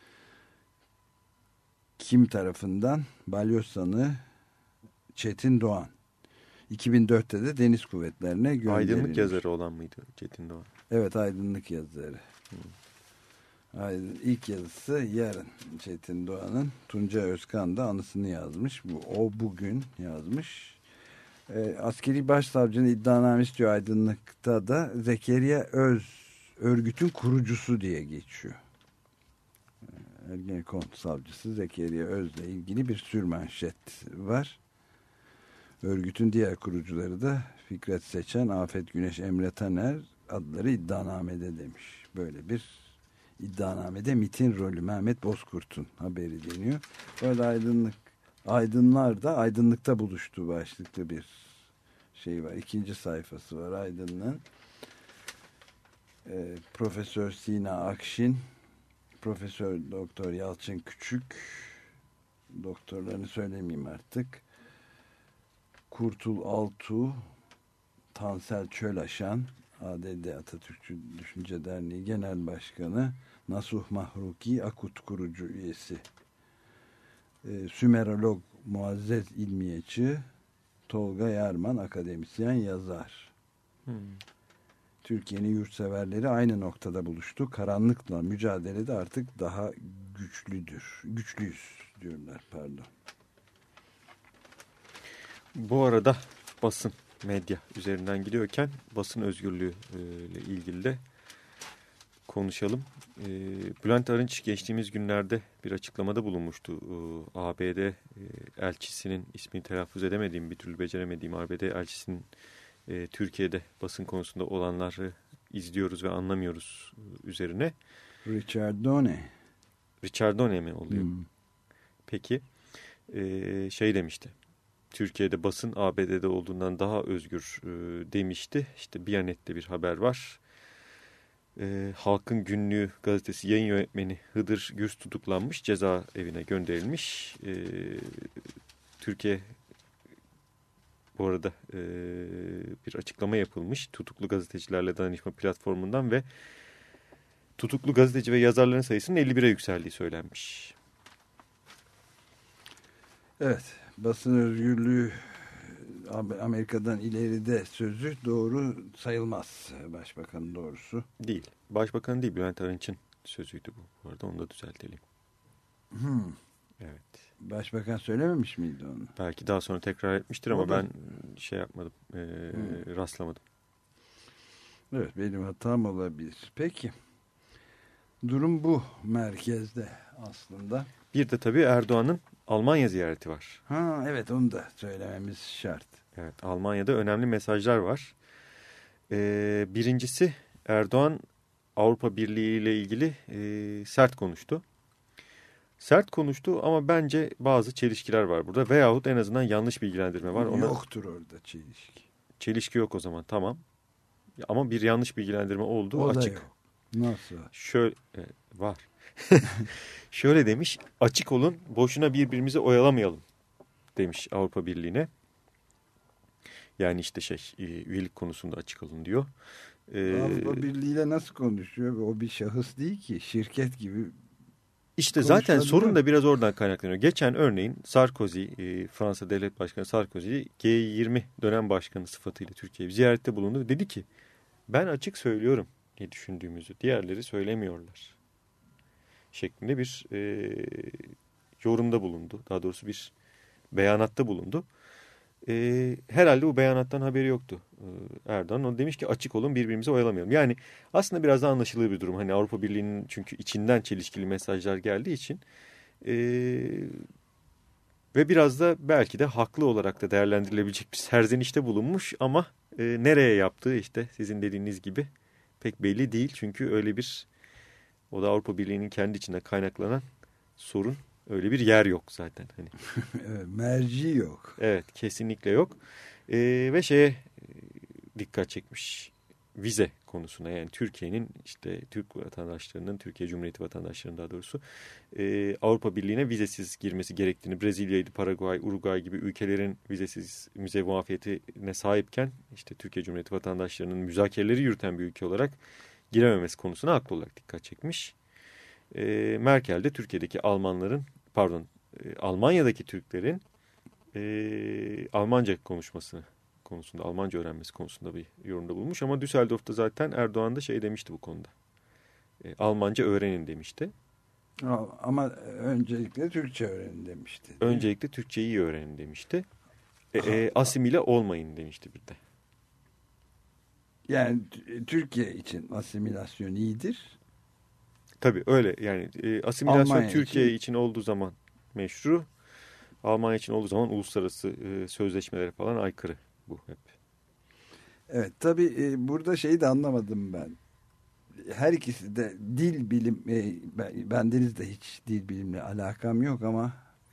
kim tarafından? Balyoz sanığı Çetin Doğan. 2004'te de Deniz Kuvvetlerine gönderilmiş. Aydınlık yazarı olan mıydı Çetin Doğan? Evet, aydınlık yazarı. İlk yazısı yarın Çetin Doğan'ın. Tuncay Özkan da anısını yazmış. O bugün yazmış. Askeri başsavcının iddianamesi diyor aydınlıkta da Zekeriya Öz örgütün kurucusu diye geçiyor. Ergenekon savcısı Zekeriya Öz'le ilgili bir sürmanşet var. Örgütün diğer kurucuları da Fikret Seçen, Afet Güneş, Emre Taner adları iddianamede demiş. Böyle bir iddianamede MİT'in rolü Mehmet Bozkurt'un haberi deniyor. Böyle aydınlar da aydınlıkta buluştu başlıklı bir şey var. 2. sayfası var Aydın'ın. Profesör Sina Akşin, Profesör Doktor Yalçın Küçük, doktorlarını söylemeyeyim artık. Kurtul Altuğ, Tansel Çölaşan, ADD Atatürkçü Düşünce Derneği Genel Başkanı, Nasuh Mahruki, Akut kurucu üyesi, Sümerolog Muazzez İlmiyeçi, Tolga Yarman, akademisyen, yazar. Türkiye'nin yurtseverleri aynı noktada buluştu. Karanlıkla mücadelede artık daha güçlüyüz diyorlar, pardon. Bu arada basın, medya üzerinden gidiyorken basın özgürlüğü ile ilgili de konuşalım. Bülent Arınç geçtiğimiz günlerde bir açıklamada bulunmuştu. ABD elçisinin, ismini telaffuz edemediğim, bir türlü beceremediğim ABD elçisinin Türkiye'de basın konusunda olanları izliyoruz ve anlamıyoruz üzerine. Richard Doney. Richard Doney mi oluyor? Peki şey demişti. Türkiye'de basın ABD'de olduğundan daha özgür demişti. İşte Biyanet'te bir haber var. Halkın Günlüğü gazetesi yayın yönetmeni Hıdır Gürs tutuklanmış, cezaevine gönderilmiş. Türkiye, bu arada bir açıklama yapılmış tutuklu gazetecilerle danışma platformundan ve tutuklu gazeteci ve yazarların sayısının 51'e yükseldiği söylenmiş. Evet, basın özgürlüğü Amerika'dan ileride sözü doğru sayılmaz. Başbakanın doğrusu. Değil. Başbakan değil, Bülent Arınç'ın sözüydü bu. Bu arada onu da düzeltelim. Evet. Başbakan söylememiş miydi onu? Belki daha sonra tekrar etmiştir ama ben şey yapmadım, rastlamadım. Evet, benim hatam olabilir. Peki. Durum bu merkezde aslında. Bir de tabii Erdoğan'ın Almanya ziyareti var. Evet, onu da söylememiz şart. Evet, Almanya'da önemli mesajlar var. Birincisi, Erdoğan Avrupa Birliği ile ilgili sert konuştu. Sert konuştu ama bence bazı çelişkiler var burada. Veyahut en azından yanlış bilgilendirme var. Yoktur orada çelişki. Çelişki yok o zaman, tamam. Ama bir yanlış bilgilendirme olduğu açık. Yok. Nasıl? Şöyle var. Şöyle demiş, açık olun, boşuna birbirimizi oyalamayalım demiş Avrupa Birliği'ne. Yani işte üyelik konusunda açık olun diyor. Avrupa Birliği ile nasıl konuşuyor? O bir şahıs değil ki, şirket gibi. İşte zaten sorun da biraz oradan kaynaklanıyor. Geçen örneğin Sarkozy, Fransa Devlet Başkanı Sarkozy, G20 dönem başkanı sıfatıyla Türkiye'ye ziyarette bulundu ve dedi ki, ben açık söylüyorum ne düşündüğümüzü, diğerleri söylemiyorlar şeklinde bir yorumda bulundu. Daha doğrusu bir beyanatta bulundu. Herhalde bu beyanattan haberi yoktu Erdoğan. O demiş ki açık olun, birbirimizi oyalamayalım. Yani aslında biraz da anlaşılır bir durum. Hani Avrupa Birliği'nin çünkü içinden çelişkili mesajlar geldiği için ve biraz da belki de haklı olarak da değerlendirilebilecek bir serzenişte bulunmuş ama nereye yaptığı işte sizin dediğiniz gibi pek belli değil. Çünkü öyle bir, o da Avrupa Birliği'nin kendi içinde kaynaklanan sorun. Öyle bir yer yok zaten. Hani. Evet, merci yok. Evet, kesinlikle yok. Ve dikkat çekmiş, vize konusuna, yani Türkiye'nin işte Türk vatandaşlarının, Türkiye Cumhuriyeti vatandaşlarının daha doğrusu Avrupa Birliği'ne vizesiz girmesi gerektiğini, Brezilya'ydı, Paraguay, Uruguay gibi ülkelerin vizesiz vize muafiyetine sahipken işte Türkiye Cumhuriyeti vatandaşlarının müzakereleri yürüten bir ülke olarak girememesi konusuna haklı olarak dikkat çekmiş. Merkel de Türkiye'deki Almanya'daki Türklerin Almanca konuşması konusunda, Almanca öğrenmesi konusunda bir yorumda bulmuş. Ama Düsseldorf'ta zaten Erdoğan da demişti bu konuda. Almanca öğrenin demişti. Ama öncelikle Türkçe öğrenin demişti. Öncelikle Türkçeyi iyi öğrenin demişti. Asimile olmayın demişti bir de. Yani Türkiye için asimilasyon iyidir. Tabii öyle, yani asimilasyon Almanya Türkiye için olduğu zaman meşru, Almanya için olduğu zaman uluslararası sözleşmelere falan aykırı bu hep. Evet, tabii burada de anlamadım ben. Her ikisi de dil bilim, bendenizde hiç dil bilimle alakam yok ama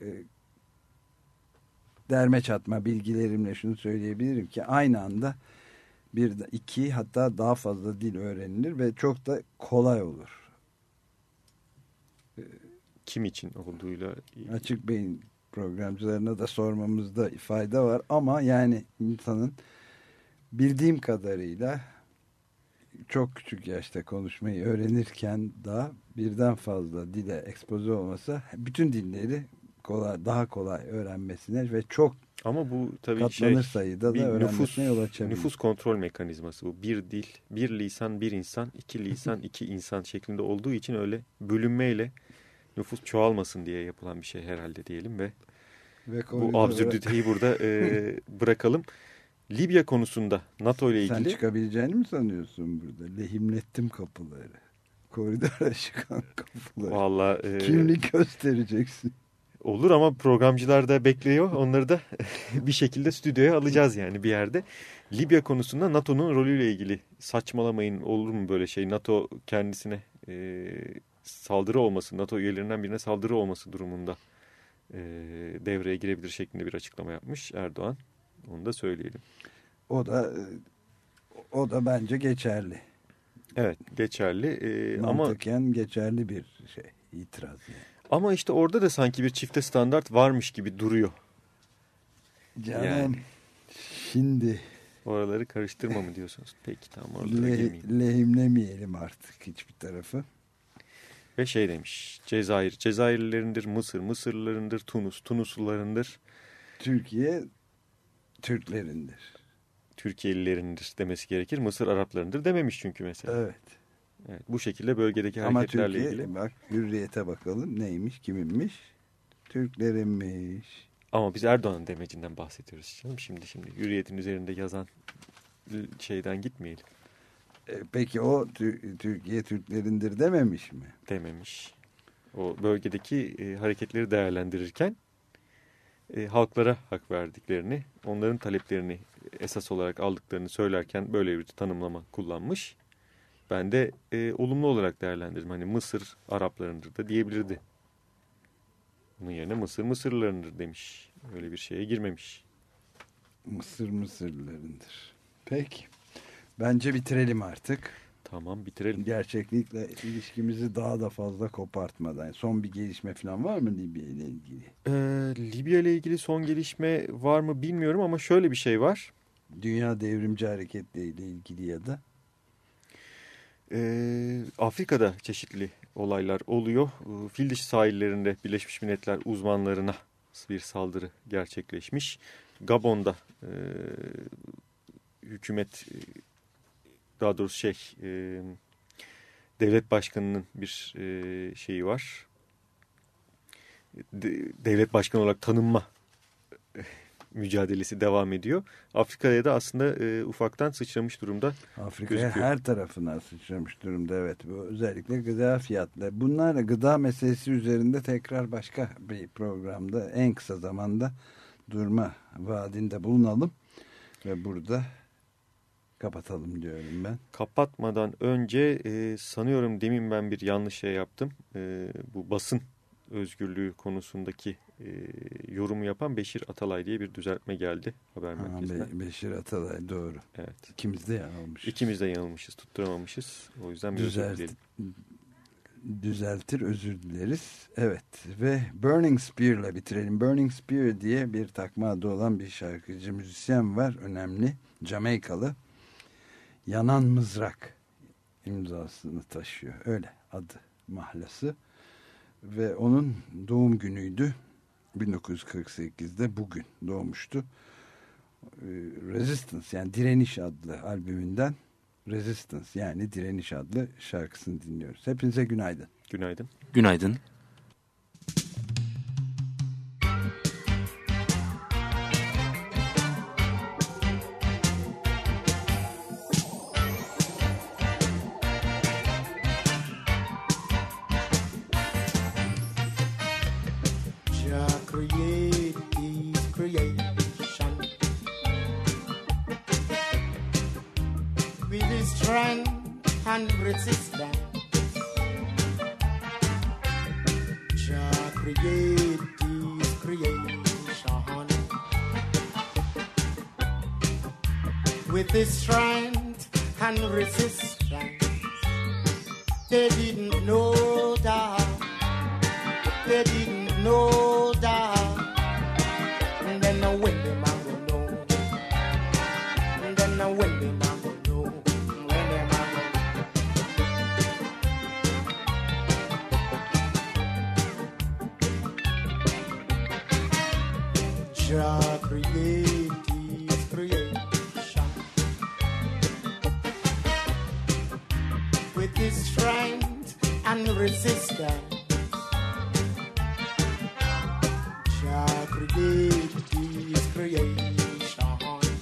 derme çatma bilgilerimle şunu söyleyebilirim ki aynı anda iki hatta daha fazla dil öğrenilir ve çok da kolay olur. kim için olduğuyla... Açık Beyin programcılarına da sormamızda fayda var ama yani insanın bildiğim kadarıyla çok küçük yaşta konuşmayı öğrenirken daha birden fazla dile ekspoze olması bütün dilleri daha kolay öğrenmesine ve çok ama bu tabii katlanır sayıda da öğrenmesine yol açabilir. Nüfus kontrol mekanizması bu. Bir dil, bir lisan, bir insan, iki lisan, iki insan şeklinde olduğu için öyle bölünmeyle nüfus çoğalmasın diye yapılan bir şey herhalde diyelim ve bu absürditeyi burada bırakalım. Libya konusunda NATO ile ilgili... Sen çıkabileceğini mi sanıyorsun burada? Lehimlettim kapıları. Koridora çıkan kapıları. Vallahi, kimlik göstereceksin. Olur ama programcılar da bekliyor. Onları da bir şekilde stüdyoya alacağız yani bir yerde. Libya konusunda NATO'nun rolüyle ilgili saçmalamayın, olur mu böyle şey? NATO kendisine saldırı olması, NATO üyelerinden birine saldırı olması durumunda devreye girebilir şeklinde bir açıklama yapmış Erdoğan. Onu da söyleyelim. O da bence geçerli. Evet, geçerli. Mantıken geçerli bir şey, itiraz yani. Ama işte orada da sanki bir çifte standart varmış gibi duruyor. Canım, yani, şimdi... Oraları karıştırma mı diyorsunuz? Peki tamam, oralara girmeyeyim. Lehimlemeyelim artık hiçbir tarafı. Ve şey demiş, Cezayir, Cezayirlilerindir, Mısır, Mısırlılarındır, Tunus, Tunuslularındır. Türkiye, Türklerindir. Türkiye'lilerindir demesi gerekir. Mısır Araplarındır dememiş çünkü mesela. Evet. Evet, bu şekilde bölgedeki hareketlerle ilgili. Ama Türkiye, bak Hürriyet'e bakalım neymiş, kiminmiş? Türklerinmiş. Ama biz Erdoğan'ın demecinden bahsediyoruz canım. Şimdi Hürriyet'in üzerinde yazan şeyden gitmeyelim. Peki o Türkiye Türklerindir dememiş mi? Dememiş. O bölgedeki hareketleri değerlendirirken halklara hak verdiklerini, onların taleplerini esas olarak aldıklarını söylerken böyle bir tanımlama kullanmış. Ben de olumlu olarak değerlendirdim. Hani Mısır Araplarındır da diyebilirdi. Bunun yerine Mısır Mısırlılarındır demiş. Öyle bir şeye girmemiş. Mısır Mısırlılarındır. Peki. Bence bitirelim artık. Tamam, bitirelim. Gerçeklikle ilişkimizi daha da fazla kopartmadan. Son bir gelişme falan var mı Libya ile ilgili? Libya ile ilgili son gelişme var mı bilmiyorum ama şöyle bir şey var. Dünya Devrimci Hareketi ile ilgili ya da? Afrika'da çeşitli olaylar oluyor. Fil dişi sahillerinde Birleşmiş Milletler uzmanlarına bir saldırı gerçekleşmiş. Gabon'da hükümet, daha doğrusu devlet başkanının bir şeyi var. Devlet başkanı olarak tanınma mücadelesi devam ediyor. Afrika'ya da aslında ufaktan sıçramış durumda. Afrika'ya her tarafına sıçramış durumda, evet. Bu özellikle gıda fiyatları. Bunlarla gıda meselesi üzerinde tekrar başka bir programda en kısa zamanda durma vaadinde bulunalım. Ve burada kapatalım diyorum ben. Kapatmadan önce sanıyorum demin ben bir yanlış şey yaptım. Bu basın özgürlüğü konusundaki yorumu yapan Beşir Atalay diye bir düzeltme geldi haber merkezinden. Beşir Atalay, doğru. Evet. İkimiz de yanılmışız. İkimiz de yanılmışız, tutturamamışız. O yüzden bir özür dilerim. Düzeltir, özür dileriz. Evet, ve Burning Spear'la bitirelim. Burning Spear diye bir takma adı olan bir şarkıcı, müzisyen var, önemli. Jamaikalı. Yanan Mızrak imzasını taşıyor. Öyle adı, mahlası. Ve onun doğum günüydü. 1948'de bugün doğmuştu. Resistance, yani Direniş adlı albümünden Resistance, yani Direniş adlı şarkısını dinliyoruz. Hepinize günaydın. Günaydın. Günaydın. And resistance, Jah create this creation with His strength and resistance. They didn't know that they didn't know that. And then now when them a go know. And then now when them a go know. When them a go. Jah create His creation with His strength and resistance. Jah create His creation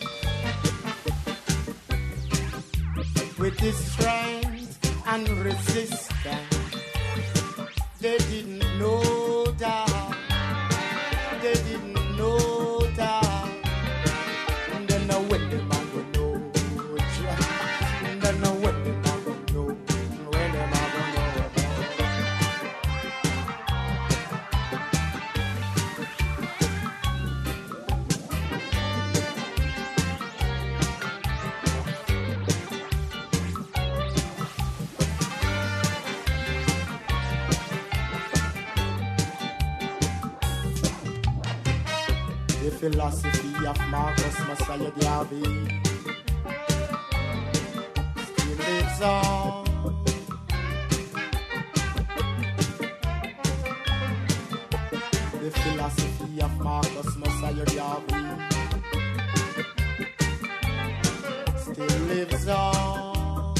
with His strength and resistance. They didn't know that. They didn't know that. And then now when them a go know. And then now when them a go know. When them a go know. The philosophy of Marcus Messiah Garvey still lives on. The philosophy of Marcus Messiah Garvey still lives on.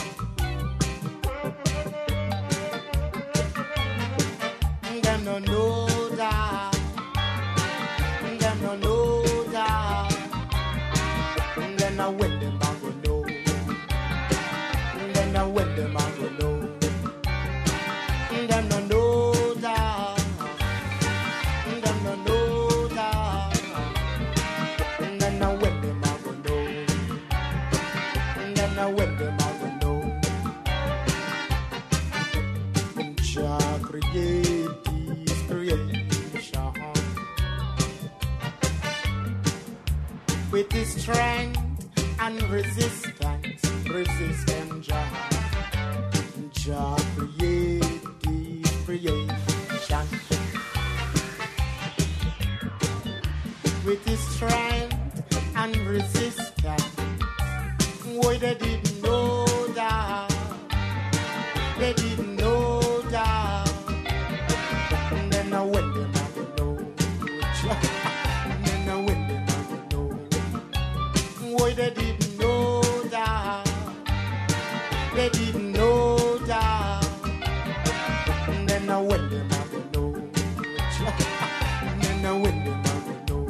Them no know that. Them no know that. And then now when them a go know. And then now when them a go know. And them no know that. And them no know that. And then now when them a go know. And then now when them a go know. Jah create His creation with His strength and resistance, resistance. Jah create His creation with His strength and resistance. Why they didn't know that? They didn't know that. And then now when them a go know. And then now when them a go know. Why they didn't know that? They didn't know that. And then now when them a go know. And then now when them a go know.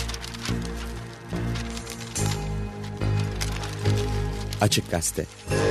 Açık Gazete.